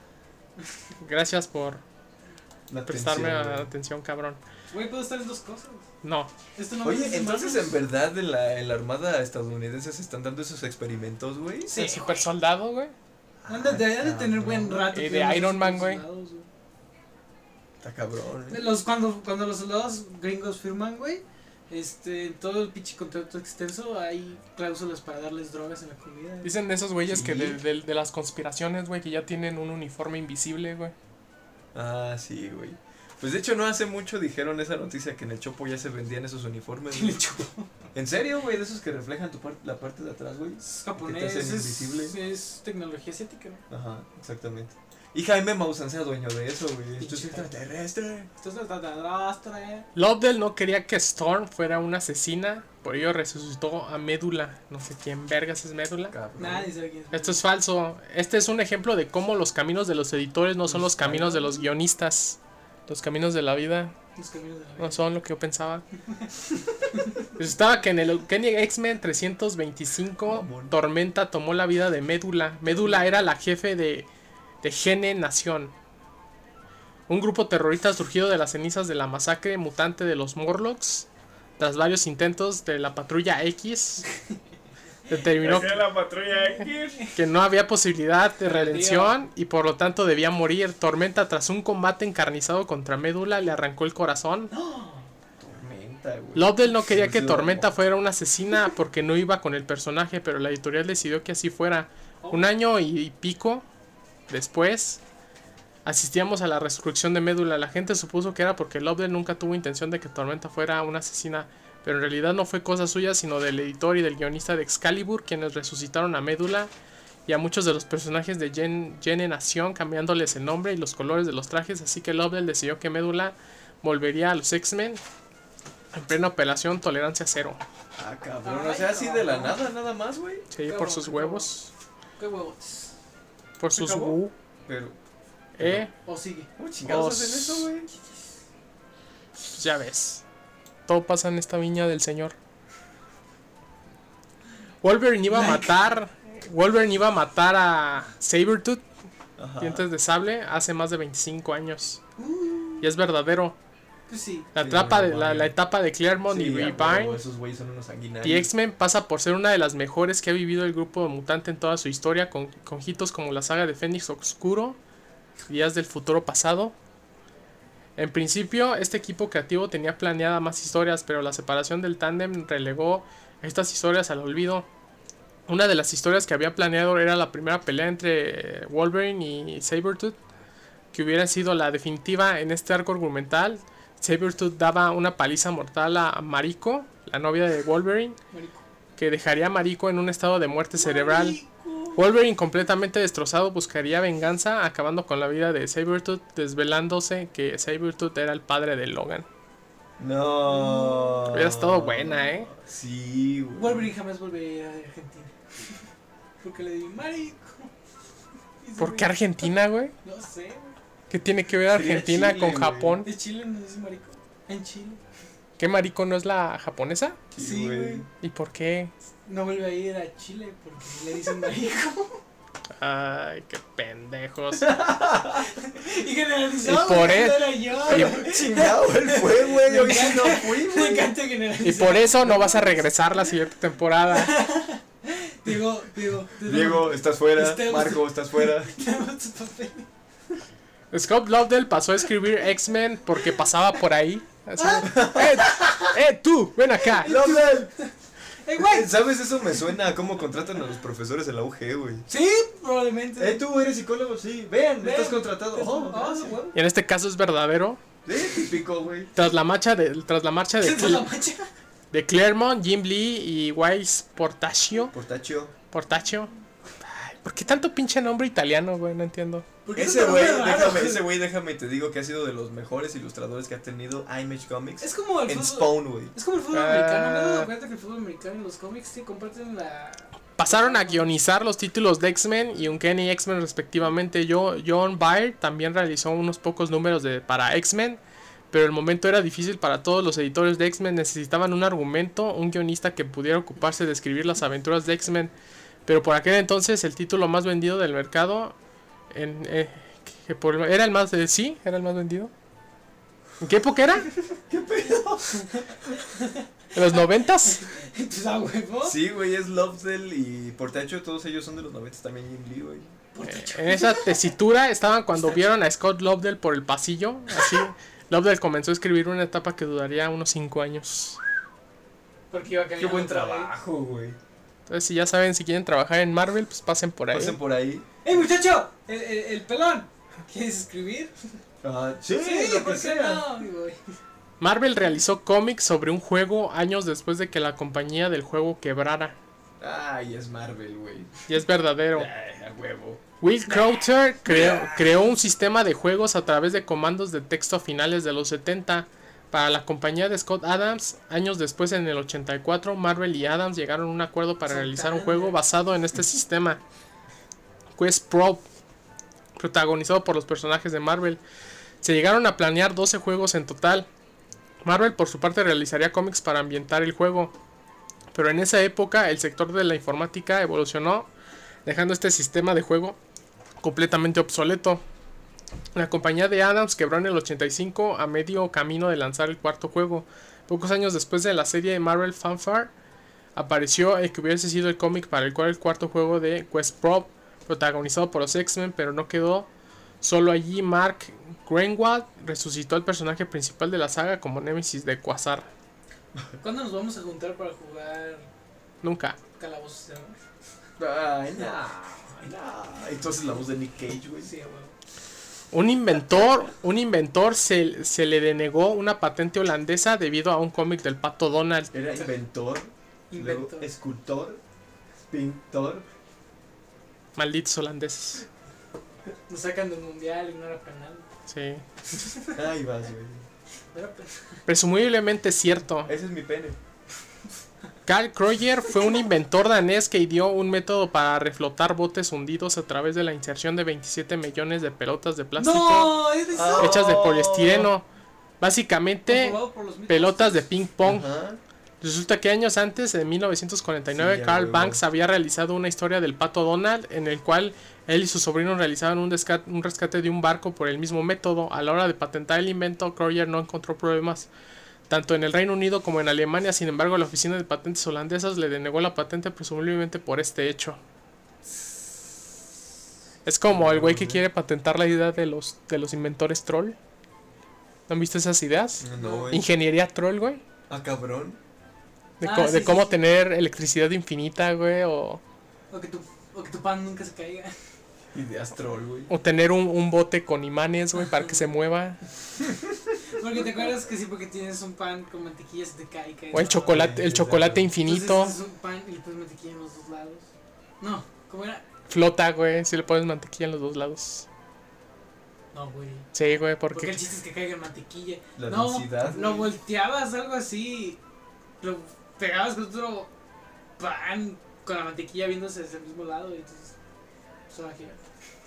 Gracias por La prestarme atención, güey. atención, cabrón. Güey, puedo estar en dos cosas. No, Esto no Oye, me entonces en verdad en la armada estadounidense se están dando esos experimentos, güey. Sí, el super soldado, güey. Han de tener buen rato. Y de creando Iron sus Man, güey. soldados, Está cabrón, Cuando los soldados gringos firman, güey, en todo el pinche contrato extenso hay cláusulas para darles drogas en la comida. Dicen esos güeyes que Sí. de las conspiraciones, güey, que ya tienen un uniforme invisible, güey. Ah, sí, güey. Pues de hecho no hace mucho dijeron esa noticia que en el Chopo ya se vendían esos uniformes, güey. ¿En serio, güey? De esos que reflejan la parte de atrás, güey. Es Que japonés, te hacen invisible. es tecnología asiática, ¿no? Ajá, exactamente. Y Jaime Maussan sea dueño de eso, güey. Esto es Pinche extraterrestre. Esto es extraterrestre. Lovedale no quería que Storm fuera una asesina, por ello resucitó a Médula. No sé quién vergas es Médula. Cabrón. Nadie sabe quién es. Esto es falso. Este es un ejemplo de cómo los caminos de los editores no son los caminos de los guionistas. Los caminos de la vida Los caminos de la vida. no son lo que yo pensaba. Resultaba que en el Kenny X-Men 325, Mamón. Tormenta tomó la vida de Médula. Médula era la jefe de Gene Nación, un grupo terrorista surgido de las cenizas de la masacre mutante de los Morlocks. Tras varios intentos de la Patrulla X, determinó Aquí la patrulla X. que no había posibilidad de redención y por lo tanto debía morir. Tormenta, tras un combate encarnizado contra Médula, le arrancó el corazón. Tormenta, güey. Lovedale no quería que Sí, Tormenta sí, fuera una asesina porque no iba con el personaje, pero la editorial decidió que así fuera. Un año y pico después, asistíamos a la resurrección de Médula. La gente supuso que era porque Lovedale nunca tuvo intención de que Tormenta fuera una asesina, pero en realidad no fue cosa suya, sino del editor y del guionista de Excalibur, quienes resucitaron a Médula y a muchos de los personajes de Gene Nación, cambiándoles el nombre y los colores de los trajes. Así que Lovedale decidió que Médula volvería a los X-Men en plena operación Tolerancia Cero. Ah, cabrón. O sea, así de la nada más, güey. Sí, por sus huevos, ¿Qué huevos? por sus acabó? Pero, O sigue. ¿cómo chingados Os- hacen eso, güey? Pues ya ves. Todo pasa en esta viña del señor. Wolverine iba a matar a Sabretooth, Ajá. dientes de sable, hace más de 25 años. Y es verdadero. Pues sí. La, Sí, etapa, no de, la mames. etapa de Claremont y Sí, a Irvine huevo, esos güeyes son unos sanguinarios. y X-Men pasa por ser una de las mejores que ha vivido el grupo de mutante en toda su historia, con hitos como la saga de Fénix Oscuro, Días del Futuro Pasado. En principio, este equipo creativo tenía planeada más historias, pero la separación del tándem relegó estas historias al olvido. Una de las historias que había planeado era la primera pelea entre Wolverine y Sabretooth, que hubiera sido la definitiva en este arco argumental. Sabretooth daba una paliza mortal a Mariko, la novia de Wolverine, Marico. que dejaría a Mariko en un estado de muerte cerebral. Wolverine, completamente destrozado, buscaría venganza, acabando con la vida de Sabretooth, desvelándose que Sabretooth era el padre de Logan. No. Hubiera estado buena, ¿eh? Sí, güey. Wolverine jamás volverá a Argentina. Porque le di marico. Y se ¿Por qué ve- Argentina, güey? No sé, güey. ¿Qué tiene que ver Sería Argentina Chile, con güey. Japón? ¿Es Chile no es marico? En Chile. ¿Qué Mariko no es la japonesa? Sí, güey. ¿Y por qué? No vuelve a ir a Chile porque le dicen marico. Ay, qué pendejos. Y generalizado. Y por porque eso- no era yo. Y, Chingado, él fue, güey. Hoy sí no fui, Me güey. encanta generalizar. y por eso no vas a regresar la siguiente temporada. Diego, estás fuera. Estemos- Marco, estás fuera. Tenemos tus papeles. Scott Lovedale pasó a escribir X-Men porque pasaba por ahí. Así de, tú, ven acá. ¡Lovedale! Güey. ¿Sabes? Eso me suena a cómo contratan a los profesores en la UG, güey. Sí, probablemente. Tú eres psicólogo, sí. Ven, Ven. estás contratado. Oh, Ah, gracias. huevo. Y en este caso es verdadero. Sí, típico, güey. Tras la marcha de ¿Qué es la mancha? de Claremont, Jim Lee y Wise Portacio. Portacho. Ay, ¿por qué tanto pinche nombre italiano, güey? No entiendo. Porque Ese eso güey, está muy raro. déjame te digo que ha sido de los mejores ilustradores que ha tenido Image Comics. Es como el En fútbol. Spawn, güey. Es como el fútbol americano. Me he dado cuenta que el fútbol americano y los cómics sí comparten pasaron a guionizar los títulos de X-Men y Uncanny X-Men respectivamente. John Byrne también realizó unos pocos números para X-Men, pero el momento era difícil para todos los editores de X-Men. Necesitaban un argumento, un guionista que pudiera ocuparse de escribir las aventuras de X-Men. Pero por aquel entonces el título más vendido del mercado era el más vendido. ¿En qué época era? ¿Qué pedo? ¿En los 90s? Pues a huevo. Sí, güey, es Lovedale y Portacho, todos ellos son de los 90 también, Jim Lee, güey. En esa tesitura estaban cuando vieron a Scott Lovedale por el pasillo. Así, Lovedale comenzó a escribir una etapa que duraría unos 5 años. Porque iba Qué caminando buen por ahí. trabajo, güey. Entonces, si ya saben, si quieren trabajar en Marvel, pues pasen por ahí. Pasen por ahí. ¡Ey, muchacho! El pelón. ¿Quieres escribir? Sí, lo ¿por que qué sea. no, mi güey? Marvel realizó cómics sobre un juego años después de que la compañía del juego quebrara. Ay, es Marvel, güey. Y es verdadero. Ay, a huevo. Will Crowther creó un sistema de juegos a través de comandos de texto a finales de los 70 para la compañía de Scott Adams. Años después, en el 84, Marvel y Adams llegaron a un acuerdo para realizar un juego basado en este sistema, Quest Pro, protagonizado por los personajes de Marvel. Se llegaron a planear 12 juegos en total. Marvel por su parte realizaría cómics para ambientar el juego, pero en esa época el sector de la informática evolucionó, dejando este sistema de juego completamente obsoleto. La compañía de Adams quebró en el 85 a medio camino de lanzar el cuarto juego. Pocos años después de la serie de Marvel Fanfare apareció el que hubiese sido el cómic para el cual el cuarto juego de Quest Pro, protagonizado por los X-Men, pero no quedó solo allí. Mark Greenwald resucitó al personaje principal de la saga como némesis de Quasar. ¿Cuándo nos vamos a juntar para jugar Nunca. Calabozos de Amor? Ay, no. Entonces la voz de Nick Cage, güey. Sí, a huevo. Un inventor se le denegó una patente holandesa debido a un cómic del Pato Donald. Era inventor, luego Inventor. escultor, pintor. Malditos holandeses. Nos sacan del mundial y no era penal. Sí. Ahí vas, güey. No era penal. Presumiblemente cierto. Ese es mi pene. Carl Kreuger fue un inventor danés que ideó un método para reflotar botes hundidos a través de la inserción de 27 millones de pelotas de plástico ¡No! ¡Es de eso! hechas de poliestireno. Básicamente, Comprobado por los mismos. pelotas de ping pong. Ajá. Resulta que años antes, en 1949, Sí, ya, Carl huevo. Banks había realizado una historia del Pato Donald en el cual él y su sobrino realizaban un rescate de un barco por el mismo método. A la hora de patentar el invento, Kreuger no encontró problemas tanto en el Reino Unido como en Alemania. Sin embargo, la oficina de patentes holandesas le denegó la patente presumiblemente por este hecho. Es como el güey que quiere patentar la idea de los inventores troll. ¿No han visto esas ideas? No, güey. Ingeniería troll, güey. Ah, cabrón. De cómo tener electricidad infinita, güey, O que tu pan nunca se caiga. Ideas troll, güey. o tener un bote con imanes, güey, para que se mueva. Porque te acuerdas que sí, porque tienes un pan con mantequilla se te cae. O el chocolate infinito. Entonces es un pan y le pones mantequilla en los dos lados. No, ¿cómo era? Flota, güey, si le pones mantequilla en los dos lados. No, güey. Sí, güey, Porque el porque... chiste es que caiga mantequilla. La No, densidad, lo güey. volteabas, algo así. Lo pegabas con otro pan con la mantequilla viéndose hacia el mismo lado y entonces se va a girar.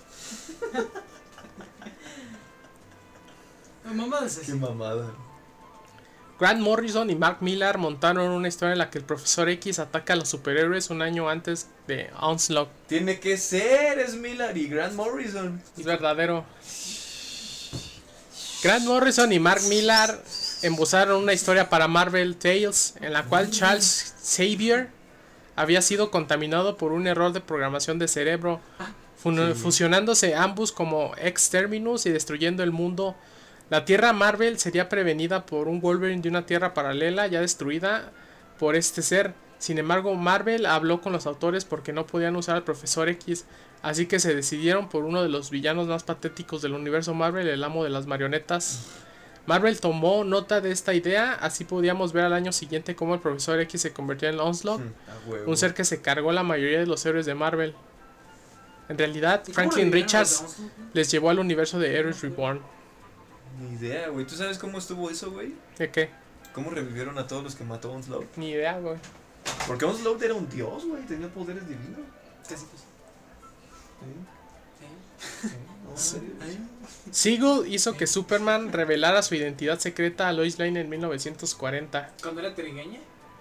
Mamá de Qué ese. mamada. Grant Morrison y Mark Millar montaron una historia en la que el Profesor X ataca a los superhéroes un año antes de Onslaught. Tiene que ser, es Miller y Grant Morrison. Es verdadero. Grant Morrison y Mark Millar embozaron una historia para Marvel Tales en la cual Charles Xavier había sido contaminado por un error de programación de cerebro, fusionándose ambos como Exterminus y destruyendo el mundo. La Tierra Marvel sería prevenida por un Wolverine de una Tierra paralela ya destruida por este ser. Sin embargo, Marvel habló con los autores porque no podían usar al Profesor X, así que se decidieron por uno de los villanos más patéticos del universo Marvel, el amo de las marionetas. Marvel tomó nota de esta idea, así podíamos ver al año siguiente cómo el Profesor X se convirtió en Onslaught, A huevo. un ser que se cargó la mayoría de los héroes de Marvel. En realidad, ¿Y cómo Franklin revivieron Richards los Onslaught? les llevó al universo de Heroes Reborn. Ni idea, güey. ¿Tú sabes cómo estuvo eso, güey? ¿De qué? ¿Cómo revivieron a todos los que mató Onslaught? Ni idea, güey. Porque Onslaught era un dios, güey. Tenía poderes divinos. Casi pues. Sí. Sí. Siegel hizo que Superman revelara su identidad secreta a Lois Lane en 1940. ¿Cuándo era trigueña?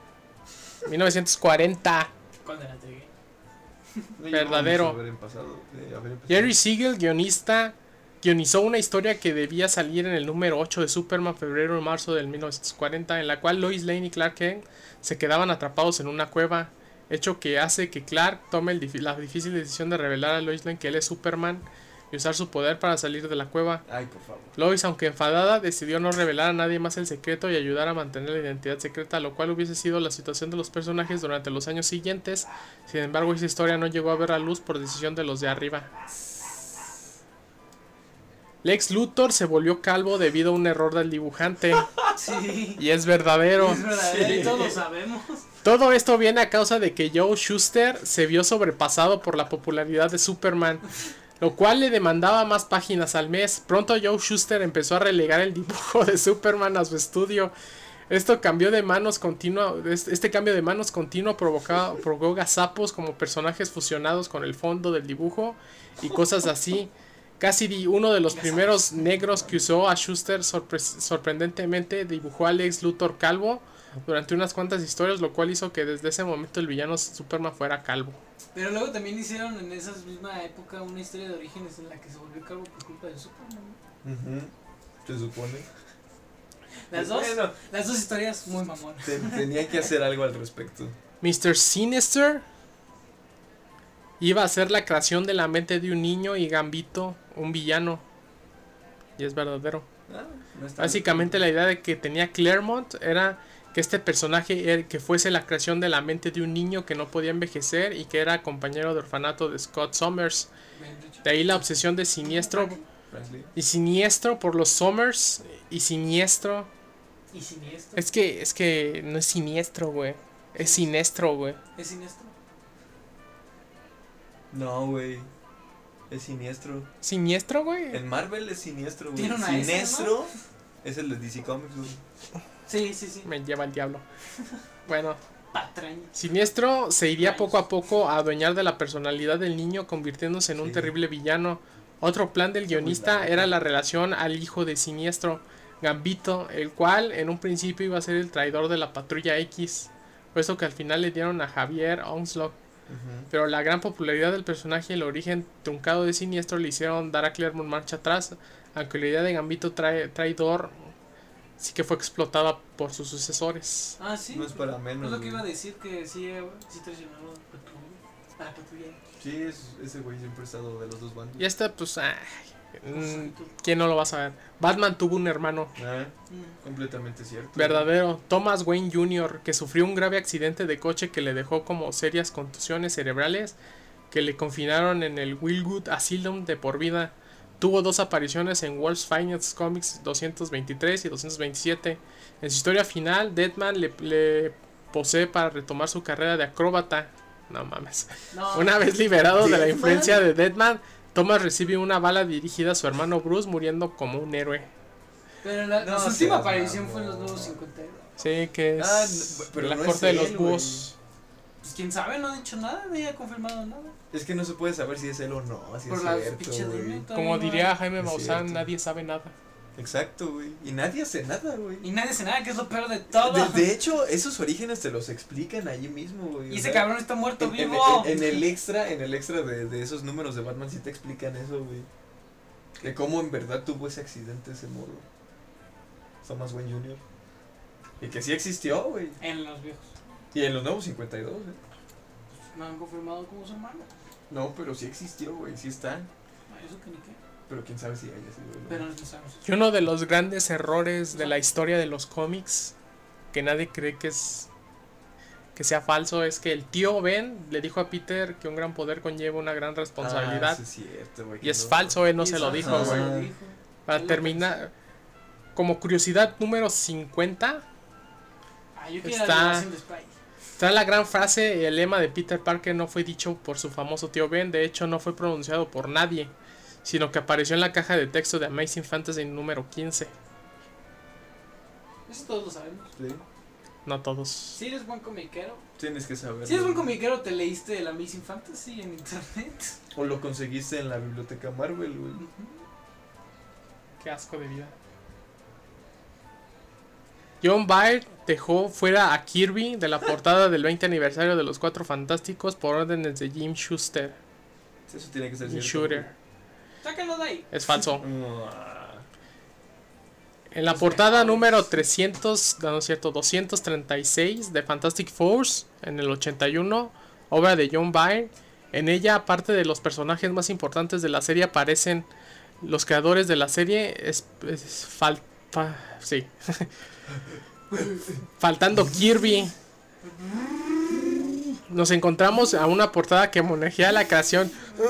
1940. ¿Cuándo era trigueña? Verdadero. Haber empezado. Jerry Siegel, guionista, guionizó una historia que debía salir en el número 8 de Superman, febrero y marzo del 1940, en la cual Lois Lane y Clark Kent se quedaban atrapados en una cueva, hecho que hace que Clark tome la difícil decisión de revelar a Lois Lane que él es Superman y usar su poder para salir de la cueva. Ay, por favor. Lois, aunque enfadada, decidió no revelar a nadie más el secreto y ayudar a mantener la identidad secreta, lo cual hubiese sido la situación de los personajes durante los años siguientes. Sin embargo, esa historia no llegó a ver la luz por decisión de los de arriba. Lex Luthor se volvió calvo debido a un error del dibujante. Sí. Y es verdadero. Es verdadero, y todos lo sabemos. Todo esto viene a causa de que Joe Shuster se vio sobrepasado por la popularidad de Superman, lo cual le demandaba más páginas al mes. Pronto Joe Shuster empezó a relegar el dibujo de Superman a su estudio. Este cambio de manos continuo provocó gazapos como personajes fusionados con el fondo del dibujo y cosas así. Cassidy, uno de los primeros negros que usó a Shuster, sorprendentemente dibujó a Lex Luthor calvo durante unas cuantas historias, lo cual hizo que desde ese momento el villano Superman fuera calvo. Pero luego también hicieron en esa misma época una historia de orígenes en la que se volvió calvo por culpa de Superman. Se supone. Las dos, Bueno, las dos historias muy mamonas. tenía que hacer algo al respecto. Mr. Sinister iba a ser la creación de la mente de un niño y Gambito un villano. Y es verdadero. No está Básicamente la idea de que tenía Claremont era que este personaje que fuese la creación de la mente de un niño que no podía envejecer y que era compañero de orfanato de Scott Summers. De ahí la obsesión de Siniestro Franklin. y Siniestro por los Summers y Siniestro. Y siniestro. Es que no es Siniestro, güey. Es Sinestro, güey. Es siniestro. No, güey. Es siniestro. ¿Siniestro, güey? En Marvel es siniestro, güey. Tiene una S, Siniestro es el de DC Comics, güey. Sí, sí, sí. Me lleva el diablo. Bueno, Patraña. Siniestro se iría poco a poco a adueñar de la personalidad del niño, convirtiéndose en un Sí. terrible villano. Otro plan del guionista era la relación al hijo de Siniestro, Gambito, el cual en un principio iba a ser el traidor de la Patrulla X, puesto que al final le dieron a Javier Onslaught. Pero la gran popularidad del personaje y el origen truncado de Siniestro le hicieron dar a Claremont marcha atrás, aunque la idea de Gambito traidor sí que fue explotada por sus sucesores. Ah, sí. No es para menos. Es lo que güey. iba a decir, que sí, sí traicionaron a la patrulla. Sí, ese güey siempre ha estado de los dos bandos. Y esta, pues, ¿quién no lo va a saber? Batman tuvo un hermano Completamente cierto. verdadero, Thomas Wayne Jr., que sufrió un grave accidente de coche que le dejó como serias contusiones cerebrales, que le confinaron en el Wildwood Asylum de por vida. Tuvo dos apariciones en World's Finest Comics 223 y 227. En su historia final, Deadman le posee para retomar su carrera de acróbata. No mames. No. Una vez liberado de la ¿Deadman? influencia de Deadman, Thomas recibe una bala dirigida a su hermano Bruce, muriendo como un héroe. Pero No su última seas aparición mamón. fue en los nuevos 52. Sí, que es Ah, no, pero la no corte es de los él, búhos. Pues quién sabe, no ha dicho nada, no ha confirmado nada. Es que no se puede saber si es él o no. Así Por es la cierto, pinche güey. dime, todavía Como no diría hay. Jaime Es Maussan, cierto. nadie sabe nada. Exacto, güey. Y nadie hace nada, güey. Y nadie hace nada, que es lo peor de todo. De hecho, esos orígenes te los explican allí mismo, güey. Y O ese sea, cabrón está muerto en vivo. el extra de esos números de Batman sí te explican eso, güey. De cómo en verdad tuvo ese accidente ese morro. Thomas Wayne Jr. Y que sí existió, güey. En los viejos. Y en los nuevos 52, No han confirmado como su hermano. No, pero sí existió, güey. Sí está. Eso que ni qué. Pero quién sabe si haya sido. ¿No? Pero no lo sabemos. Y uno de los grandes errores de la historia de los cómics, que nadie cree que sea falso, es que el tío Ben le dijo a Peter que un gran poder conlleva una gran responsabilidad. Ah, sí es cierto, güey. Y es falso, él no Y se eso lo dijo, no se güey. lo dijo. Para Él lo terminar, como curiosidad número 50, Ah, yo quería Está- la relación de Spy. está la gran frase, el lema de Peter Parker no fue dicho por su famoso tío Ben, de hecho no fue pronunciado por nadie, sino que apareció en la caja de texto de Amazing Fantasy número 15. Eso todos lo sabemos. Sí. No todos. Si eres buen comiquero. Tienes que saberlo. Si eres buen comiquero, te leíste el Amazing Fantasy en internet. O lo conseguiste en la biblioteca Marvel, güey. Qué asco de vida. John Byrne dejó fuera a Kirby de la portada del 20 aniversario de los Cuatro Fantásticos por órdenes de Jim Schuster. Eso tiene que ser Jim cierto. Shooter. Sácalo de ahí. Es falso. Ah, En la portada número 300, no es cierto, 236 de Fantastic Four en el 81, obra de John Byrne. En ella, aparte de los personajes más importantes de la serie, aparecen los creadores de la serie. Sí. Faltando Kirby. Nos encontramos a una portada que homenajea la creación.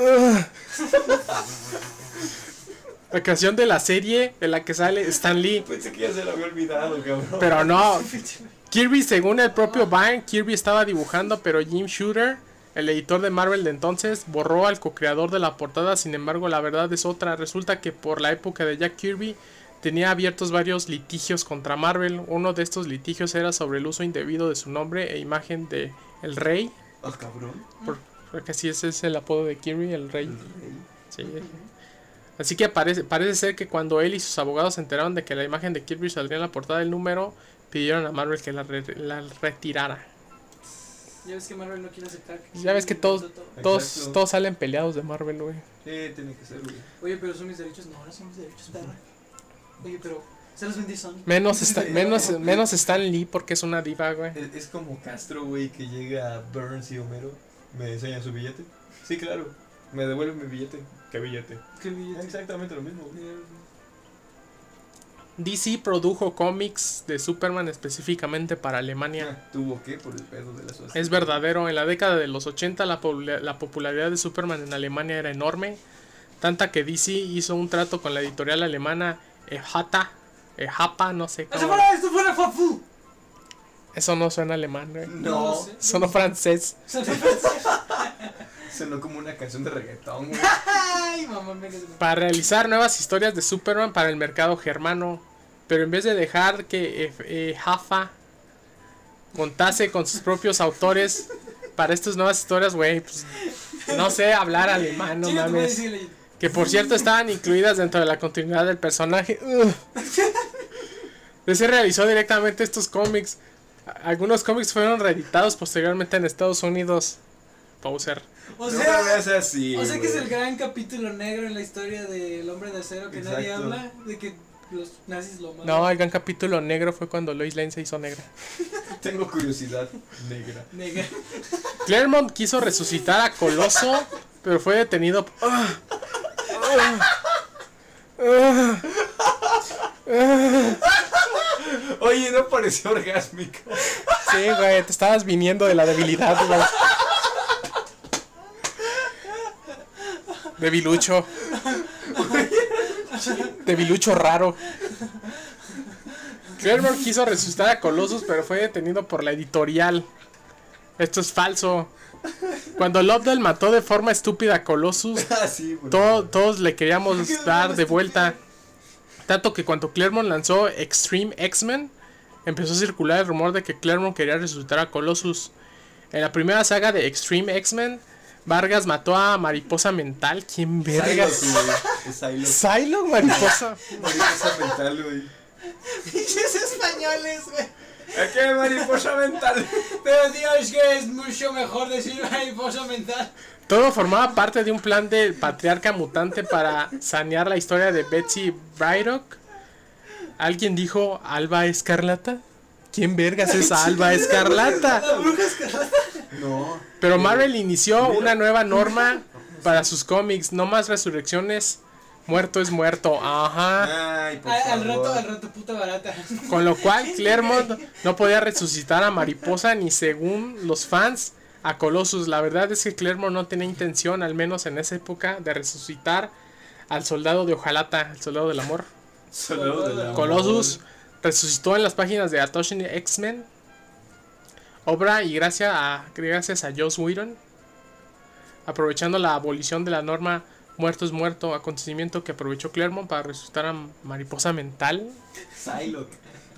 La creación de la serie de la que sale Stan Lee. pensé que ya se lo había olvidado, cabrón. Pero no. Kirby, según el propio Byrne, Kirby estaba dibujando, pero Jim Shooter, el editor de Marvel de entonces, borró al co-creador de la portada. Sin embargo, la verdad es otra. Resulta que por la época de Jack Kirby tenía abiertos varios litigios contra Marvel. Uno de estos litigios era sobre el uso indebido de su nombre e imagen de El Rey. Ah, cabrón. Porque así ese es el apodo de Kirby, El Rey. Sí. Así que parece ser que cuando él y sus abogados se enteraron de que la imagen de Kirby saldría en la portada del número, pidieron a Marvel que la retirara. Ya ves que Marvel no quiere aceptar. Ya ves que todos Exacto. salen peleados de Marvel, güey. Tiene que ser, güey. Oye, pero son mis derechos. No, no son mis derechos, perra. Oye, pero se los vendí Sony. Menos Stan Lee porque es una diva, güey. Es como Castro, güey, que llega a Burns y Homero. Me enseña su billete. Sí, claro. Me devuelve mi billete. ¿Qué billete? ¿Qué billete? Exactamente lo mismo, güey. DC produjo cómics de Superman específicamente para Alemania. ¿Tuvo qué? Por el pedo de la sociedad. Es verdadero, en la década de los 80 la popularidad de Superman en Alemania era enorme, tanta que DC hizo un trato con la editorial alemana EJAPA, no sé cómo. ¡Esto fuera Fafu! Eso no suena alemán, güey. No, sé. Sonó francés. sonó como una canción de reggaetón, güey. Ay, mamá, me quedé. Para realizar nuevas historias de Superman para el mercado germano, pero en vez de dejar que Jafa contase con sus propios autores para estas nuevas historias, güey, pues no sé hablar alemán, no Chinga tu madre, mames. síguele. Que por cierto estaban incluidas dentro de la continuidad del personaje. Se realizó directamente estos cómics. Algunos cómics fueron reeditados posteriormente en Estados Unidos. Poser. O No sea, me veas así, o sea que es güey. el gran capítulo negro en la historia del Hombre de Acero que nadie Exacto. habla, de que los nazis lo matan. No, el gran capítulo negro fue cuando Lois Lane se hizo negra. Tengo curiosidad negra. Negra. Claremont quiso resucitar a Coloso, pero fue detenido. Oye, no pareció orgásmico. Sí, güey, te estabas viniendo de la debilidad, güey. Debilucho. Debilucho raro. Claremont quiso resucitar a Colossus, pero fue detenido por la editorial. Esto es falso. Cuando Lovedale mató de forma estúpida a Colossus, Ah, sí, güey. todos le queríamos dar de vuelta. Tanto que cuando Claremont lanzó Extreme X-Men, empezó a circular el rumor de que Claremont quería resucitar a Colossus. En la primera saga de Extreme X-Men, Vargas mató a Mariposa Mental. ¿Quién vergas? Psylocke, güey. Es Psylocke. Psylocke, Mariposa. Mariposa mental, güey. Pinches españoles, güey. ¿A qué mariposa mental? Pero Dios, que es mucho mejor decir mariposa mental. Todo formaba parte de un plan del patriarca mutante para sanear la historia de Betsy Braddock. ¿Alguien dijo Alba Escarlata? ¿Quién vergas es Alba Escarlata? La bruja escarlata. No. Pero Marvel inició una nueva norma para sus cómics. No más resurrecciones. Muerto es muerto. Ajá. Ay, por Al favor. rato, puta barata. Con lo cual Claremont no podía resucitar a Mariposa ni, según los fans, a Colossus. La verdad es que Claremont no tenía intención, al menos en esa época, de resucitar al soldado de Ojalata, el soldado del amor. Soldado del amor. Colossus resucitó en las páginas de Astonishing X-Men, obra y gracias a Joss Whedon, aprovechando la abolición de la norma muerto es muerto, acontecimiento que aprovechó Claremont para resucitar a Mariposa Mental. Psylocke.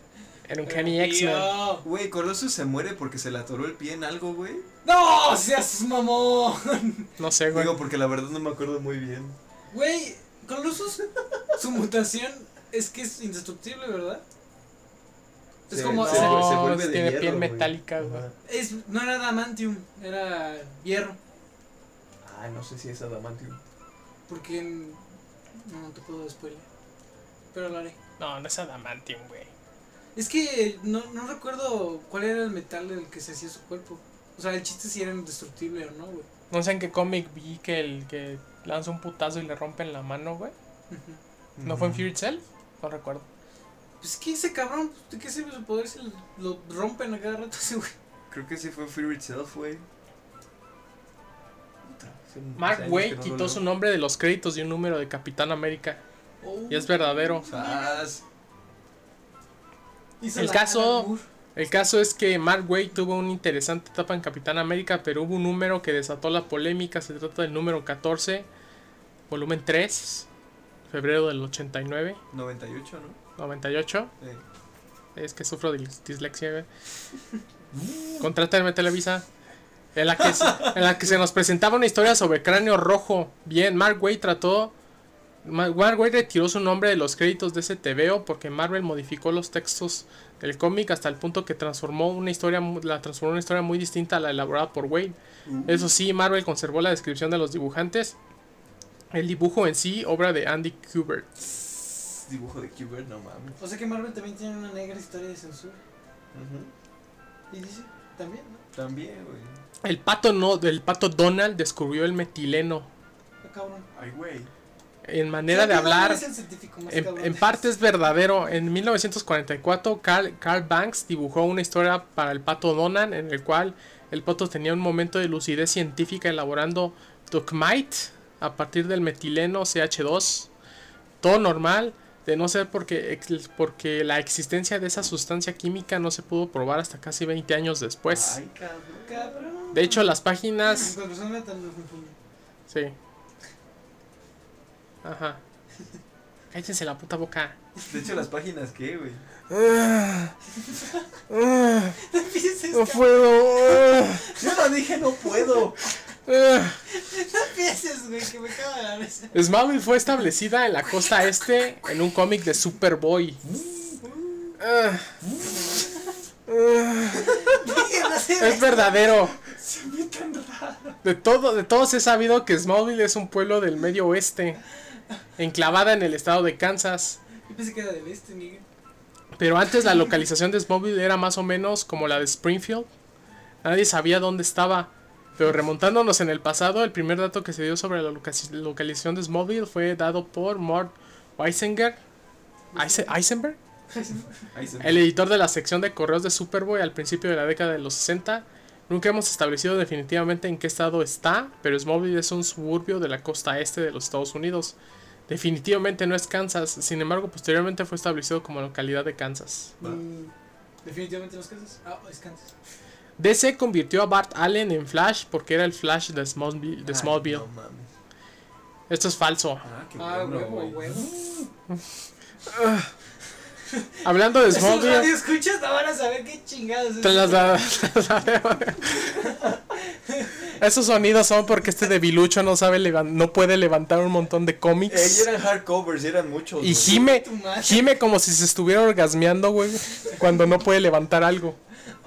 Era un Kenny X-Men. Tío. Güey, Colossus se muere porque se le atoró el pie en algo, güey. ¡No! ¡Seas mamón! No sé, güey. Digo, porque la verdad no me acuerdo muy bien. Güey, Colossus, su mutación es que es indestructible, ¿verdad? Es como. se No, vuelve de tiene hierro, piel güey. metálica, güey. Ajá. No era adamantium, era hierro. Ah, no sé si es adamantium. Porque. No te puedo spoiler. Pero lo haré. No, no es adamantium, güey. Es que no recuerdo cuál era el metal del que se hacía su cuerpo. O sea, el chiste si era indestructible o no, güey. No sé en qué cómic vi que el que lanza un putazo y le rompen la mano, güey. Ujú. ¿No fue en Fear Itself? No recuerdo. Pues que ese cabrón, ¿de qué sirve su poder si lo rompen a cada rato ese güey? Creo que sí fue Fear Itself, güey. Puta, hace Mark años Waid que no quitó lo su leo. nombre de los créditos de un número de Capitán América. Oh. Y es verdadero. Sas. Hizo El la caso- Alan Moore. El caso es que Mark Waid tuvo una interesante etapa en Capitán América, pero hubo un número que desató la polémica. Se trata del número 14, volumen 3, febrero del 89, 98, ¿no? 98. Sí. Es que sufro de dislexia, güey. Contrátame Televisa. En la que se nos presentaba una historia sobre Cráneo Rojo. Bien, Mark Waid retiró su nombre de los créditos de ese TVO porque Marvel modificó los textos del cómic hasta el punto que la transformó en una historia muy distinta a la elaborada por Waid. Eso sí, Marvel conservó la descripción de los dibujantes. El dibujo en sí, obra de Andy Kubert. Dibujo de Kubert, no mames. O sea que Marvel también tiene una negra historia de censura. Ujú. Y dice, también, ¿no? También, güey. El pato Donald descubrió el metileno. Ah, cabrón. Ay, güey. En manera O sea, de que hablar, Donald es el científico más cabrón en de- parte es verdadero. En 1944, Carl Banks dibujó una historia para el pato Donald en el cual el pato tenía un momento de lucidez científica elaborando Dogmite a partir del metileno CH2. Todo normal, de no ser porque la existencia de esa sustancia química no se pudo probar hasta casi 20 años después. Ay, cabrón. Cabrón. De hecho, las páginas... Con razón me tan confundo. Sí. Ajá. Cállense la puta boca. De hecho, las páginas, ¿qué, güey? No empieces, No cabrón. puedo. Yo no dije no puedo. No empieces, güey, que me cago en la mesa. Smallville fue establecida en la costa este en un cómic de Superboy. No sé, Es verdadero. De todos he sabido que Smallville es un pueblo del medio oeste, enclavada en el estado de Kansas. Yo pensé que era del este, Miguel. Pero antes la localización de Smallville era más o menos como la de Springfield. Nadie sabía dónde estaba. Pero remontándonos en el pasado, el primer dato que se dio sobre la localización de Smallville fue dado por Mort Weisinger. ¿Eisenberg? Ahí se El editor de la sección de correos de Superboy al principio de la década de los 60. Nunca hemos establecido definitivamente en qué estado está, pero Smallville es un suburbio de la costa este de los Estados Unidos. Definitivamente no es Kansas, sin embargo posteriormente fue establecido como localidad de Kansas. Definitivamente los Kansas. Ah, es Kansas. DC convirtió a Bart Allen en Flash porque era el Flash de Smallville. Ay, no mames. Esto es falso. Ah, qué Ah, bueno, huevo, güey. huevo. Hablando de Esos Smallville, radioescuchas no van a saber qué chingados es. esos sonidos son porque este debilucho no puede levantar un montón de cómics. Eran hardcovers, eran muchos. Y güey. gime como si se estuviera orgasmeando, güey, cuando no puede levantar algo.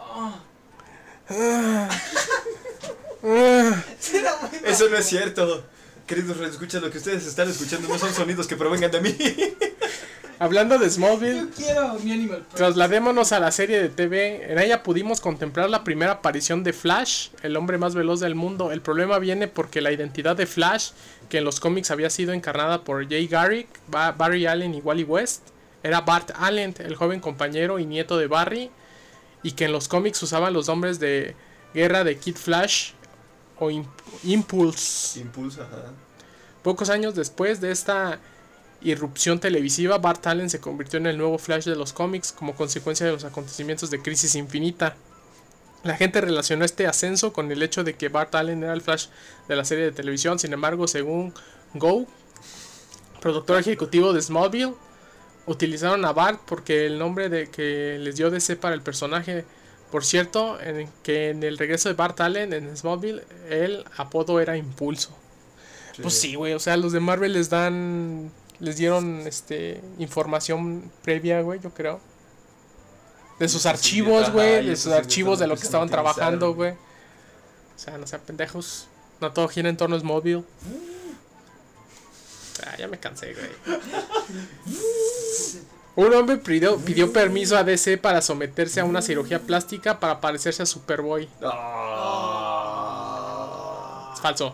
Será muy Eso no es cierto. Queridos escuchas, lo que ustedes están escuchando no son sonidos que provengan de mí. Hablando de Smallville, Yo quiero mi Animal Press. trasladémonos a la serie de TV. En ella pudimos contemplar la primera aparición de Flash, el hombre más veloz del mundo. El problema viene porque la identidad de Flash, que en los cómics había sido encarnada por Jay Garrick, Barry Allen y Wally West, era Bart Allen, el joven compañero y nieto de Barry, y que en los cómics usaban los nombres de guerra de Kid Flash o Impulse. Impulsa, ajá. Pocos años después de esta irrupción televisiva, Bart Allen se convirtió en el nuevo Flash de los cómics como consecuencia de los acontecimientos de Crisis Infinita. La gente relacionó este ascenso con el hecho de que Bart Allen era el Flash de la serie de televisión. Sin embargo, según Go, productor ejecutivo de Smallville, utilizaron a Bart porque el nombre de que les dio DC para el personaje. Por cierto, que en el regreso de Bart Allen en Smallville, el apodo era Impulso. Pues sí, güey, o sea, los de Marvel les dieron información previa, güey, yo creo. De sus archivos, güey, de sus archivos de lo que estaban trabajando, güey. O sea, no sean pendejos. No todo gira en torno a Smallville. Ya me cansé, güey. Un hombre pidió permiso a DC para someterse a una cirugía plástica para parecerse a Superboy. Es falso.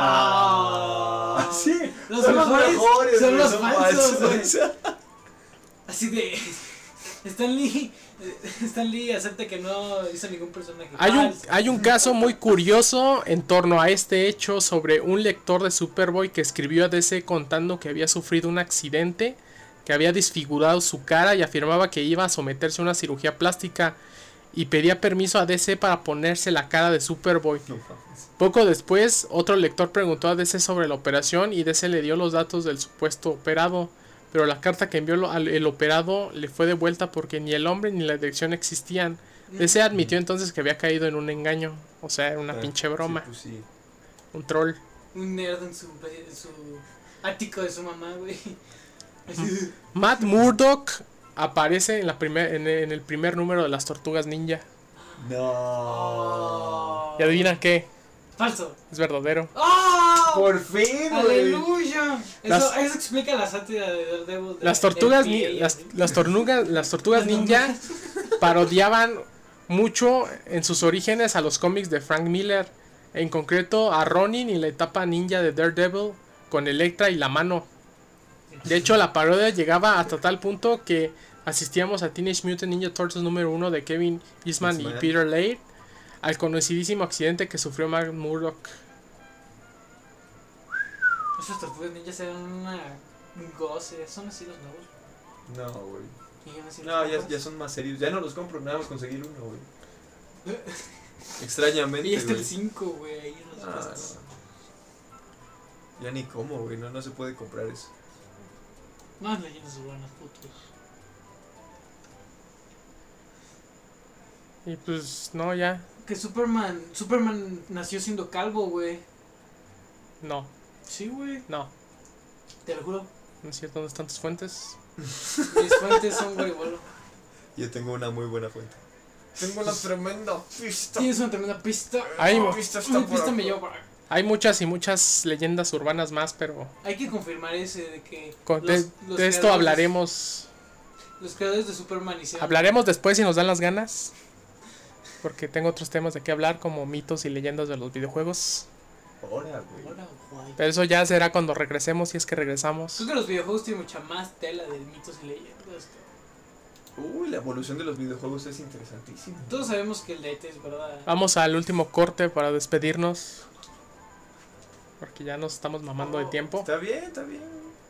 Sí, Los son los mejores mejores, son güey, los son falsos, falsos. Así de. Stan Lee acepta que no hizo ningún personaje. Hay un caso muy curioso en torno a este hecho sobre un lector de Superboy que escribió a DC contando que había sufrido un accidente que había desfigurado su cara y afirmaba que iba a someterse a una cirugía plástica y pedía permiso a DC para ponerse la cara de Superboy. Poco después, otro lector preguntó a DC sobre la operación y DC le dio los datos del supuesto operado, pero la carta que envió el operado le fue devuelta porque ni el hombre ni la dirección existían. DC admitió entonces que había caído en un engaño, o sea, era una pinche broma, Sí, pues sí. un troll. Un nerd en su ático de su mamá, güey. Matt Murdock aparece en el primer número de las Tortugas Ninja. No. ¿Y adivina qué? Falso. Es verdadero. ¡Oh! Por fin, güey. ¡Aleluya! Las- Eso explica la sátira de Daredevil. Las tortugas ninja parodiaban mucho en sus orígenes a los cómics de Frank Miller, en concreto a Ronin y la etapa ninja de Daredevil con Elektra y la mano. De hecho, la parodia llegaba hasta tal punto que asistíamos a Teenage Mutant Ninja Turtles número 1 de Kevin Eastman y Peter Laird al conocidísimo accidente que sufrió Matt Murdock. Esas tortugas ninjas eran un goce. Son así los nuevos. No, güey. Y yo así No, los ya, compras. ya son más serios. Ya no los compro, nada más conseguir uno, güey. Extrañamente, Y está güey. el 5, güey. Ahí en los Ah, puestos. no. Ya ni cómo, güey. No se puede comprar eso. Más leyendas urbanas, putos. Y pues, no, ya. Que Superman nació siendo calvo, güey. No, Sí, güey. no. Te lo juro. No es cierto, ¿dónde están tus fuentes? Mis fuentes son guaribolo. Yo tengo una muy buena fuente. Tengo una tremenda pista. Tienes una tremenda pista. Ay, La pista está Mi por pista acá. me lleva para. Hay muchas y muchas leyendas urbanas más, pero Hay que confirmar ese de que. de esto creadores- hablaremos. Los creadores de Superman hicieron. Hablaremos después si nos dan las ganas. Porque tengo otros temas de qué hablar, como mitos y leyendas de los videojuegos. Ahora, güey. Hola, guay. Pero eso ya será cuando regresemos, si es que regresamos. Creo que los videojuegos tienen mucha más tela de mitos y leyendas. Uy, la evolución de los videojuegos es interesantísima. Todos sabemos que el de ET es verdad. Vamos al último corte para despedirnos. Porque ya nos estamos mamando de tiempo. Está bien, está bien.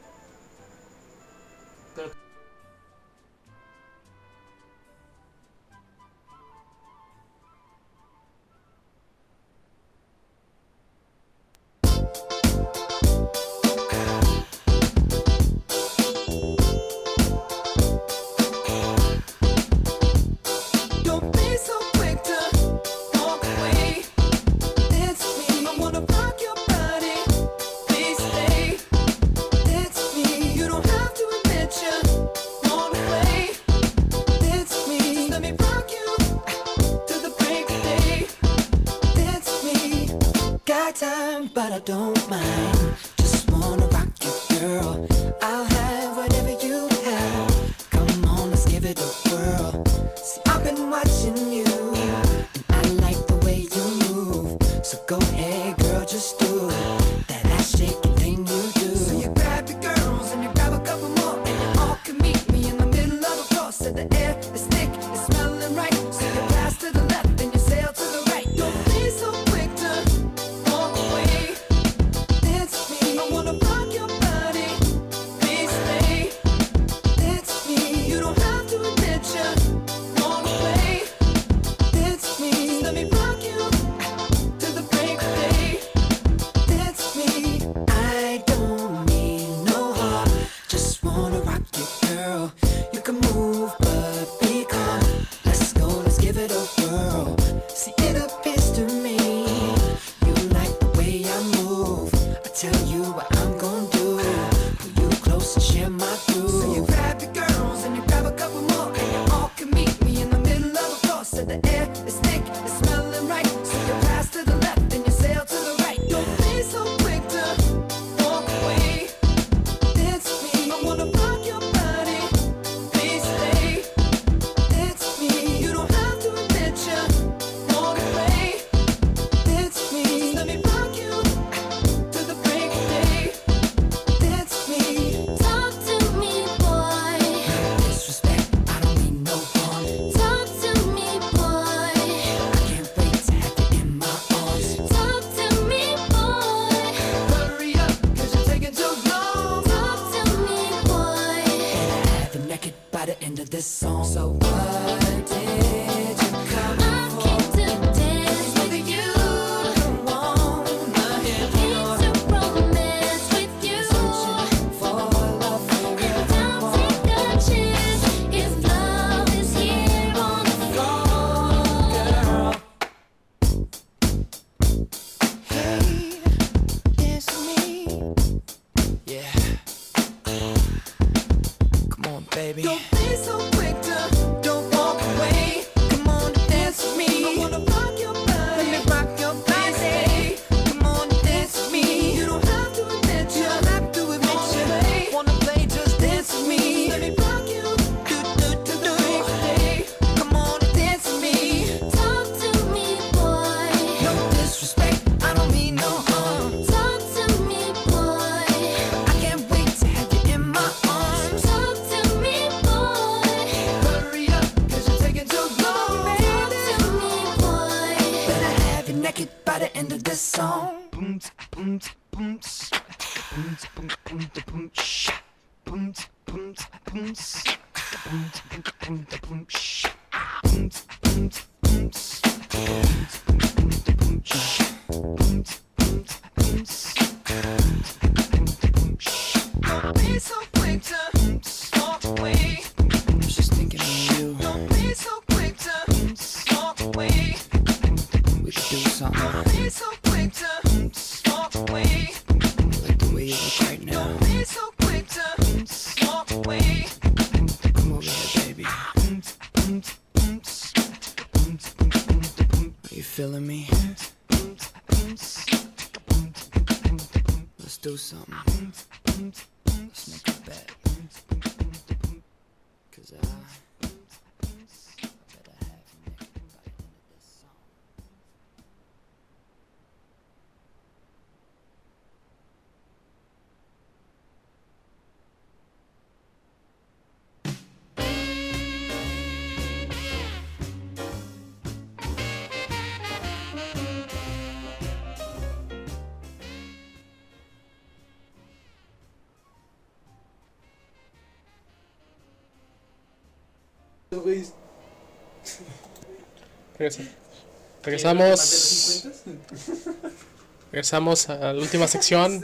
Don't be so quick to walk away. It's me. I wanna rock your body. Please stay. It's me. You don't have to admit you wanna play. It's me. Just let me rock you to the break of day. It's me. Got time, but I don't mind. Just wanna rock you, girl. I'll have whatever you have. Come on, let's give it a whirl. See, I've been watching you, and I like the way you move. So go ahead, girl, just do that ass shaking thing you do. So you grab your girls and you grab a couple more, and you all can meet me in the middle of the floor. So the air is thick, it's smelling right. So you pass to the left and you sail to the right. Don't be so quick to walk away. It's song. So what did you come for? I came to dance with you. Come on, came to romance with you. Searching for love forever. Don't take a chance if love is here on the floor, girl. Hey, it's me. Yeah. Come on, baby. Don't be so quick to don't walk away. Come on and dance with me. I wanna rock your body. Let me rock your body. Come on and dance with me. You don't have to admit you. Don't have to admit you. Wanna play? Just dance with me. Let me rock you. Hey, come on and dance with me. Talk to me, boy. No disrespect. I don't mean no harm. Talk to me, boy. I can't wait to have you in my arms. Talk to me, boy. Hurry up, 'cause you're taking too long. Talk to me, boy. Better have you naked by the end of this song. Boom, boom, boom, boom, boom, boom, boom, boom, shh. Boom, boom, boom, boom, boom, boom, boom, shh. Boom, boom, boom, boom, shh. Boom, boom, boom, don't be so quick to walk away. I was just thinking of you. Don't be so quick to walk away. We could do something. Don't be so quick to walk away. Like the way you look right now. Don't be so quick to walk away. Come over here, baby. Are you feeling me? Let's do something. Let's make a bet. 'Cause I better have you naked by the end of this song. Regresamos. Regresamos a la última sección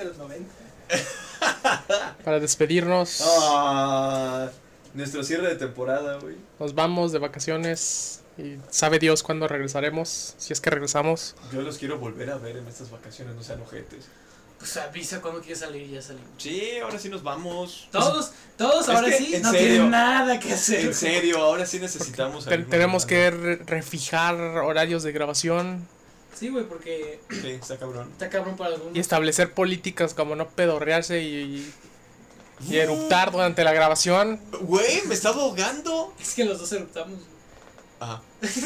para despedirnos. Nuestro cierre de temporada, güey. Nos vamos de vacaciones y sabe Dios cuándo regresaremos, si es que regresamos. Yo los quiero volver a ver en estas vacaciones, no sean ojetes. Pues avisa cuando quieres salir y ya salimos. Sí, ahora sí nos vamos. Todos Es ahora que, sí en no serio, tienen nada que hacer. En serio, ahora sí necesitamos salir. Tenemos que refijar horarios de grabación Sí, güey, porque Sí, está cabrón. está cabrón para algunos. y establecer políticas como no pedorrearse y eruptar durante la grabación. Güey, me estaba ahogando. Es que los dos eruptamos. Ajá.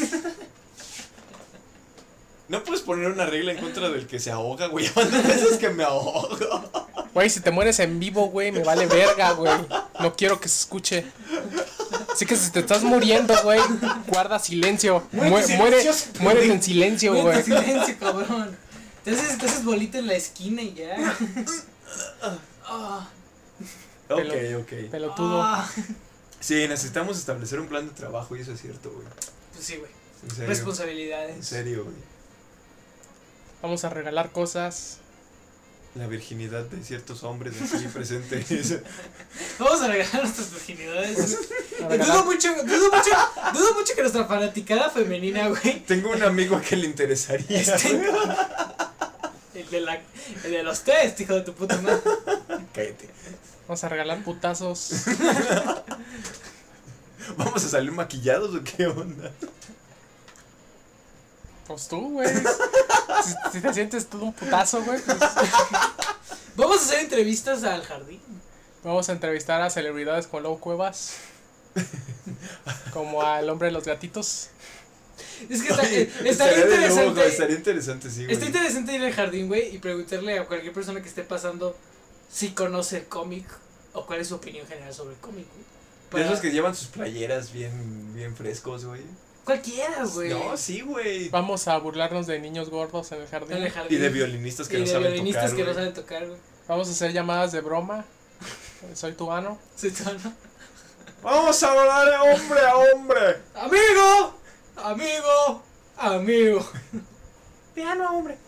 No puedes poner una regla en contra del que se ahoga, güey. Van veces que me ahogo. Güey, si te mueres en vivo, güey, me vale verga, güey. No quiero que se escuche. Así que si te estás muriendo, güey, guarda silencio. Muere en silencio, Muérete güey. en silencio, cabrón. Te haces bolita en la esquina y ya. Ah, Ok. Pelotudo. ah. Sí, necesitamos establecer un plan de trabajo y eso es cierto, güey. Pues sí, güey. En serio. Responsabilidades. En serio, güey. Vamos a regalar cosas. La virginidad de ciertos hombres aquí presentes. Vamos a regalar nuestras virginidades. A regalar- Dudo mucho que nuestra fanaticada femenina, güey. Tengo un amigo a que le interesaría. El de los test, hijo de tu puta madre. Cállate. Vamos a regalar putazos. ¿Vamos a salir maquillados o qué onda? Pues tú, güey. Si te sientes todo un putazo, güey, pues Vamos a hacer entrevistas al jardín. vamos a entrevistar a celebridades como Lau Cuevas. Como al hombre de los gatitos. Es que Oye, estaría de lujo, interesante. estaría interesante, sí, güey. Está interesante ir al jardín, güey, y preguntarle a cualquier persona que esté pasando si conoce el cómic o cuál es su opinión general sobre el cómic, güey. De Para- esos que llevan sus playeras bien frescos, güey. Cualquiera, güey. No, sí, güey. Vamos a burlarnos de niños gordos en el jardín. En el jardín. Y de violinistas que Y no de saben violinistas tocar, que no güey. saben tocar, güey. Vamos a hacer llamadas de broma. Soy tu ano. Sí, todo, ¿no? Vamos a volar de hombre a hombre. Amigo. Piano, hombre.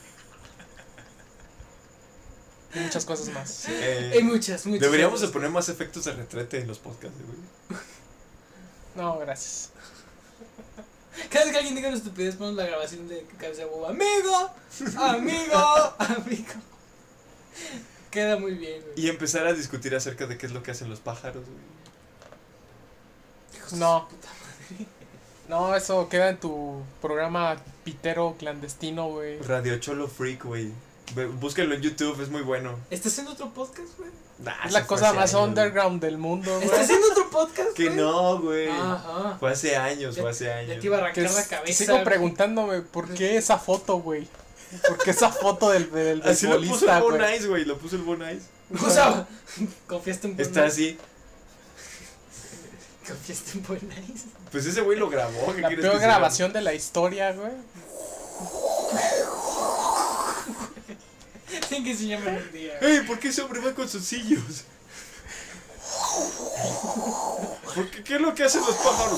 Y muchas cosas más. Hay muchas. Deberíamos de cosas. poner más efectos de retrete en los podcasts, güey. No, gracias. Cada vez que alguien diga una estupidez, ponemos la grabación de cabeza de huevo. Amigo. Queda muy bien, güey. Y empezar a discutir acerca de qué es lo que hacen los pájaros, güey. No. No, eso queda en tu programa pitero clandestino, güey. Radio Cholo Freak, güey. Búsquenlo en YouTube, es muy bueno. ¿Estás haciendo otro podcast, güey? Nah, Es la eso fue cosa hace más años, underground del mundo, güey. ¿Estás haciendo otro podcast, Que güey? no, güey. Ajá. Fue hace años, Ya- fue hace Ya años. te iba a arrancar Que la s- cabeza. sigo preguntándome, ¿por qué esa foto, güey? ¿Por qué esa foto del Así lo puso el beisbolista, güey? Bonais, güey. Lo puso el Bonais. O sea, confiaste en Está así. Confiaste en Bonais. Pues ese güey lo grabó. ¿Qué La quieres peor que se haga? grabación de la historia, güey. Tienen que enseñarme un día. güey. ¡Ey! ¿Por qué ese hombre va con sus sillos? ¿Qué es lo que hacen los pájaros?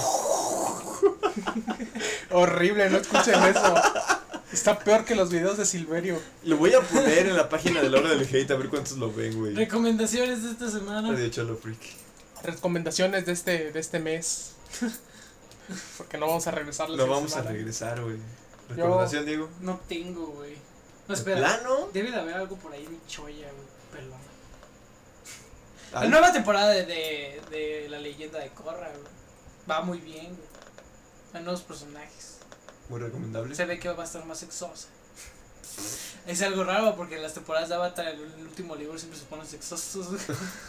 Horrible, no escuchen eso. Está peor que los videos de Silverio. Lo voy a poner en la página de la hora del hate a ver cuántos lo ven, güey. Recomendaciones de esta semana. Radio Cholo Freak. Recomendaciones de este mes. Porque no vamos a regresar la Lo siguiente vamos a semana. regresar, güey. ¿Recomendación, Diego? No tengo, güey. No, ¿De espera. plano? Debe de haber algo por ahí de choya, güey. Perdón. La Ay, nueva temporada de La Leyenda de Korra, güey. Va muy bien, güey. Hay nuevos personajes. Muy recomendable. Se ve que va a estar más sexosa. Es algo raro porque en las temporadas de Avatar, el último libro siempre se ponen sexosos. güey.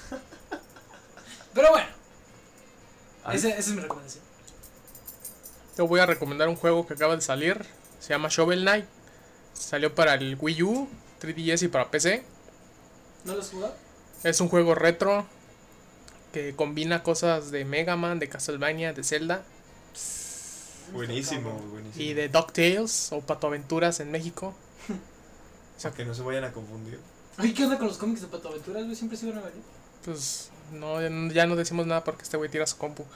Pero bueno, Ay, esa es mi recomendación. Yo voy a recomendar un juego que acaba de salir. Se llama Shovel Knight. Salió para el Wii U, 3DS y para PC. ¿No lo has jugado? Es un juego retro que combina cosas de Mega Man, de Castlevania, de Zelda buenísimo, buenísimo. y de DuckTales o Pato Aventuras en México. O sea, que no se vayan a confundir. Ay, ¿qué onda con los cómics de Pato Aventuras, güey? Siempre se iban a ver. Pues no, ya no decimos nada porque este güey tira su compu.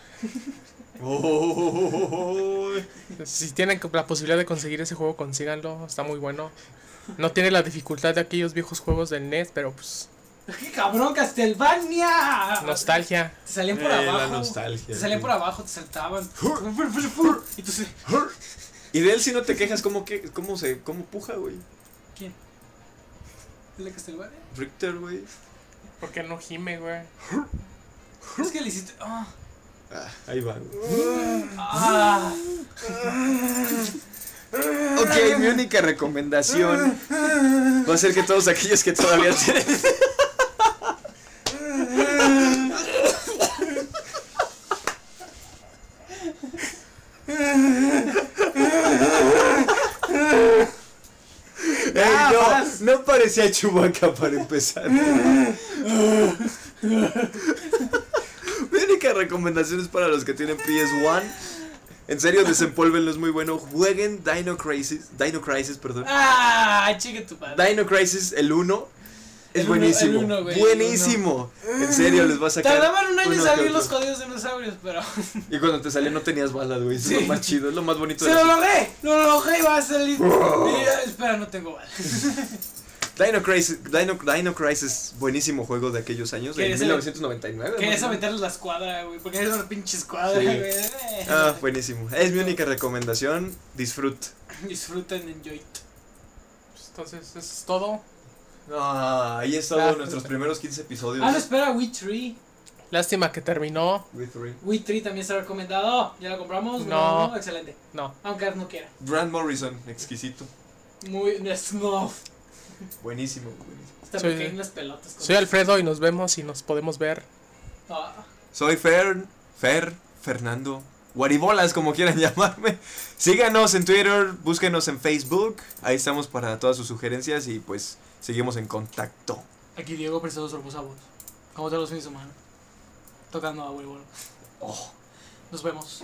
Oh, Si tienen la posibilidad de conseguir ese juego, consíganlo. Está muy bueno. No tiene la dificultad de aquellos viejos juegos del NES, pero pues ¡Qué cabrón, Castlevania! nostalgia. Te salían por la abajo. nostalgia, Te salían sí. por abajo, te saltaban. Y tú se... Y de él si no te quejas, ¿cómo puja, güey? ¿Quién? ¿El de Castlevania? Richter, güey. Porque no gime, güey. Es que le hiciste... Ah. Ah, ahí va, güey. Ah. Ok, mi única recomendación va a ser que todos aquellos que todavía tienen... Ey, no parecía Chewbacca para empezar. Mi única recomendación es para los que tienen PS1. En serio, desempólvenlo, es muy bueno. Jueguen Dino Crisis, perdón. Ah, chica tu padre. Dino Crisis, el 1. Es El uno, buenísimo. el uno, güey, el buenísimo. En serio, les va a sacar. Tardaban un año en uno que salir otro. los jodidos dinosaurios, pero... Y cuando te salía no tenías balas, güey. Eso es Sí. lo más chido, es lo más bonito ¡Se de lo la... logré! ¡Lo logré! ¡Va a salir! Y, espera, no tengo balas. Dino Crisis, buenísimo juego de aquellos años, de ¿Quieres 1999. Querías ¿no? aventarles la escuadra, güey, porque era una pinche escuadra, Sí. güey. Ah, buenísimo. Es mi única recomendación. Disfruten, enjoy. Entonces, eso es todo. Ah, ahí es todo nuestros primeros 15 episodios. Ah, no, espera, Wii 3. Lástima que terminó. Wii 3 también está recomendado. ¿Ya lo compramos? No. Excelente. No. Aunque no quiera. Grant Morrison, exquisito. Muy... Snuff. Buenísimo, buenísimo. Está Soy- pequeño las pelotas. Soy Alfredo y nos vemos y nos podemos ver. Ah, Soy Fernando. Guaribolas, como quieran llamarme. Síganos en Twitter, búsquenos en Facebook. Ahí estamos para todas sus sugerencias y pues seguimos en contacto. aquí Diego prestado sorbosa voz. Como todos los fines de semana. Tocando a huevo. Oh. Nos vemos.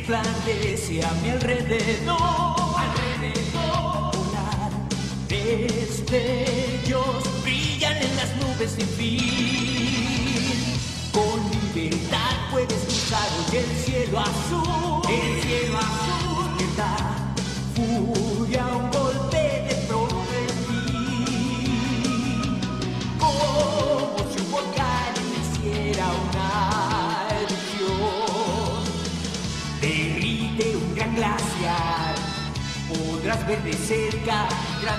resplandece a mi alrededor. Volar, destellos brillan en las nubes sin fin. Con libertad puedes cruzar hoy el cielo azul. El cielo azul que da furia, un golpe de pronto en mí. Como si un volcán hiciera una erupción. Derrite un gran glaciar, podrás ver de cerca un gran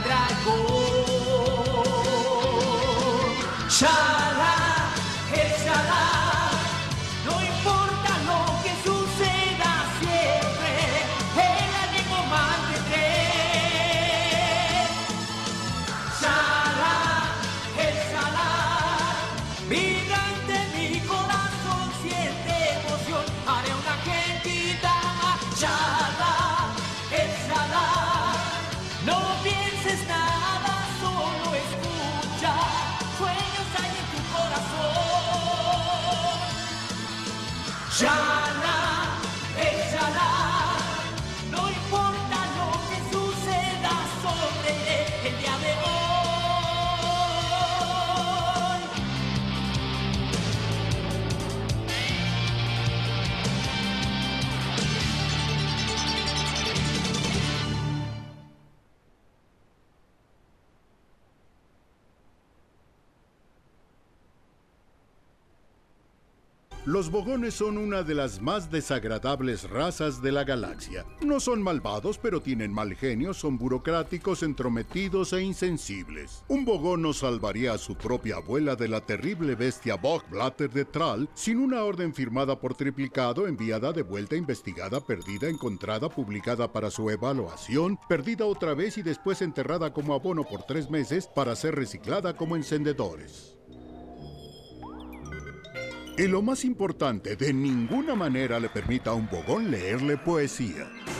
dragón. Shala, el Shala, no importa lo que suceda siempre, el ánimo mantendré. Shala, el Shala, vibrante mi corazón siente emoción, haré una gentita. Shala, el Shala, no pienses nada, solo escucha, sueños hay en tu corazón. Shala, el Shala, no importa lo que suceda, sonreiré el día de hoy. Los bogones son una de las más desagradables razas de la galaxia. No son malvados, pero tienen mal genio, son burocráticos, entrometidos e insensibles. Un bogón no salvaría a su propia abuela de la terrible bestia Bogblatter de Thrall sin una orden firmada por triplicado, enviada de vuelta, investigada, perdida, encontrada, publicada para su evaluación, perdida otra vez y después enterrada como abono por 3 meses para ser reciclada como encendedores. Y lo más importante, de ninguna manera le permita a un bogón leerle poesía.